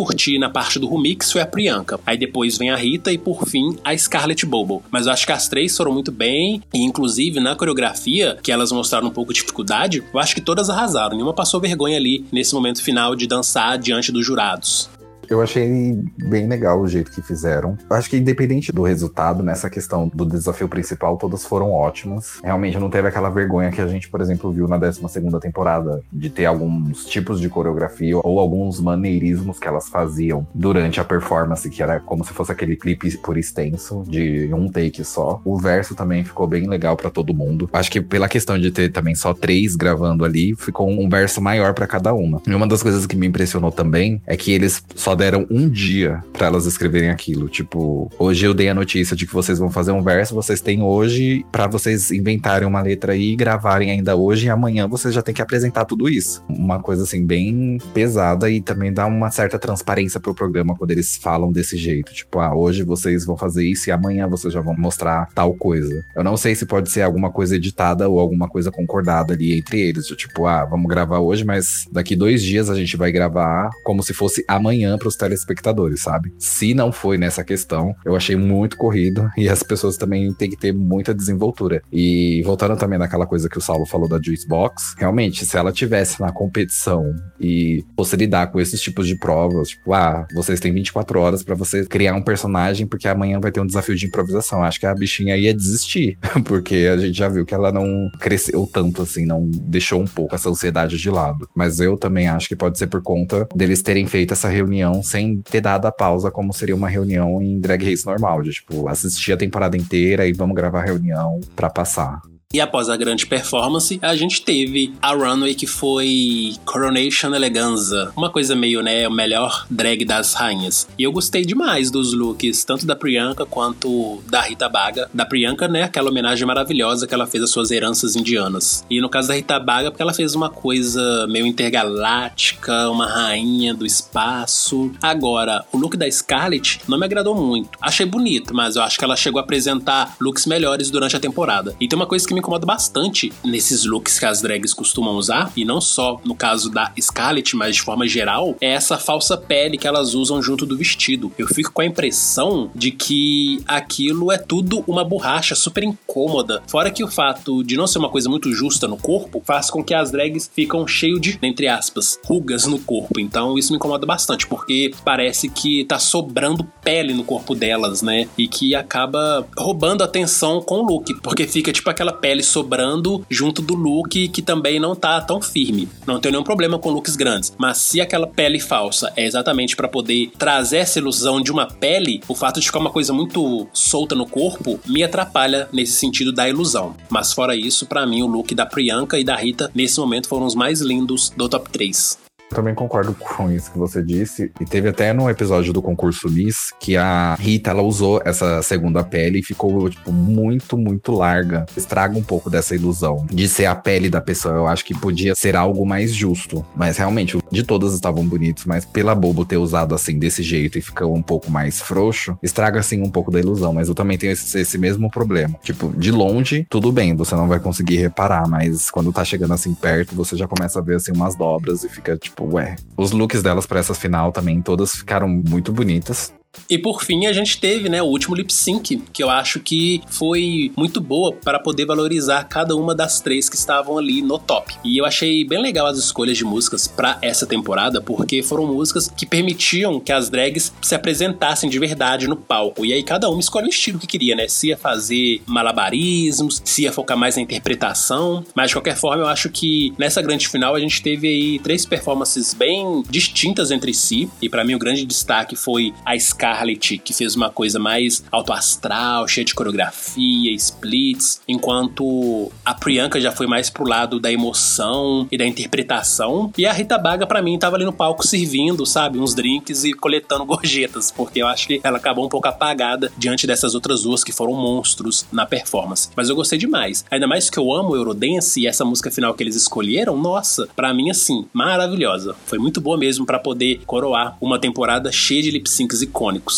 S1: curti na parte do remix foi a Priyanka. Aí depois vem a Rita e, por fim, a Scarlett Bobo. Mas eu acho que as três foram muito bem. E, inclusive, na coreografia, que elas mostraram um pouco de dificuldade, eu acho que todas arrasaram. Nenhuma passou vergonha ali, nesse momento final de dançar diante dos jurados.
S3: Eu achei bem legal o jeito que fizeram. Eu acho que independente do resultado, nessa questão do desafio principal, todas foram ótimas. Realmente não teve aquela vergonha que a gente, por exemplo, viu na décima segunda temporada, de ter alguns tipos de coreografia ou alguns maneirismos que elas faziam durante a performance, que era como se fosse aquele clipe por extenso, de um take só. O verso também ficou bem legal pra todo mundo. Acho que pela questão de ter também só três gravando ali, ficou um verso maior pra cada uma. E uma das coisas que me impressionou também é que eles só deram um dia pra elas escreverem aquilo. Tipo, hoje eu dei a notícia de que vocês vão fazer um verso, vocês têm hoje pra vocês inventarem uma letra aí e gravarem ainda hoje, e amanhã vocês já têm que apresentar tudo isso. Uma coisa assim, bem pesada, e também dá uma certa transparência pro programa quando eles falam desse jeito. Tipo, ah, hoje vocês vão fazer isso e amanhã vocês já vão mostrar tal coisa. Eu não sei se pode ser alguma coisa editada ou alguma coisa concordada ali entre eles. Tipo, ah, vamos gravar hoje, mas daqui dois dias a gente vai gravar como se fosse amanhã pros telespectadores, sabe? Se não foi nessa questão, eu achei muito corrido, e as pessoas também têm que ter muita desenvoltura. E voltando também naquela coisa que o Saulo falou da Juice Box, realmente, se ela tivesse na competição e fosse lidar com esses tipos de provas, tipo, ah, vocês têm vinte e quatro horas pra você criar um personagem, porque amanhã vai ter um desafio de improvisação. Acho que a bichinha ia desistir, porque a gente já viu que ela não cresceu tanto assim, não deixou um pouco essa ansiedade de lado. Mas eu também acho que pode ser por conta deles terem feito essa reunião sem ter dado a pausa como seria uma reunião em Drag Race normal, de tipo, assistir a temporada inteira e vamos gravar a reunião pra passar.
S1: E após a grande performance, a gente teve a runway que foi Coronation Eleganza. Uma coisa meio, né, o melhor drag das rainhas. E eu gostei demais dos looks, tanto da Priyanka quanto da Rita Baga. Da Priyanka, né, aquela homenagem maravilhosa que ela fez às suas heranças indianas. E no caso da Rita Baga, porque ela fez uma coisa meio intergaláctica, uma rainha do espaço. Agora, o look da Scarlett não me agradou muito. Achei bonito, mas eu acho que ela chegou a apresentar looks melhores durante a temporada. E tem uma coisa que me incomoda bastante nesses looks que as drags costumam usar, e não só no caso da Scarlett, mas de forma geral, é essa falsa pele que elas usam junto do vestido. Eu fico com a impressão de que aquilo é tudo uma borracha super incômoda, fora que o fato de não ser uma coisa muito justa no corpo faz com que as drags ficam cheio de, entre aspas, rugas no corpo. Então isso me incomoda bastante, porque parece que tá sobrando pele no corpo delas, né, e que acaba roubando a atenção com o look, porque fica tipo aquela pele pele sobrando junto do look que também não tá tão firme. Não tenho nenhum problema com looks grandes, mas se aquela pele falsa é exatamente pra poder trazer essa ilusão de uma pele, o fato de ficar uma coisa muito solta no corpo me atrapalha nesse sentido da ilusão. Mas fora isso, pra mim o look da Priyanka e da Rita nesse momento foram os mais lindos do top três.
S3: Eu também concordo com isso que você disse. E teve até no episódio do concurso Miss que a Rita, ela usou essa segunda pele e ficou, tipo, muito, muito larga. Estraga um pouco dessa ilusão de ser a pele da pessoa. Eu acho que podia ser algo mais justo. Mas realmente, de todas estavam bonitos, mas pela Bobo ter usado assim, desse jeito, e ficou um pouco mais frouxo, estraga assim um pouco da ilusão. Mas eu também tenho esse, esse mesmo problema. Tipo, de longe, tudo bem, você não vai conseguir reparar, mas quando tá chegando assim perto, você já começa a ver assim umas dobras e fica tipo, ué. Os looks delas pra essa final também, todas ficaram muito bonitas.
S1: E por fim a gente teve, né, o último lip sync, que eu acho que foi muito boa para poder valorizar cada uma das três que estavam ali no top. E eu achei bem legal as escolhas de músicas para essa temporada, porque foram músicas que permitiam que as drags se apresentassem de verdade no palco. E aí cada uma escolhe o estilo que queria, né? Se ia fazer malabarismos, se ia focar mais na interpretação. Mas de qualquer forma eu acho que nessa grande final a gente teve aí três performances bem distintas entre si. E para mim o grande destaque foi a Scarlett, que fez uma coisa mais alto astral, cheia de coreografia, splits, enquanto a Priyanka já foi mais pro lado da emoção e da interpretação, e a Rita Baga pra mim tava ali no palco servindo, sabe, uns drinks e coletando gorjetas, porque eu acho que ela acabou um pouco apagada diante dessas outras duas que foram monstros na performance. Mas eu gostei demais, ainda mais que eu amo o Eurodance, e essa música final que eles escolheram, nossa, pra mim assim, maravilhosa. Foi muito boa mesmo pra poder coroar uma temporada cheia de lip syncs icônicos.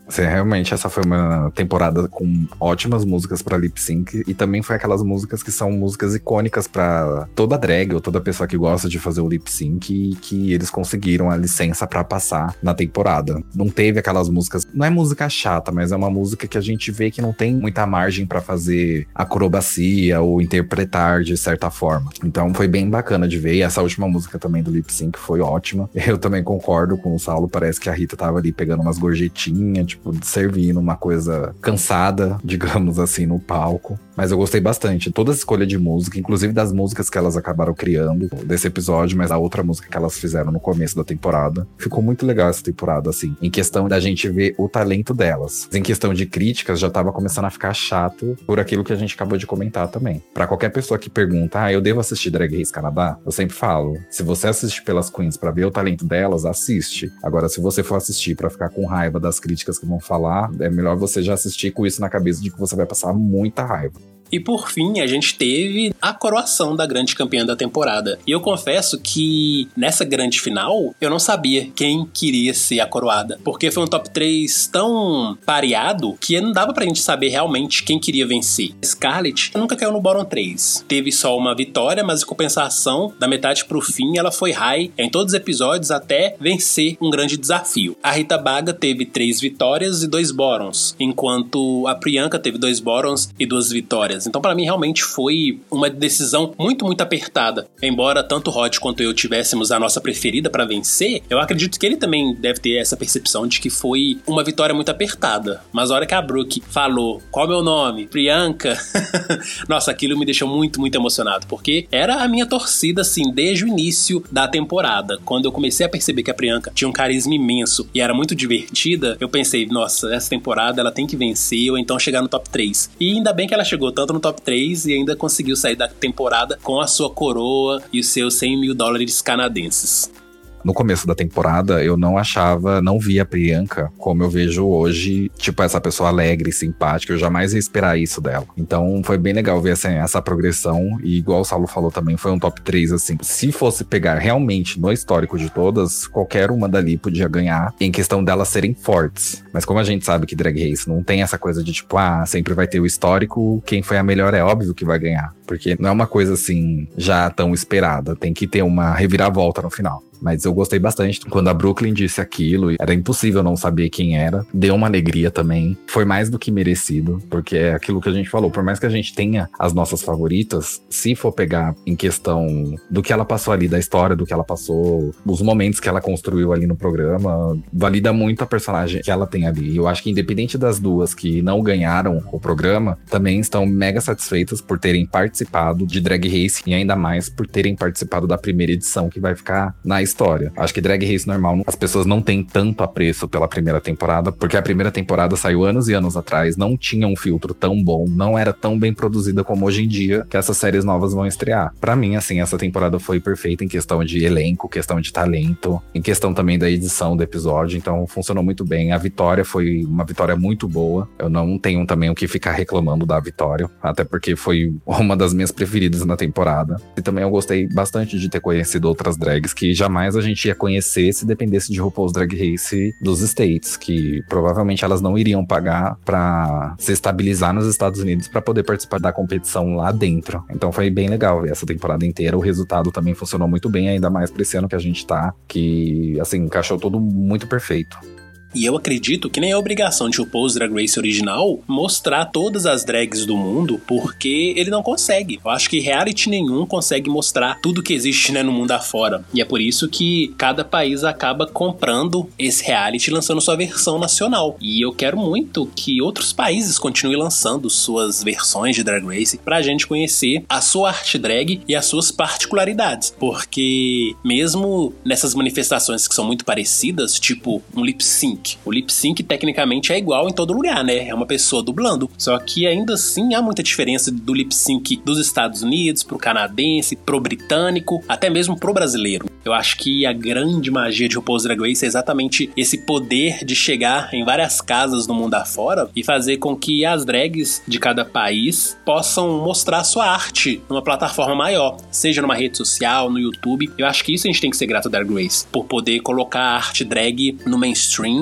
S3: Sim, realmente essa foi uma temporada com ótimas músicas pra lip sync e também foi aquelas músicas que são músicas icônicas pra toda drag ou toda pessoa que gosta de fazer o lip sync e que eles conseguiram a licença pra passar na temporada. Não teve aquelas músicas, não é música chata, mas é uma música que a gente vê que não tem muita margem pra fazer acrobacia ou interpretar de certa forma. Então foi bem bacana de ver e essa última música também do lip sync foi ótima. Eu também concordo com o Saulo, parece que a Rita tava ali pegando umas gorjetinhas, tipo, servindo uma coisa cansada, digamos assim, no palco. Mas eu gostei bastante. Toda a escolha de música, inclusive das músicas que elas acabaram criando desse episódio, mas a outra música que elas fizeram no começo da temporada. Ficou muito legal essa temporada, assim. Em questão da gente ver o talento delas. Em questão de críticas, já tava começando a ficar chato por aquilo que a gente acabou de comentar também. Pra qualquer pessoa que pergunta, ah, eu devo assistir Drag Race Canadá? Eu sempre falo, se você assistir pelas queens pra ver o talento delas, assiste. Agora, se você for assistir pra ficar com raiva das críticas que vão falar, é melhor você já assistir com isso na cabeça de que você vai passar muita raiva.
S1: E por fim, a gente teve a coroação da grande campeã da temporada. E eu confesso que nessa grande final, eu não sabia quem queria ser a coroada. Porque foi um top três tão pareado que não dava pra gente saber realmente quem queria vencer. Scarlett nunca caiu no bottom três. Teve só uma vitória, mas em compensação, da metade pro fim, ela foi high em todos os episódios até vencer um grande desafio. A Rita Baga teve três vitórias e dois bottoms, enquanto a Priyanka teve dois bottoms e duas vitórias. Então, pra mim, realmente foi uma decisão muito, muito apertada. Embora tanto o Rod quanto eu tivéssemos a nossa preferida pra vencer, eu acredito que ele também deve ter essa percepção de que foi uma vitória muito apertada. Mas a hora que a Brooke falou, qual é o meu nome? Priyanka. Nossa, aquilo me deixou muito, muito emocionado, porque era a minha torcida, assim, desde o início da temporada. Quando eu comecei a perceber que a Priyanka tinha um carisma imenso e era muito divertida, eu pensei, nossa, essa temporada ela tem que vencer ou então chegar no top três. E ainda bem que ela chegou tanto no top três e ainda conseguiu sair da temporada com a sua coroa e os seus cem mil dólares canadenses.
S3: No começo da temporada, eu não achava, não via a Priyanka como eu vejo hoje, tipo, essa pessoa alegre, simpática, eu jamais ia esperar isso dela. Então, foi bem legal ver assim, essa progressão, e igual o Saulo falou também, foi um top três, assim. Se fosse pegar realmente no histórico de todas, qualquer uma dali podia ganhar, em questão delas serem fortes. Mas como a gente sabe que Drag Race não tem essa coisa de tipo, ah, sempre vai ter o histórico, quem foi a melhor é óbvio que vai ganhar. Porque não é uma coisa assim, já tão esperada, tem que ter uma reviravolta no final. Mas eu gostei bastante quando a Brooklyn disse aquilo, era impossível não saber quem era, deu uma alegria também, foi mais do que merecido, porque é aquilo que a gente falou, por mais que a gente tenha as nossas favoritas, se for pegar em questão do que ela passou ali, da história do que ela passou, os momentos que ela construiu ali no programa, valida muito a personagem que ela tem ali. Eu acho que independente das duas que não ganharam o programa, também estão mega satisfeitas por terem participado de Drag Race e ainda mais por terem participado da primeira edição que vai ficar na história. Acho que Drag Race normal, as pessoas não têm tanto apreço pela primeira temporada, porque a primeira temporada saiu anos e anos atrás, não tinha um filtro tão bom, não era tão bem produzida como hoje em dia, que essas séries novas vão estrear. Pra mim, assim, essa temporada foi perfeita em questão de elenco, questão de talento, em questão também da edição do episódio, então funcionou muito bem. A vitória foi uma vitória muito boa, eu não tenho também o que ficar reclamando da vitória, até porque foi uma das minhas preferidas na temporada. E também eu gostei bastante de ter conhecido outras drags que jamais a gente ia conhecer se dependesse de RuPaul's Drag Race dos States, que provavelmente elas não iriam pagar pra se estabilizar nos Estados Unidos pra poder participar da competição lá dentro. Então foi bem legal ver essa temporada inteira. O resultado também funcionou muito bem, ainda mais pra esse ano que a gente tá, que, assim, encaixou tudo muito perfeito.
S1: E eu acredito que nem é obrigação de RuPaul's Drag Race original mostrar todas as drags do mundo, porque ele não consegue. Eu acho que reality nenhum consegue mostrar tudo que existe, né, no mundo afora. E é por isso que cada país acaba comprando esse reality e lançando sua versão nacional. E eu quero muito que outros países continuem lançando suas versões de Drag Race pra gente conhecer a sua arte drag e as suas particularidades. Porque mesmo nessas manifestações que são muito parecidas, tipo um lip sync, o lip sync tecnicamente é igual em todo lugar, né? É uma pessoa dublando. Só que ainda assim há muita diferença do lip sync dos Estados Unidos pro canadense, pro britânico, até mesmo pro brasileiro. Eu acho que a grande magia de RuPaul's Drag Race é exatamente esse poder de chegar em várias casas no mundo afora e fazer com que as drags de cada país possam mostrar sua arte numa plataforma maior, seja numa rede social, no YouTube. Eu acho que isso a gente tem que ser grato a Drag Race, por poder colocar a arte drag no mainstream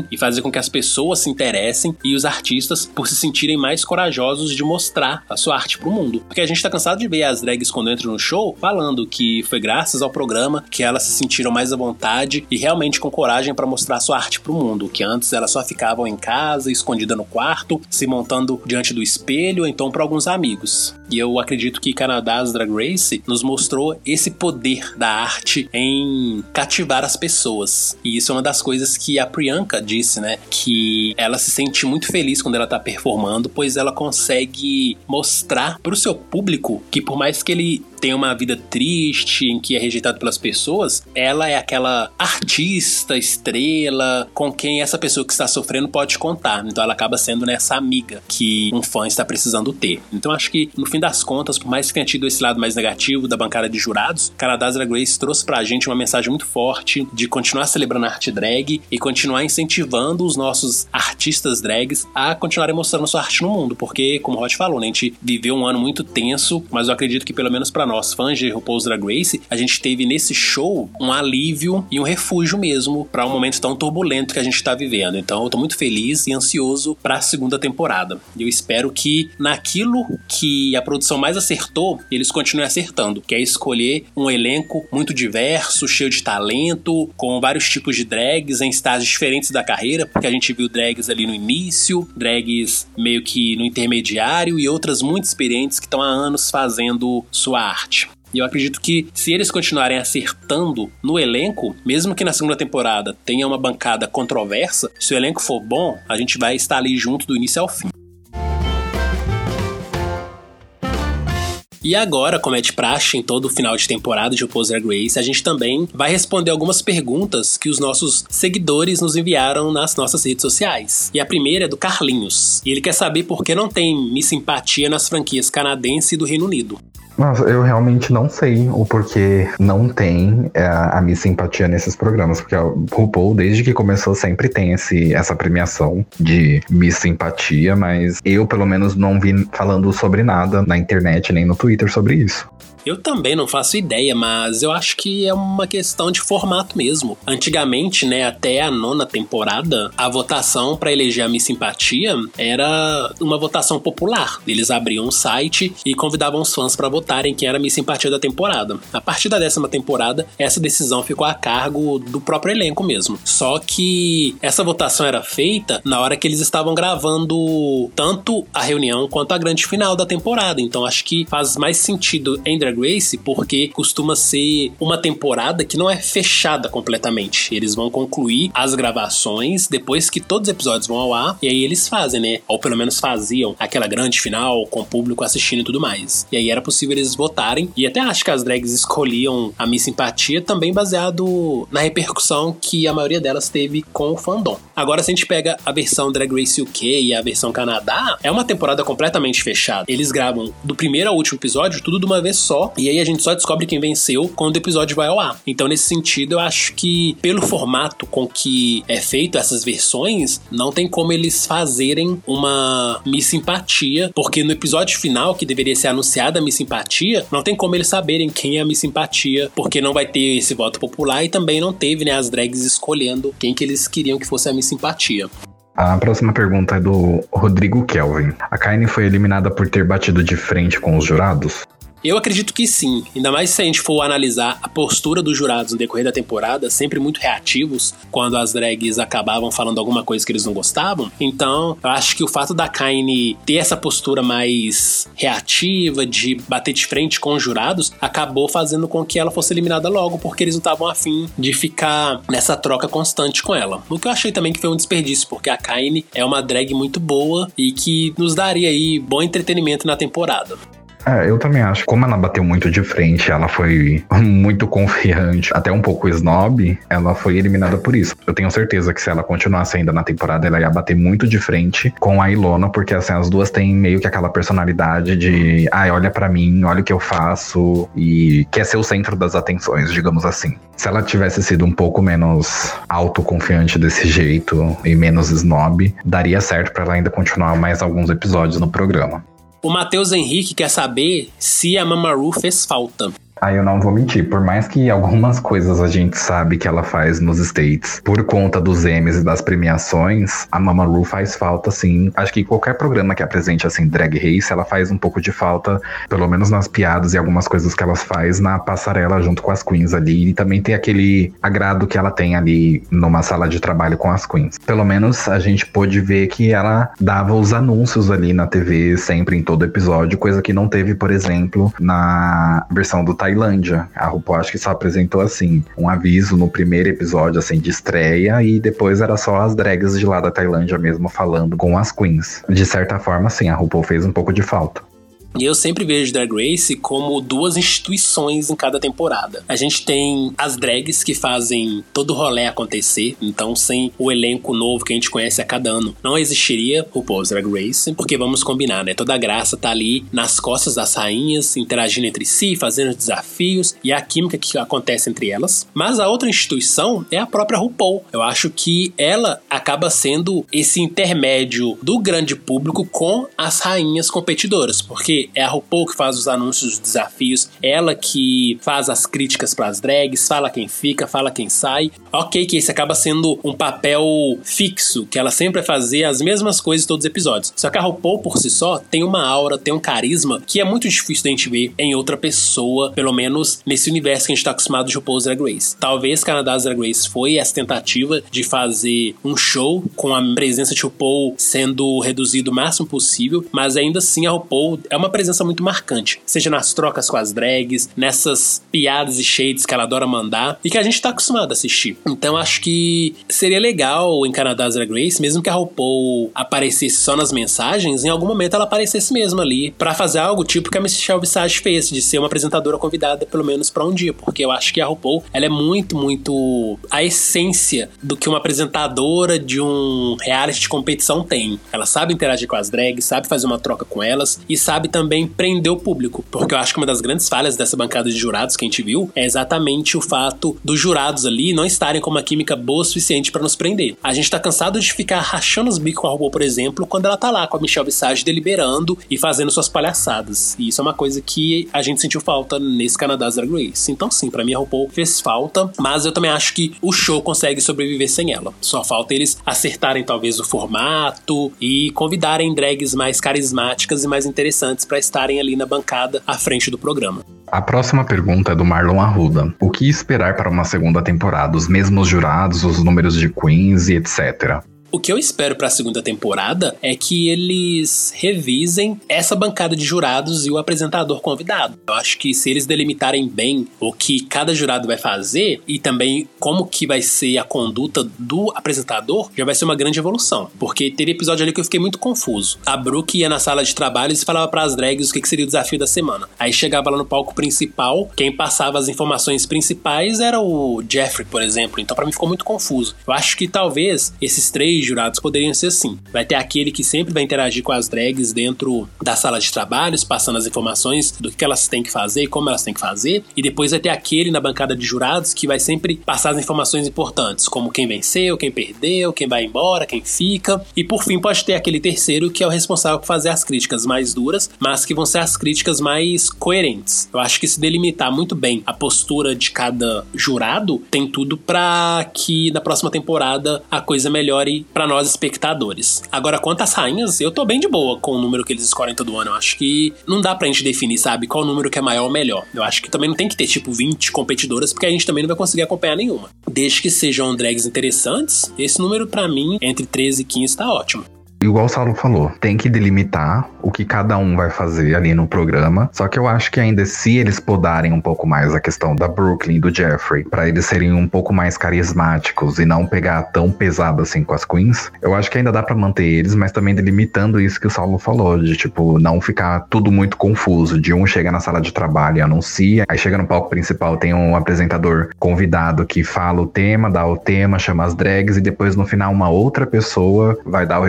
S1: bem e fazer com que as pessoas se interessem e os artistas por se sentirem mais corajosos de mostrar a sua arte pro mundo. Porque a gente tá cansado de ver as drags quando entram no show falando que foi graças ao programa que elas se sentiram mais à vontade e realmente com coragem pra mostrar a sua arte pro mundo, que antes elas só ficavam em casa, escondida no quarto, se montando diante do espelho, ou então pra alguns amigos. E eu acredito que Canada's Drag Race nos mostrou esse poder da arte em cativar as pessoas. E isso é uma das coisas que a Priyanka disse, né? Que ela se sente muito feliz quando ela tá performando, pois ela consegue mostrar pro seu público que por mais que ele tenha uma vida triste, em que é rejeitado pelas pessoas, ela é aquela artista, estrela, com quem essa pessoa que está sofrendo pode contar. Então ela acaba sendo nessa amiga que um fã está precisando ter. Então acho que, no fim das contas, por mais que tenha tido esse lado mais negativo da bancada de jurados, Canada's Drag Race trouxe pra gente uma mensagem muito forte de continuar celebrando a arte drag e continuar incentivando os nossos artistas drags a continuarem mostrando sua arte no mundo, porque, como o Rod falou, né, a gente viveu um ano muito tenso, mas eu acredito que, pelo menos pra nós, fãs de RuPaul's Drag Race, a gente teve nesse show um alívio e um refúgio mesmo pra um momento tão turbulento que a gente tá vivendo. Então eu tô muito feliz e ansioso pra segunda temporada. E eu espero que naquilo que a produção mais acertou, eles continuem acertando, que é escolher um elenco muito diverso, cheio de talento, com vários tipos de drags em estágios diferentes da carreira, porque a gente viu drags ali no início, drags meio que no intermediário e outras muito experientes que estão há anos fazendo sua arte. E eu acredito que se eles continuarem acertando no elenco, mesmo que na segunda temporada tenha uma bancada controversa, se o elenco for bom, a gente vai estar ali junto do início ao fim. E agora, como é de praxe em todo final de temporada de RuPaul's Drag Race, a gente também vai responder algumas perguntas que os nossos seguidores nos enviaram nas nossas redes sociais. E a primeira é do Carlinhos. E ele quer saber por que não tem Miss Simpatia nas franquias canadense e do Reino Unido.
S3: Nossa, eu realmente não sei o porquê não tem é, a Miss Simpatia nesses programas, porque o RuPaul, desde que começou, sempre tem esse, essa premiação de Miss Simpatia, mas eu, pelo menos, não vi falando sobre nada na internet nem no Twitter sobre isso.
S1: Eu também não faço ideia, mas eu acho que é uma questão de formato mesmo. Antigamente, né, até a nona temporada, a votação para eleger a Miss Simpatia era uma votação popular. Eles abriam um site e convidavam os fãs para votarem quem era a Miss Simpatia da temporada. A partir da décima temporada, essa decisão ficou a cargo do próprio elenco mesmo. Só que essa votação era feita na hora que eles estavam gravando tanto a reunião quanto a grande final da temporada. Então acho que faz mais sentido em Drag Race, porque costuma ser uma temporada que não é fechada completamente. Eles vão concluir as gravações depois que todos os episódios vão ao ar, e aí eles fazem, né? Ou pelo menos faziam aquela grande final com o público assistindo e tudo mais. E aí era possível eles votarem, e até acho que as drags escolhiam a Miss Simpatia também baseado na repercussão que a maioria delas teve com o fandom. Agora, se a gente pega a versão Drag Race U K e a versão Canadá, é uma temporada completamente fechada. Eles gravam do primeiro ao último episódio tudo de uma vez só, e aí a gente só descobre quem venceu quando o episódio vai ao ar. Então, nesse sentido, eu acho que pelo formato com que é feito essas versões, não tem como eles fazerem uma Miss Simpatia, porque no episódio final, que deveria ser anunciada a Miss Simpatia, não tem como eles saberem quem é a Miss Simpatia, porque não vai ter esse voto popular e também não teve, né, as drags escolhendo quem que eles queriam que fosse a Miss Simpatia.
S3: A próxima pergunta é do Rodrigo Kelvin. A Kaine foi eliminada por ter batido de frente com os jurados?
S1: Eu acredito que sim, ainda mais se a gente for analisar a postura dos jurados no decorrer da temporada, sempre muito reativos quando as drags acabavam falando alguma coisa que eles não gostavam. Então, eu acho que o fato da Kaine ter essa postura mais reativa, de bater de frente com os jurados, acabou fazendo com que ela fosse eliminada logo, porque eles não estavam afim de ficar nessa troca constante com ela. O que eu achei também que foi um desperdício, porque a Kaine é uma drag muito boa e que nos daria aí bom entretenimento na temporada.
S3: É, eu também acho. Como ela bateu muito de frente, ela foi muito confiante, até um pouco snob, ela foi eliminada por isso. Eu tenho certeza que se ela continuasse ainda na temporada, ela ia bater muito de frente com a Ilona, porque assim, as duas têm meio que aquela personalidade de ai, olha pra mim, olha o que eu faço, e quer ser o centro das atenções, digamos assim. Se ela tivesse sido um pouco menos autoconfiante desse jeito e menos snob, daria certo pra ela ainda continuar mais alguns episódios no programa.
S1: O Matheus Henrique quer saber se a Mama Ru fez falta.
S3: Aí eu não vou mentir, por mais que algumas coisas a gente sabe que ela faz nos States, por conta dos Emmys e das premiações, a Mama Ru faz falta, sim. Acho que qualquer programa que apresente, assim, Drag Race, ela faz um pouco de falta, pelo menos nas piadas e algumas coisas que ela faz na passarela junto com as queens ali. E também tem aquele agrado que ela tem ali numa sala de trabalho com as queens. Pelo menos a gente pôde ver que ela dava os anúncios ali na T V, sempre em todo episódio, coisa que não teve, por exemplo, na versão do Tailândia. A RuPaul acho que só apresentou, assim, um aviso no primeiro episódio, assim, de estreia, e depois era só as drags de lá da Tailândia mesmo falando com as queens. De certa forma, sim, a RuPaul fez um pouco de falta.
S1: E eu sempre vejo Drag Race como duas instituições em cada temporada. A gente tem as drags que fazem todo o rolê acontecer, então sem o elenco novo que a gente conhece a cada ano, não existiria o RuPaul's Drag Race, porque vamos combinar, né? Toda a graça tá ali nas costas das rainhas, interagindo entre si, fazendo desafios e a química que acontece entre elas. Mas a outra instituição é a própria RuPaul. Eu acho que ela acaba sendo esse intermédio do grande público com as rainhas competidoras, porque é a RuPaul que faz os anúncios, os desafios, ela que faz as críticas pras drags, fala quem fica, fala quem sai. Ok, que esse acaba sendo um papel fixo, que ela sempre vai fazer as mesmas coisas em todos os episódios. Só que a RuPaul, por si só, tem uma aura, tem um carisma que é muito difícil da gente ver em outra pessoa, pelo menos nesse universo que a gente tá acostumado de RuPaul's Drag Race. Talvez Canada's Drag Race foi essa tentativa de fazer um show com a presença de RuPaul sendo reduzido o máximo possível, mas ainda assim a RuPaul é uma presença muito marcante, seja nas trocas com as drags, nessas piadas e shades que ela adora mandar e que a gente tá acostumado a assistir. Então acho que seria legal em Canada's Drag Race, mesmo que a RuPaul aparecesse só nas mensagens, em algum momento ela aparecesse mesmo ali pra fazer algo tipo que a Michelle Visage fez, de ser uma apresentadora convidada pelo menos pra um dia, porque eu acho que a RuPaul, ela é muito, muito a essência do que uma apresentadora de um reality de competição tem. Ela sabe interagir com as drags, sabe fazer uma troca com elas e sabe também também prendeu o público, porque eu acho que uma das grandes falhas dessa bancada de jurados que a gente viu é exatamente o fato dos jurados ali não estarem com uma química boa o suficiente pra nos prender. A gente tá cansado de ficar rachando os bicos com a RuPaul, por exemplo, quando ela tá lá com a Michelle Visage deliberando e fazendo suas palhaçadas. E isso é uma coisa que a gente sentiu falta nesse Canada's Drag Race. Então sim, pra mim a RuPaul fez falta, mas eu também acho que o show consegue sobreviver sem ela. Só falta eles acertarem talvez o formato e convidarem drags mais carismáticas e mais interessantes para estarem ali na bancada à frente do programa.
S3: A próxima pergunta é do Marlon Arruda. O que esperar para uma segunda temporada? Os mesmos jurados, os números de queens e etcétera?
S1: O que eu espero pra segunda temporada é que eles revisem essa bancada de jurados e o apresentador convidado. Eu acho que se eles delimitarem bem o que cada jurado vai fazer e também como que vai ser a conduta do apresentador, já vai ser uma grande evolução. Porque teve episódio ali que eu fiquei muito confuso. A Brooke ia na sala de trabalho e falava pras drags o que seria o desafio da semana. Aí chegava lá no palco principal, quem passava as informações principais era o Jeffrey, por exemplo. Então pra mim ficou muito confuso. Eu acho que talvez esses três jurados poderiam ser assim. Vai ter aquele que sempre vai interagir com as drags dentro da sala de trabalhos, passando as informações do que elas têm que fazer e como elas têm que fazer. E depois vai ter aquele na bancada de jurados que vai sempre passar as informações importantes, como quem venceu, quem perdeu, quem vai embora, quem fica. E por fim pode ter aquele terceiro que é o responsável por fazer as críticas mais duras, mas que vão ser as críticas mais coerentes. Eu acho que se delimitar muito bem a postura de cada jurado, tem tudo pra que na próxima temporada a coisa melhore pra nós espectadores. Agora, quanto às rainhas, eu tô bem de boa com o número que eles escolhem todo ano. Eu acho que não dá pra gente definir, sabe, qual número que é maior ou melhor. Eu acho que também não tem que ter, tipo, vinte competidoras, porque a gente também não vai conseguir acompanhar nenhuma. Desde que sejam drags interessantes, esse número, pra mim, entre treze e quinze, tá ótimo.
S3: Igual o Saulo falou, tem que delimitar o que cada um vai fazer ali no programa. Só que eu acho que ainda se eles podarem um pouco mais a questão da Brooklyn e do Jeffrey, pra eles serem um pouco mais carismáticos e não pegar tão pesado assim com as queens, eu acho que ainda dá pra manter eles, mas também delimitando isso que o Saulo falou, de tipo, não ficar tudo muito confuso, de um chega na sala de trabalho e anuncia, aí chega no palco principal, tem um apresentador convidado que fala o tema, dá o tema, chama as drags e depois no final uma outra pessoa vai dar o resultado de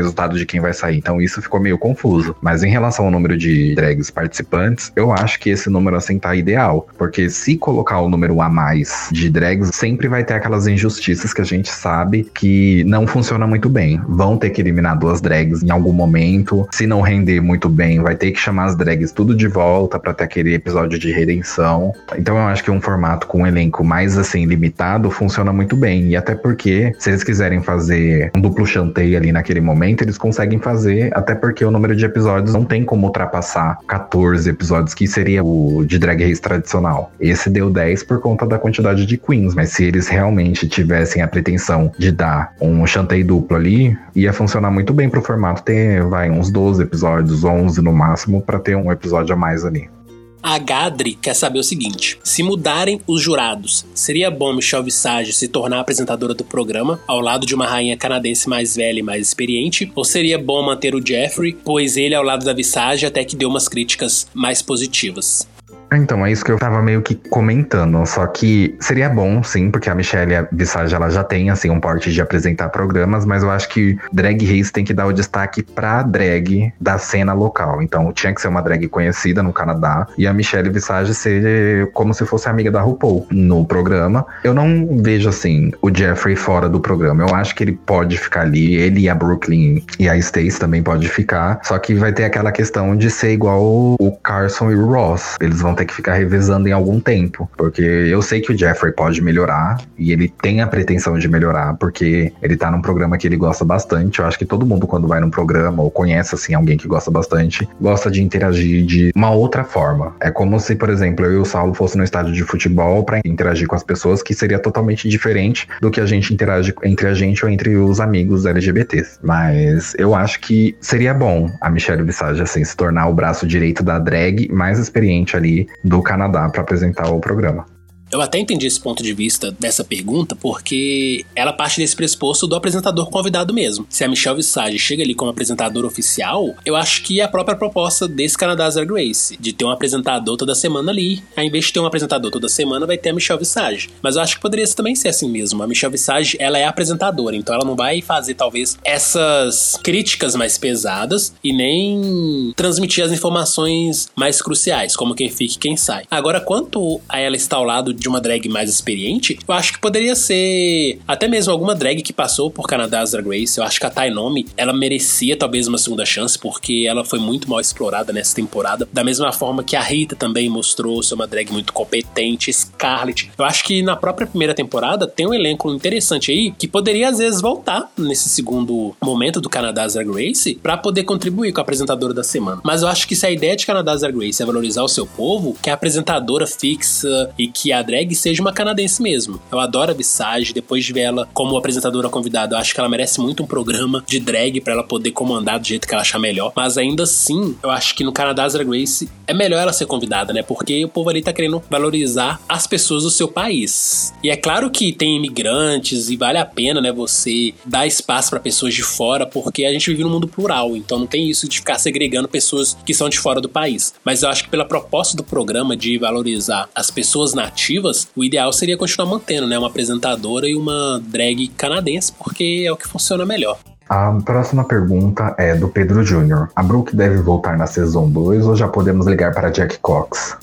S3: de quem vai sair. Então isso ficou meio confuso. Mas em relação ao número de drags participantes, eu acho que esse número assim tá ideal. Porque se colocar o número a mais de drags, sempre vai ter aquelas injustiças que a gente sabe que não funciona muito bem. Vão ter que eliminar duas drags em algum momento. Se não render muito bem, vai ter que chamar as drags tudo de volta pra ter aquele episódio de redenção. Então eu acho que um formato com um elenco mais assim limitado funciona muito bem. E até porque, se eles quiserem fazer um duplo chanteio ali naquele momento, eles conseguem fazer, até porque o número de episódios não tem como ultrapassar catorze episódios, que seria o de Drag Race tradicional. Esse deu dez por conta da quantidade de queens, mas se eles realmente tivessem a pretensão de dar um chanteio duplo ali, ia funcionar muito bem pro formato ter, vai, uns doze episódios, onze no máximo, pra ter um episódio a mais ali.
S1: A Gadri quer saber o seguinte: se mudarem os jurados, seria bom Michelle Visage se tornar apresentadora do programa, ao lado de uma rainha canadense mais velha e mais experiente? Ou seria bom manter o Jeffrey, pois ele ao lado da Visage até que deu umas críticas mais positivas?
S3: Então, é isso que eu tava meio que comentando, só que seria bom, sim, porque a Michelle Visage, ela já tem, assim, um porte de apresentar programas, mas eu acho que Drag Race tem que dar o destaque pra drag da cena local. Então, tinha que ser uma drag conhecida no Canadá, e a Michelle Visage ser como se fosse amiga da RuPaul no programa. Eu não vejo, assim, o Jeffrey fora do programa. Eu acho que ele pode ficar ali, ele e a Brooklyn e a Stacey também pode ficar, só que vai ter aquela questão de ser igual o Carson e o Ross. Eles vão ter que ficar revezando em algum tempo, porque eu sei que o Jeffrey pode melhorar, e ele tem a pretensão de melhorar, porque ele tá num programa que ele gosta bastante. Eu acho que todo mundo, quando vai num programa, ou conhece, assim, alguém que gosta bastante, gosta de interagir de uma outra forma. É como se, por exemplo, eu e o Saulo fosse no estádio de futebol pra interagir com as pessoas, que seria totalmente diferente do que a gente interage entre a gente ou entre os amigos L G B Ts. Mas eu acho que seria bom a Michelle Visage, assim, se tornar o braço direito da drag mais experiente ali do Canadá para apresentar o programa.
S1: Eu até entendi esse ponto de vista dessa pergunta, porque ela parte desse pressuposto do apresentador convidado mesmo. Se a Michelle Visage chega ali como apresentador oficial, eu acho que é a própria proposta desse Canada's Drag Race, de ter um apresentador toda semana ali. Ao invés de ter um apresentador toda semana, vai ter a Michelle Visage. Mas eu acho que poderia também ser assim mesmo. A Michelle Visage, ela é apresentadora, então ela não vai fazer, talvez, essas críticas mais pesadas e nem transmitir as informações mais cruciais, como quem fica e quem sai. Agora, quanto a ela estar ao lado de uma drag mais experiente, eu acho que poderia ser até mesmo alguma drag que passou por Canada's Drag Race. Eu acho que a Tainomi, ela merecia talvez uma segunda chance, porque ela foi muito mal explorada nessa temporada, da mesma forma que a Rita também mostrou ser uma drag muito competente. Scarlett, eu acho que na própria primeira temporada tem um elenco interessante aí, que poderia às vezes voltar nesse segundo momento do Canada's Drag Race pra poder contribuir com a apresentadora da semana. Mas eu acho que se a ideia de Canada's Drag Race é valorizar o seu povo, que a apresentadora fixa e que a drag seja uma canadense mesmo. Eu adoro a Visage, depois de ver ela como apresentadora convidada, eu acho que ela merece muito um programa de drag pra ela poder comandar do jeito que ela achar melhor. Mas ainda assim, eu acho que no Canada's Drag Race é melhor ela ser convidada, né? Porque o povo ali tá querendo valorizar as pessoas do seu país. E é claro que tem imigrantes e vale a pena, né, você dar espaço pra pessoas de fora, porque a gente vive num mundo plural, então não tem isso de ficar segregando pessoas que são de fora do país. Mas eu acho que pela proposta do programa de valorizar as pessoas nativas, o ideal seria continuar mantendo, né, uma apresentadora e uma drag canadense, porque é o que funciona melhor.
S3: A próxima pergunta é do Pedro Júnior A Brooke deve voltar na Season dois ou já podemos ligar para Jack Cox?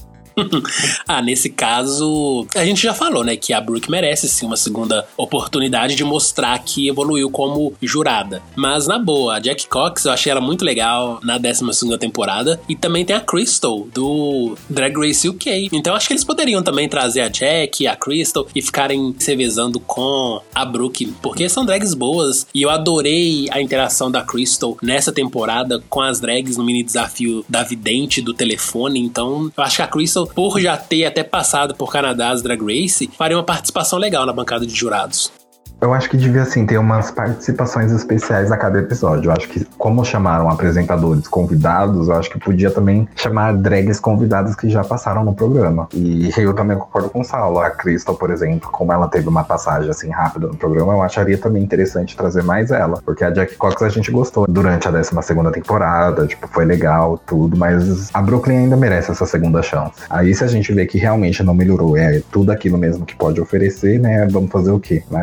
S1: Ah, nesse caso, a gente já falou, né, que a Brooke merece sim uma segunda oportunidade de mostrar que evoluiu como jurada. Mas na boa, a Jack Cox eu achei ela muito legal na décima segunda temporada. E também tem a Crystal do Drag Race U K. Então acho que eles poderiam também trazer a Jack e a Crystal e ficarem se revezando com a Brooke, porque são drags boas. E eu adorei a interação da Crystal nessa temporada com as drags no mini desafio da vidente do telefone. Então eu acho que a Crystal, por já ter até passado por Canada's Drag Race, faria uma participação legal na bancada de jurados.
S3: Eu acho que devia, assim, ter umas participações especiais a cada episódio. Eu acho que, como chamaram apresentadores convidados, eu acho que podia também chamar drags convidadas que já passaram no programa. E eu também concordo com o Saulo. A Crystal, por exemplo, como ela teve uma passagem, assim, rápida no programa, eu acharia também interessante trazer mais ela. Porque a Jack Cox a gente gostou durante a décima segunda temporada, tipo, foi legal, tudo, mas a Brooklyn ainda merece essa segunda chance. Aí, se a gente vê que realmente não melhorou, é tudo aquilo mesmo que pode oferecer, né, vamos fazer o quê? Mas acho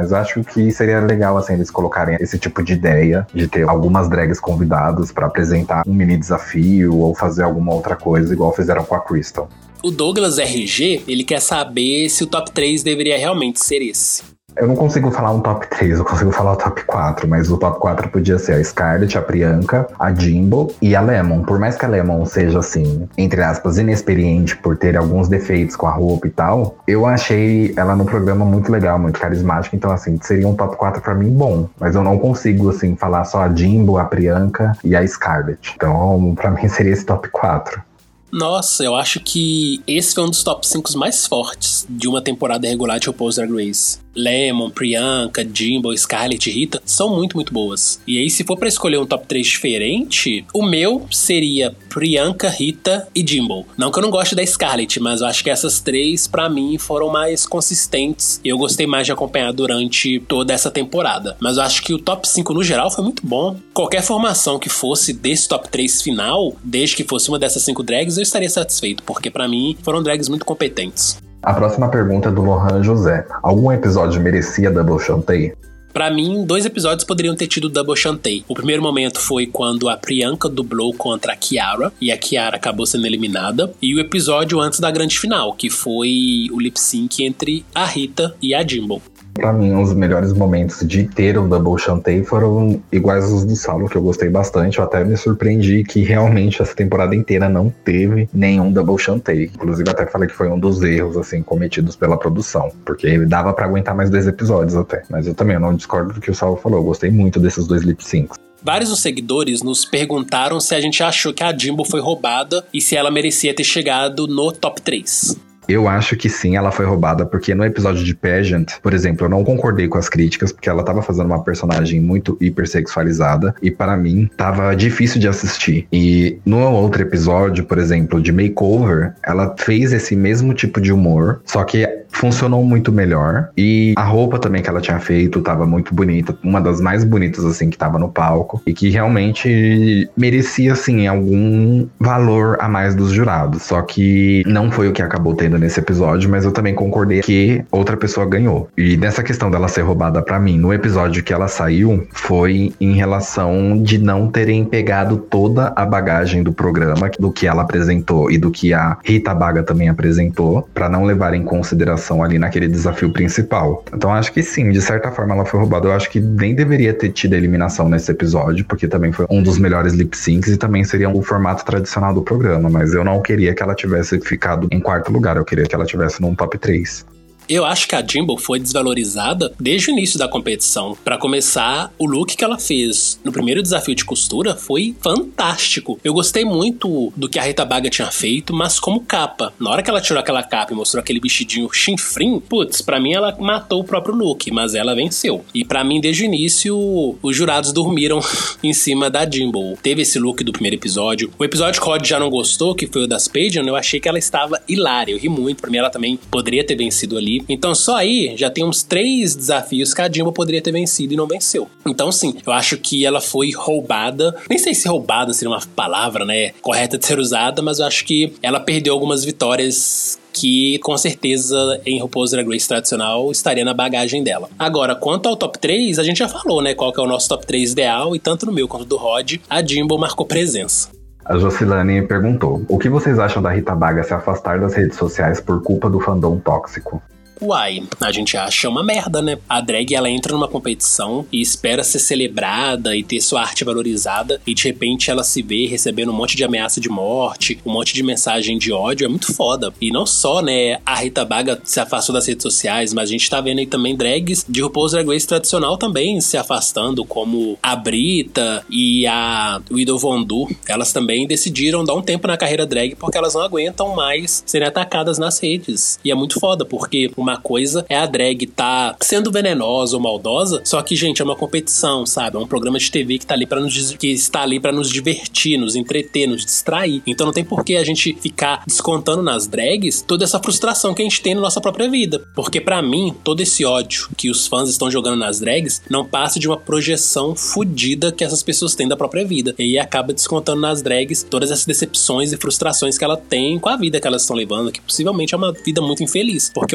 S3: que seria legal, assim, eles colocarem esse tipo de ideia de ter algumas drags convidadas pra apresentar um mini desafio ou fazer alguma outra coisa, igual fizeram com a Crystal.
S1: O Douglas R G, ele quer saber se o top três deveria realmente ser esse.
S3: Eu não consigo falar um top três, eu consigo falar o top quatro, mas o top quatro podia ser a Scarlett, a Priyanka, a Jimbo e a Lemon. Por mais que a Lemon seja, assim, entre aspas, inexperiente por ter alguns defeitos com a roupa e tal, eu achei ela no programa muito legal, muito carismática, então, assim, seria um top quatro pra mim bom. Mas eu não consigo, assim, falar só a Jimbo, a Priyanka e a Scarlett. Então, pra mim seria esse top quatro.
S1: Nossa, eu acho que esse foi um dos top cinco mais fortes de uma temporada regular de RuPaul's Drag Race. Lemon, Priyanka, Jimbo, Scarlett e Rita são muito, muito boas. E aí, se for pra escolher um top três diferente, o meu seria Priyanka, Rita e Jimbo. Não que eu não goste da Scarlett, mas eu acho que essas três, pra mim, foram mais consistentes e eu gostei mais de acompanhar durante toda essa temporada. Mas eu acho que o top cinco, no geral, foi muito bom. Qualquer formação que fosse desse top três final, desde que fosse uma dessas cinco drags, eu estaria satisfeito, porque pra mim, foram drags muito competentes.
S3: A próxima pergunta é do Lohan José. Algum episódio merecia Double Chantay?
S1: Pra mim, dois episódios poderiam ter tido Double Chantay. O primeiro momento foi quando a Priyanka dublou contra a Kiara, e a Kiara acabou sendo eliminada. E o episódio antes da grande final, que foi o lip sync entre a Rita e a Jimbo.
S3: Pra mim, os melhores momentos de ter o Double Chantay foram iguais aos do Saulo, que eu gostei bastante. Eu até me surpreendi que realmente essa temporada inteira não teve nenhum Double Chantay. Inclusive, até falei que foi um dos erros, assim, cometidos pela produção. Porque dava pra aguentar mais dois episódios até. Mas eu também eu não discordo do que o Saulo falou. Eu gostei muito desses dois lip syncs.
S1: Vários dos seguidores nos perguntaram se a gente achou que a Jimbo foi roubada e se ela merecia ter chegado no top três.
S3: Eu acho que sim, ela foi roubada, porque no episódio de Pageant, por exemplo, eu não concordei com as críticas, porque ela tava fazendo uma personagem muito hipersexualizada, e para mim, tava difícil de assistir. E no outro episódio, por exemplo, de Makeover, ela fez esse mesmo tipo de humor, só que funcionou muito melhor, e a roupa também que ela tinha feito tava muito bonita, uma das mais bonitas, assim, que tava no palco, e que realmente merecia, assim, algum valor a mais dos jurados, só que não foi o que acabou tendo nesse episódio, mas eu também concordei que outra pessoa ganhou. E nessa questão dela ser roubada pra mim, no episódio que ela saiu, foi em relação de não terem pegado toda a bagagem do programa, do que ela apresentou e do que a Rita Baga também apresentou, pra não levar em consideração ali naquele desafio principal. Então acho que sim, de certa forma ela foi roubada. Eu acho que nem deveria ter tido eliminação nesse episódio, porque também foi um dos melhores lip syncs e também seria o formato tradicional do programa, mas eu não queria que ela tivesse ficado em quarto lugar. Eu queria que ela tivesse num top três.
S1: Eu acho que a Jimbo foi desvalorizada desde o início da competição. Pra começar, o look que ela fez no primeiro desafio de costura foi fantástico. Eu gostei muito do que a Rita Baga tinha feito, mas como capa. Na hora que ela tirou aquela capa e mostrou aquele vestidinho chinfrim, putz, pra mim ela matou o próprio look, mas ela venceu. E pra mim, desde o início, os jurados dormiram em cima da Jimbo. Teve esse look do primeiro episódio. O episódio que o Rod já não gostou, que foi o das Pageant, eu achei que ela estava hilária. Eu ri muito. Pra mim, ela também poderia ter vencido ali. Então só aí já tem uns três desafios que a Jimbo poderia ter vencido e não venceu. Então sim, eu acho que ela foi roubada. Nem sei se roubada seria uma palavra, né, correta de ser usada, mas eu acho que ela perdeu algumas vitórias que com certeza em RuPaul's Drag Race tradicional estaria na bagagem dela. Agora, quanto ao top três, a gente já falou, né, qual que é o nosso top três ideal, e tanto no meu quanto do Rod, a Jimbo marcou presença.
S3: A Jocilane perguntou: o que vocês acham da Rita Baga se afastar das redes sociais por culpa do fandom tóxico?
S1: Uai, a gente acha uma merda, né? A drag, ela entra numa competição e espera ser celebrada e ter sua arte valorizada, e de repente ela se vê recebendo um monte de ameaça de morte, um monte de mensagem de ódio. É muito foda. E não só, né, a Rita Baga se afastou das redes sociais, mas a gente tá vendo aí também drags de RuPaul's Drag Race tradicional também se afastando, como a Brita e a Widow Von Du. Elas também decidiram dar um tempo na carreira drag porque elas não aguentam mais serem atacadas nas redes. E é muito foda, porque uma coisa é a drag tá sendo venenosa ou maldosa, só que, gente, é uma competição, sabe? É um programa de T V que tá ali pra nos, que está ali pra nos divertir, nos entreter, nos distrair. Então não tem por que a gente ficar descontando nas drags toda essa frustração que a gente tem na nossa própria vida. Porque pra mim, todo esse ódio que os fãs estão jogando nas drags não passa de uma projeção fodida que essas pessoas têm da própria vida. E aí acaba descontando nas drags todas essas decepções e frustrações que ela tem com a vida que elas estão levando, que possivelmente é uma vida muito infeliz. Porque eu acho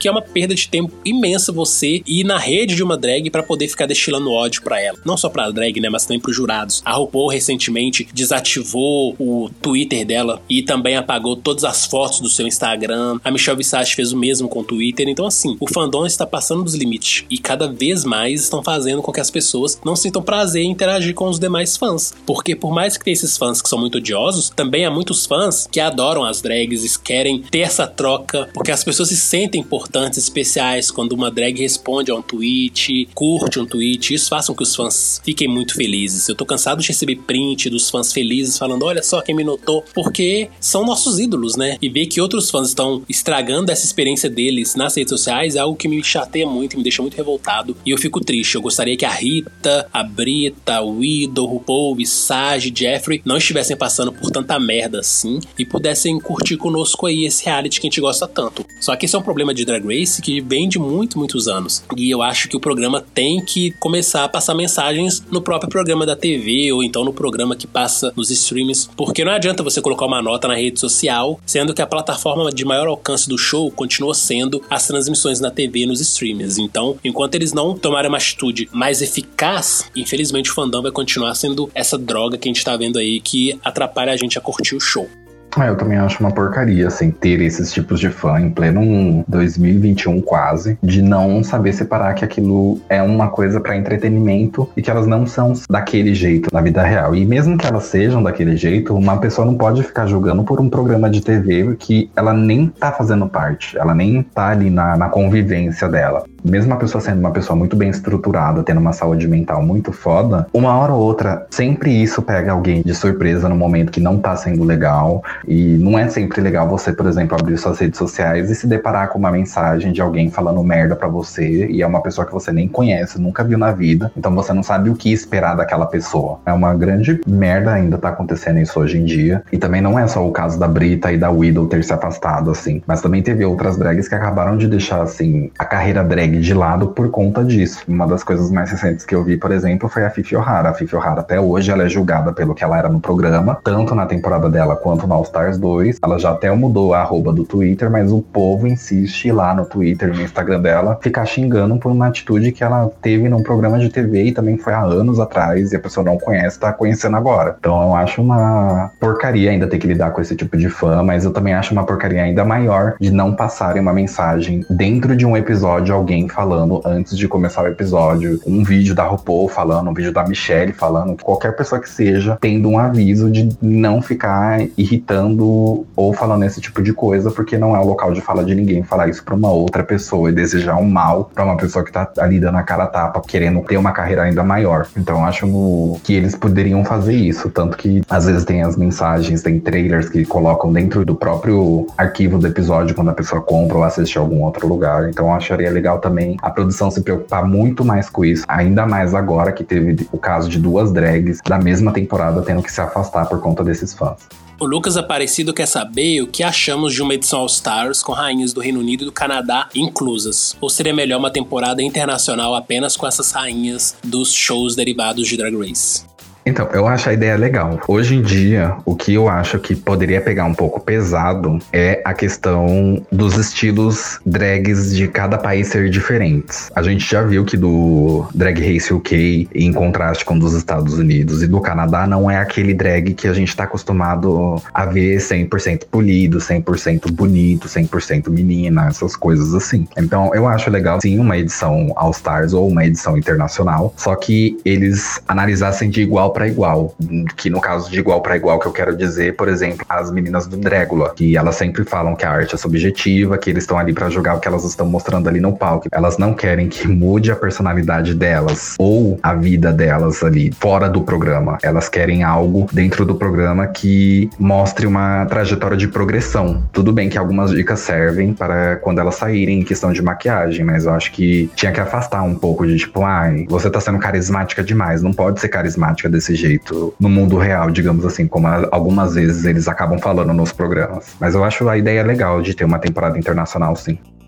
S1: que é uma perda de tempo imensa você ir na rede de uma drag pra poder ficar destilando ódio pra ela. Não só pra drag, né, mas também pros jurados. A RuPaul recentemente desativou o Twitter dela e também apagou todas as fotos do seu Instagram. A Michelle Visage fez o mesmo com o Twitter. Então, assim, o fandom está passando dos limites e cada vez mais estão fazendo com que as pessoas não sintam prazer em interagir com os demais fãs. Porque por mais que tenha esses fãs que são muito odiosos, também há muitos fãs que adoram as drags e querem ter essa troca, porque as pessoas se sentem importantes, especiais, quando uma drag responde a um tweet, curte um tweet. Isso faz com que os fãs fiquem muito felizes. Eu tô cansado de receber print dos fãs felizes falando, olha só quem me notou, porque são nossos ídolos, né? E ver que outros fãs estão estragando essa experiência deles nas redes sociais é algo que me chateia muito, me deixa muito revoltado e eu fico triste. Eu gostaria que a Rita, a Brita, o Widow, o RuPaul, Visage, Jeffrey não estivessem passando por tanta merda assim e pudessem curtir conosco aí esse reality que a gente gosta tanto. Só que esse é um problema de Drag Race que vem de muito, muitos anos. E eu acho que o programa tem que começar a passar mensagens no próprio programa da T V ou então no programa que passa nos streams, porque não adianta você colocar uma nota na rede social, sendo que a plataforma de maior alcance do show continua sendo as transmissões na T V e nos streams. Então, enquanto eles não tomarem uma atitude mais eficaz, infelizmente o fandom vai continuar sendo essa droga que a gente tá vendo aí que atrapalha a gente a curtir o show.
S3: Ah, eu também acho uma porcaria, assim, ter esses tipos de fã em pleno dois mil e vinte e um quase, de não saber separar que aquilo é uma coisa pra entretenimento e que elas não são daquele jeito na vida real. E mesmo que elas sejam daquele jeito, uma pessoa não pode ficar julgando por um programa de T V que ela nem tá fazendo parte, ela nem tá ali na, na convivência dela. Mesmo a pessoa sendo uma pessoa muito bem estruturada, tendo uma saúde mental muito foda, uma hora ou outra, sempre isso pega alguém de surpresa no momento que não tá sendo legal. E não é sempre legal você, por exemplo, abrir suas redes sociais e se deparar com uma mensagem de alguém falando merda pra você, e é uma pessoa que você nem conhece, nunca viu na vida, então você não sabe o que esperar daquela pessoa. É uma grande merda ainda tá acontecendo isso hoje em dia. E também não é só o caso da Brita e da Widow ter se afastado, assim, mas também teve outras drags que acabaram de deixar, assim, a carreira drag de lado por conta disso. Uma das coisas mais recentes que eu vi, por exemplo, foi a Fifi O'Hara. A Fifi O'Hara até hoje ela é julgada pelo que ela era no programa, tanto na temporada dela quanto no All Stars dois. Ela já até mudou a arroba do Twitter, mas o povo insiste lá no Twitter e no Instagram dela ficar xingando por uma atitude que ela teve num programa de T V e também foi há anos atrás e a pessoa não conhece, tá conhecendo agora. Então eu acho uma porcaria ainda ter que lidar com esse tipo de fã, mas eu também acho uma porcaria ainda maior de não passarem uma mensagem dentro de um episódio, alguém falando antes de começar o episódio, um vídeo da RuPaul falando, um vídeo da Michelle falando, qualquer pessoa que seja, tendo um aviso de não ficar irritando ou falando esse tipo de coisa, porque não é o local de fala de ninguém falar isso pra uma outra pessoa e desejar um mal pra uma pessoa que tá ali dando a cara a tapa, querendo ter uma carreira ainda maior. Então eu acho que eles poderiam fazer isso, tanto que às vezes tem as mensagens, tem trailers que colocam dentro do próprio arquivo do episódio quando a pessoa compra ou assiste a algum outro lugar. Então eu acharia legal também a produção se preocupar muito mais com isso, ainda mais agora que teve o caso de duas drags da mesma temporada tendo que se afastar por conta desses fãs.
S1: O Lucas Aparecido quer saber o que achamos de uma edição All Stars com rainhas do Reino Unido e do Canadá inclusas. Ou seria melhor uma temporada internacional apenas com essas rainhas dos shows derivados de Drag Race?
S3: Então, eu acho a ideia legal. Hoje em dia, o que eu acho que poderia pegar um pouco pesado é a questão dos estilos drags de cada país ser diferentes. A gente já viu que do Drag Race U K, em contraste com dos Estados Unidos e do Canadá, não é aquele drag que a gente tá acostumado a ver cem por cento polido, cem por cento bonito, cem por cento menina, essas coisas assim. Então, eu acho legal, sim, uma edição All Stars ou uma edição internacional, só que eles analisassem de igual para igual, que no caso de igual para igual que eu quero dizer, por exemplo, as meninas do Drégula, que elas sempre falam que a arte é subjetiva, que eles estão ali para jogar o que elas estão mostrando ali no palco. Elas não querem que mude a personalidade delas ou a vida delas ali fora do programa. Elas querem algo dentro do programa que mostre uma trajetória de progressão. Tudo bem que algumas dicas servem para quando elas saírem em questão de maquiagem, mas eu acho que tinha que afastar um pouco de tipo, ai, você tá sendo carismática demais, não pode ser carismática desse jeito no mundo real, digamos assim, como algumas vezes eles acabam falando nos programas. Mas eu acho a ideia legal de ter uma temporada internacional, sim.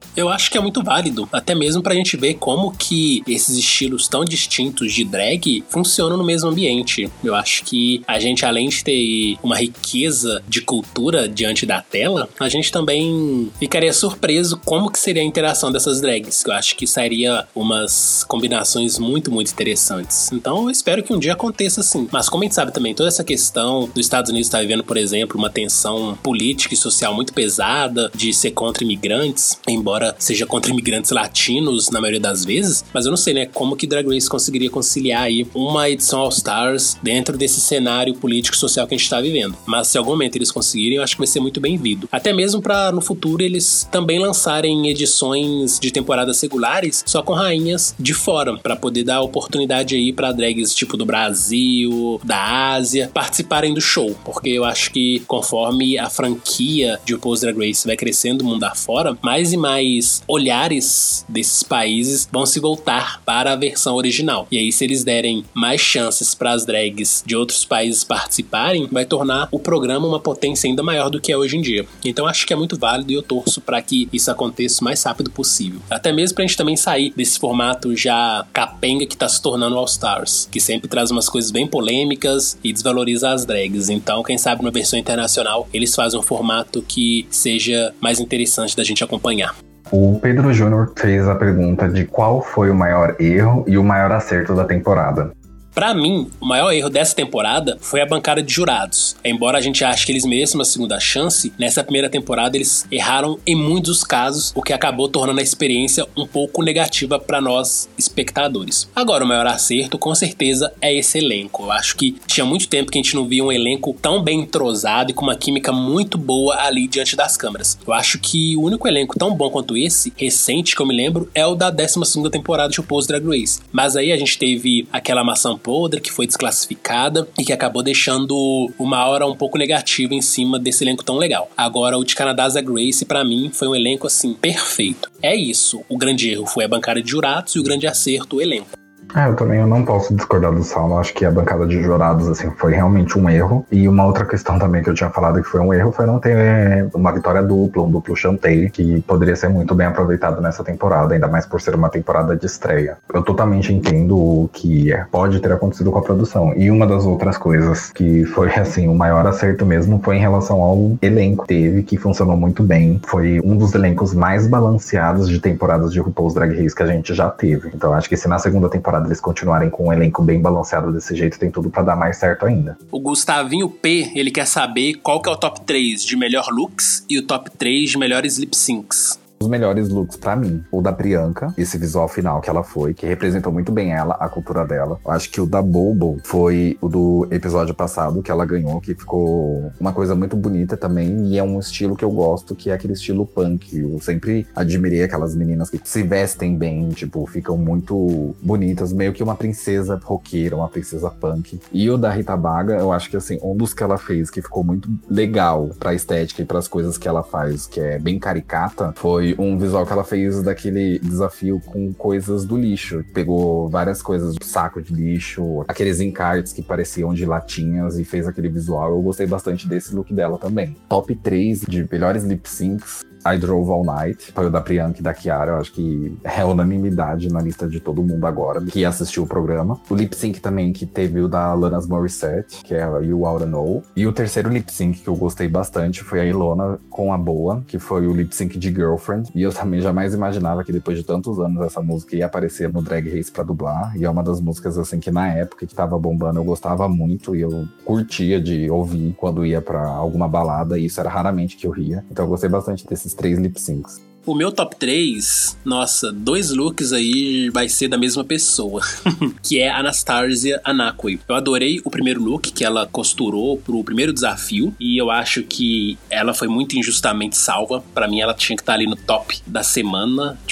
S1: Eu acho que é muito válido, até mesmo pra gente ver como que esses estilos tão distintos de drag funcionam no mesmo ambiente. Eu acho que a gente, além de ter uma riqueza de cultura diante da tela, a gente também ficaria surpreso como que seria a interação dessas drags. Eu acho que sairia umas combinações muito, muito interessantes. Então eu espero que um dia aconteça assim. Mas como a gente sabe também, toda essa questão dos Estados Unidos estar vivendo, por exemplo, uma tensão política e social muito pesada de ser contra imigrantes, embora seja contra imigrantes latinos na maioria das vezes, mas eu não sei, né, como que Drag Race conseguiria conciliar aí uma edição All Stars dentro desse cenário político e social que a gente tá vivendo. Mas se em algum momento eles conseguirem, eu acho que vai ser muito bem-vindo. Até mesmo pra, no futuro, eles também lançarem edições de temporadas regulares só com rainhas de fora, pra poder dar oportunidade aí pra drags tipo do Brasil, da Ásia, participarem do show, porque eu acho que conforme a franquia de RuPaul's Drag Race vai crescendo mundo afora, mais e mais olhares desses países vão se voltar para a versão original. E aí, se eles derem mais chances para as drags de outros países participarem, vai tornar o programa uma potência ainda maior do que é hoje em dia. Então acho que é muito válido e eu torço para que isso aconteça o mais rápido possível. Até mesmo pra gente também sair desse formato já capenga que tá se tornando All Stars, que sempre traz umas coisas bem polêmicas e desvaloriza as drags. Então, quem sabe, numa versão internacional, eles fazem um formato que seja mais interessante da gente acompanhar.
S3: O Pedro Júnior fez a pergunta de qual foi o maior erro e o maior acerto da temporada.
S1: Pra mim, o maior erro dessa temporada foi a bancada de jurados. Embora a gente ache que eles mereçam uma segunda chance, nessa primeira temporada eles erraram em muitos casos, o que acabou tornando a experiência um pouco negativa pra nós, espectadores. Agora, o maior acerto, com certeza, é esse elenco. Eu acho que tinha muito tempo que a gente não via um elenco tão bem entrosado e com uma química muito boa ali diante das câmeras. Eu acho que o único elenco tão bom quanto esse, recente, que eu me lembro, é o da décima segunda temporada de RuPaul's Drag Race. Mas aí a gente teve aquela maçã podre que foi desclassificada e que acabou deixando uma aura um pouco negativa em cima desse elenco tão legal. Agora, o de Canadá Drag Race, pra mim, foi um elenco, assim, perfeito. É isso. O grande erro foi a bancada de jurados e o grande acerto, o elenco.
S3: É, eu também eu não posso discordar do Saulo. Acho que a bancada de jurados, assim, foi realmente um erro. E uma outra questão também que eu tinha falado que foi um erro foi não ter uma vitória dupla, um duplo chanteio, que poderia ser muito bem aproveitado nessa temporada, ainda mais por ser uma temporada de estreia. Eu totalmente entendo o que pode ter acontecido com a produção. E uma das outras coisas que foi, assim, o maior acerto mesmo foi em relação ao elenco que teve, que funcionou muito bem. Foi um dos elencos mais balanceados de temporadas de RuPaul's Drag Race que a gente já teve. Então acho que se na segunda temporada eles continuarem com um elenco bem balanceado desse jeito, tem tudo pra dar mais certo ainda.
S1: O Gustavinho P, ele quer saber qual que é o top três de melhor looks e o top três de melhores lip syncs.
S3: Os melhores looks pra mim, o da Priyanka, esse visual final que ela foi, que representou muito bem ela, a cultura dela. Eu acho que o da Bobo foi o do episódio passado, que ela ganhou, que ficou uma coisa muito bonita também, e é um estilo que eu gosto, que é aquele estilo punk. Eu sempre admirei aquelas meninas que se vestem bem, tipo, ficam muito bonitas, meio que uma princesa roqueira, uma princesa punk. E o da Rita Baga, eu acho que, assim, um dos que ela fez que ficou muito legal pra estética e pras coisas que ela faz, que é bem caricata, foi um visual que ela fez daquele desafio com coisas do lixo. Pegou várias coisas, saco de lixo, aqueles encartes que pareciam de latinhas e fez aquele visual. Eu gostei bastante desse look dela também. Top três de melhores lip syncs. I Drove All Night, foi o da Priyanka e da Kiara. Eu acho que é unanimidade na lista de todo mundo agora que assistiu o programa. O lip sync também que teve o da Alanis Morissette, que é You Oughta Know. E o terceiro lip sync que eu gostei bastante foi a Ilona com a Boa, que foi o lip sync de Girlfriend. E eu também jamais imaginava que depois de tantos anos essa música ia aparecer no Drag Race pra dublar. E é uma das músicas assim que na época que tava bombando eu gostava muito e eu curtia de ouvir quando ia pra alguma balada, e isso era raramente que eu ria. Então eu gostei bastante desses três lip syncs.
S1: O meu top três, nossa, dois looks aí vai ser da mesma pessoa, que é Anastasia Anakwe. Eu adorei o primeiro look que ela costurou pro primeiro desafio, e eu acho que ela foi muito injustamente salva. Pra mim, ela tinha que estar ali no top da semana,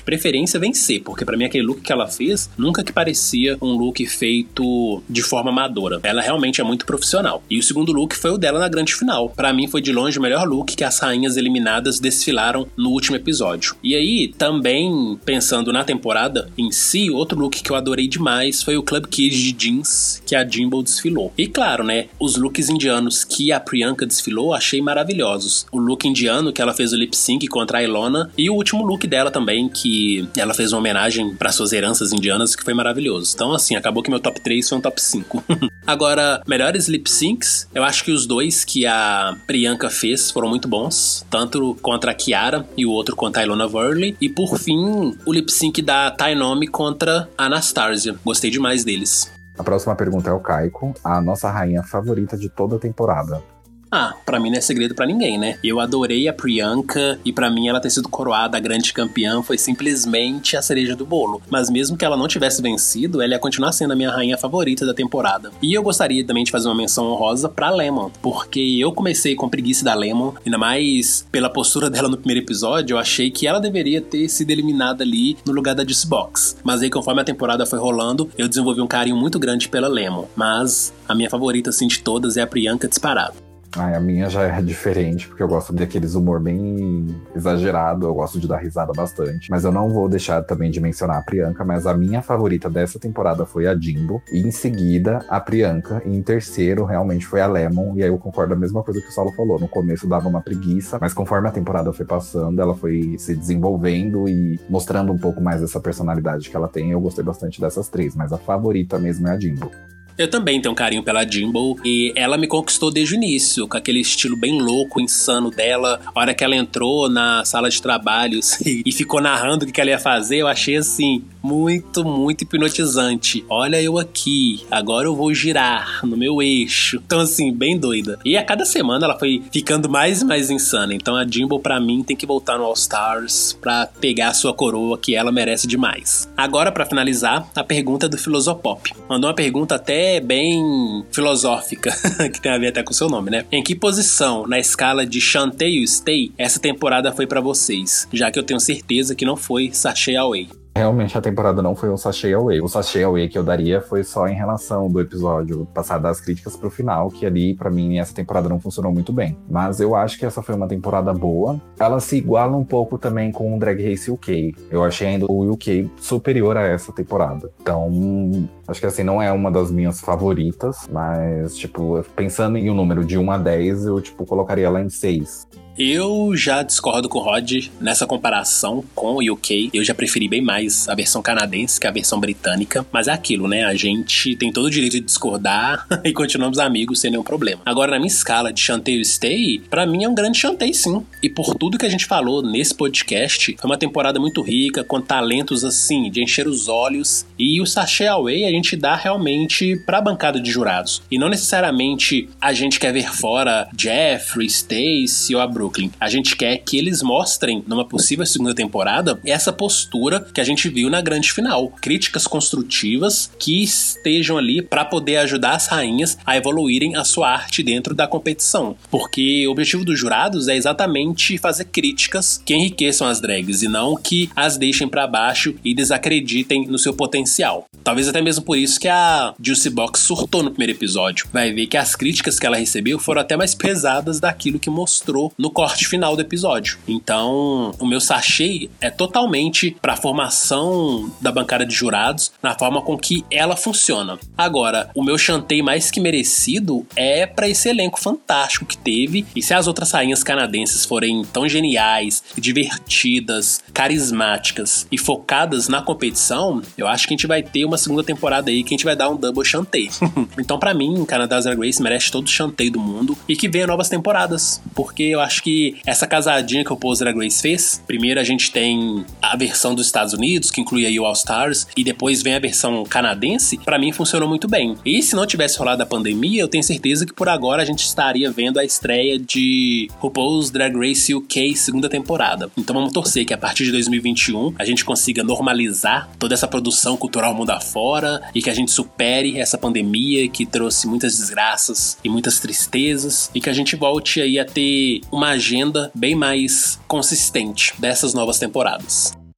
S1: De preferência vencer, porque pra mim aquele look que ela fez nunca que parecia um look feito de forma amadora. Ela realmente é muito profissional. E o segundo look foi o dela na grande final. Pra mim foi de longe o melhor look que as rainhas eliminadas desfilaram no último episódio. E aí, também pensando na temporada em si, outro look que eu adorei demais foi o Club Kid de jeans que a Jimbo desfilou. E claro, né, os looks indianos que a Priyanka desfilou, achei maravilhosos. O look indiano que ela fez o lip sync contra a Ilona e o último look dela também, que ela fez uma homenagem para suas heranças indianas, que foi maravilhoso. Então assim, acabou que meu top três foi um top cinco. Agora, melhores lip syncs, eu acho que os dois que a Priyanka fez foram muito bons, tanto contra a Kiara e o outro contra a Ilona Verley, e por fim, o lip sync da Tainomi contra a Anastasia. Gostei demais deles.
S3: A próxima pergunta é o Kaiko, a nossa rainha favorita de toda a temporada.
S1: Ah, pra mim não é segredo pra ninguém, né? Eu adorei a Priyanka e pra mim ela ter sido coroada a grande campeã foi simplesmente a cereja do bolo. Mas mesmo que ela não tivesse vencido, ela ia continuar sendo a minha rainha favorita da temporada. E eu gostaria também de fazer uma menção honrosa pra Lemon, porque eu comecei com preguiça da Lemon, ainda mais pela postura dela no primeiro episódio, eu achei que ela deveria ter sido eliminada ali no lugar da Juice Box. Mas aí conforme a temporada foi rolando, eu desenvolvi um carinho muito grande pela Lemon. Mas a minha favorita assim de todas é a Priyanka disparada.
S3: Ai, a minha já é diferente, porque eu gosto daqueles humor bem exagerado, eu gosto de dar risada bastante. Mas eu não vou deixar também de mencionar a Priyanka, mas a minha favorita dessa temporada foi a Jimbo, e em seguida a Priyanka, e em terceiro realmente foi a Lemon, e aí eu concordo a mesma coisa que o Saulo falou, no começo dava uma preguiça, mas conforme a temporada foi passando, ela foi se desenvolvendo e mostrando um pouco mais essa personalidade que ela tem, eu gostei bastante dessas três, mas a favorita mesmo é a Jimbo.
S1: Eu também tenho um carinho pela Jimbo e ela me conquistou desde o início, com aquele estilo bem louco, insano dela. A hora que ela entrou na sala de trabalhos e ficou narrando o que ela ia fazer, eu achei assim, muito, muito hipnotizante. Olha eu aqui, agora eu vou girar no meu eixo. Então assim, bem doida. E a cada semana ela foi ficando mais e mais insana. Então a Jimbo pra mim tem que voltar no All Stars pra pegar a sua coroa, que ela merece demais. Agora pra finalizar, a pergunta do Filosopop. Mandou uma pergunta até bem filosófica, que tem a ver até com o seu nome, né? Em que posição, na escala de Shantay e Stay, essa temporada foi pra vocês? Já que eu tenho certeza que não foi Sashay Away.
S3: Realmente a temporada não foi um sachê away. O sachê away que eu daria foi só em relação do episódio passar das críticas pro final, que ali, pra mim, essa temporada não funcionou muito bem. Mas eu acho que essa foi uma temporada boa. Ela se iguala um pouco também com o Drag Race U K. Eu achei ainda o U K superior a essa temporada. Então, acho que assim, não é uma das minhas favoritas, mas, tipo, pensando em um número de um a dez, eu, tipo, colocaria ela em seis.
S1: Eu já discordo com o Rod nessa comparação com o U K. Eu já preferi bem mais a versão canadense que a versão britânica. Mas é aquilo, né? A gente tem todo o direito de discordar e continuamos amigos sem nenhum problema. Agora, na minha escala de Shantay e Stay, pra mim é um grande Shantay, sim. E por tudo que a gente falou nesse podcast, foi uma temporada muito rica, com talentos, assim, de encher os olhos. E o Sashay Away a gente dá realmente pra bancada de jurados. E não necessariamente a gente quer ver fora Jeffree, Stacey ou a Brooklyn. A gente quer que eles mostrem, numa possível segunda temporada, essa postura que a gente viu na grande final. Críticas construtivas que estejam ali para poder ajudar as rainhas a evoluírem a sua arte dentro da competição. Porque o objetivo dos jurados é exatamente fazer críticas que enriqueçam as drags e não que as deixem para baixo e desacreditem no seu potencial. Talvez até mesmo por isso que a Juicy Box surtou no primeiro episódio. Vai ver que as críticas que ela recebeu foram até mais pesadas daquilo que mostrou no corte final do episódio. Então, o meu sachê é totalmente pra formação da bancada de jurados, na forma com que ela funciona. Agora, o meu chantei mais que merecido é pra esse elenco fantástico que teve, e se as outras rainhas canadenses forem tão geniais, divertidas, carismáticas e focadas na competição, eu acho que a gente vai ter uma segunda temporada aí que a gente vai dar um double chantei. Então, pra mim, Canada's Drag Race merece todo o chantei do mundo e que venha novas temporadas, porque eu acho que essa casadinha que o RuPaul's Drag Race fez, primeiro a gente tem a versão dos Estados Unidos, que inclui aí o All Stars, e depois vem a versão canadense, pra mim funcionou muito bem. E se não tivesse rolado a pandemia, eu tenho certeza que por agora a gente estaria vendo a estreia de RuPaul's Drag Race U K segunda temporada. Então vamos torcer que a partir de dois mil e vinte e um a gente consiga normalizar toda essa produção cultural mundo afora e que a gente supere essa pandemia que trouxe muitas desgraças e muitas tristezas e que a gente volte aí a ter uma agenda bem mais consistente dessas novas temporadas.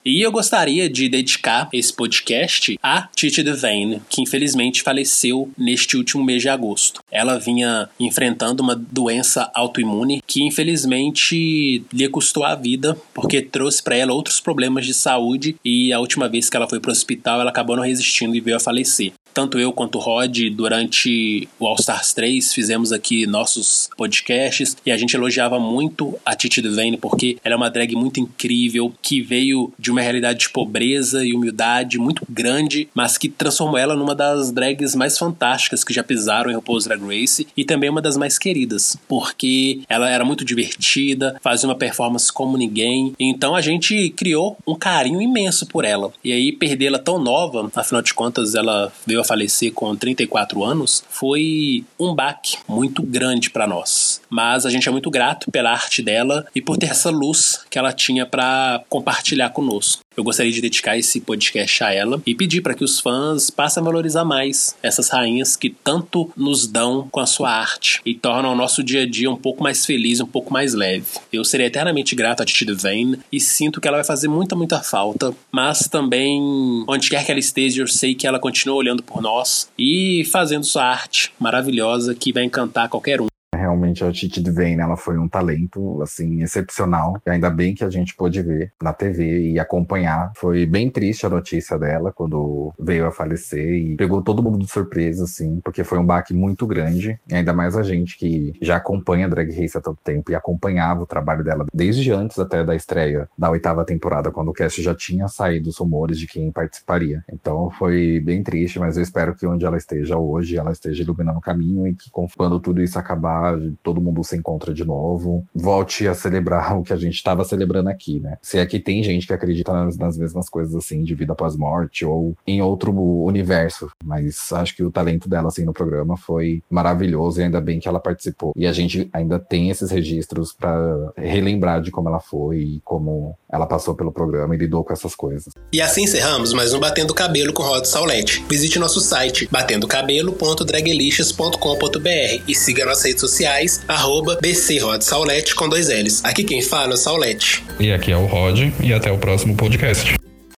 S1: E eu gostaria de dedicar esse podcast a Titi Devane, que infelizmente faleceu neste último mês de agosto. Ela vinha enfrentando uma doença autoimune que infelizmente lhe custou a vida, porque trouxe para ela outros problemas de saúde, e a última vez que ela foi para o hospital ela acabou não resistindo e veio a falecer. Tanto eu quanto o Rod, durante o All Stars três, fizemos aqui nossos podcasts e a gente elogiava muito a Titi Devane porque ela é uma drag muito incrível, que veio de uma realidade de pobreza e humildade muito grande, mas que transformou ela numa das drags mais fantásticas que já pisaram em RuPaul's Drag Race, e também uma das mais queridas, porque ela era muito divertida, fazia uma performance como ninguém, então a gente criou um carinho imenso por ela. E aí perdê-la tão nova, afinal de contas ela veio a falecer com trinta e quatro anos, foi um baque muito grande para nós. Mas a gente é muito grato pela arte dela e por ter essa luz que ela tinha para compartilhar conosco. Eu gostaria de dedicar esse podcast a ela e pedir para que os fãs passem a valorizar mais essas rainhas que tanto nos dão com a sua arte e tornam o nosso dia a dia um pouco mais feliz, um pouco mais leve. Eu serei eternamente grato a Titi Devane e sinto que ela vai fazer muita, muita falta, mas também, onde quer que ela esteja, eu sei que ela continua olhando por nós e fazendo sua arte maravilhosa que vai encantar qualquer um.
S3: Realmente a Titi Devane, ela foi um talento, assim, excepcional. E ainda bem que a gente pôde ver na T V e acompanhar. Foi bem triste a notícia dela quando veio a falecer e pegou todo mundo de surpresa, assim, porque foi um baque muito grande. E ainda mais a gente que já acompanha a Drag Race há tanto tempo e acompanhava o trabalho dela desde antes até da estreia da oitava temporada, quando o cast já tinha saído os rumores de quem participaria. Então foi bem triste, mas eu espero que onde ela esteja hoje, ela esteja iluminando o caminho e que quando tudo isso acabar, todo mundo se encontra de novo, volte a celebrar o que a gente estava celebrando aqui, né? Se é que tem gente que acredita nas, nas mesmas coisas, assim, de vida após morte ou em outro universo, mas acho que o talento dela, assim, no programa foi maravilhoso e ainda bem que ela participou. E a gente ainda tem esses registros para relembrar de como ela foi e como ela passou pelo programa e lidou com essas coisas.
S1: E assim encerramos mais um Batendo Cabelo com Rod Saulete. Visite nosso site batendo cabelo ponto dragelicious ponto com ponto b r e siga nossas redes sociais, arroba bcrodsaulete com dois L's. Aqui quem fala é o Saulete.
S2: E aqui é o Rod, e até o próximo podcast.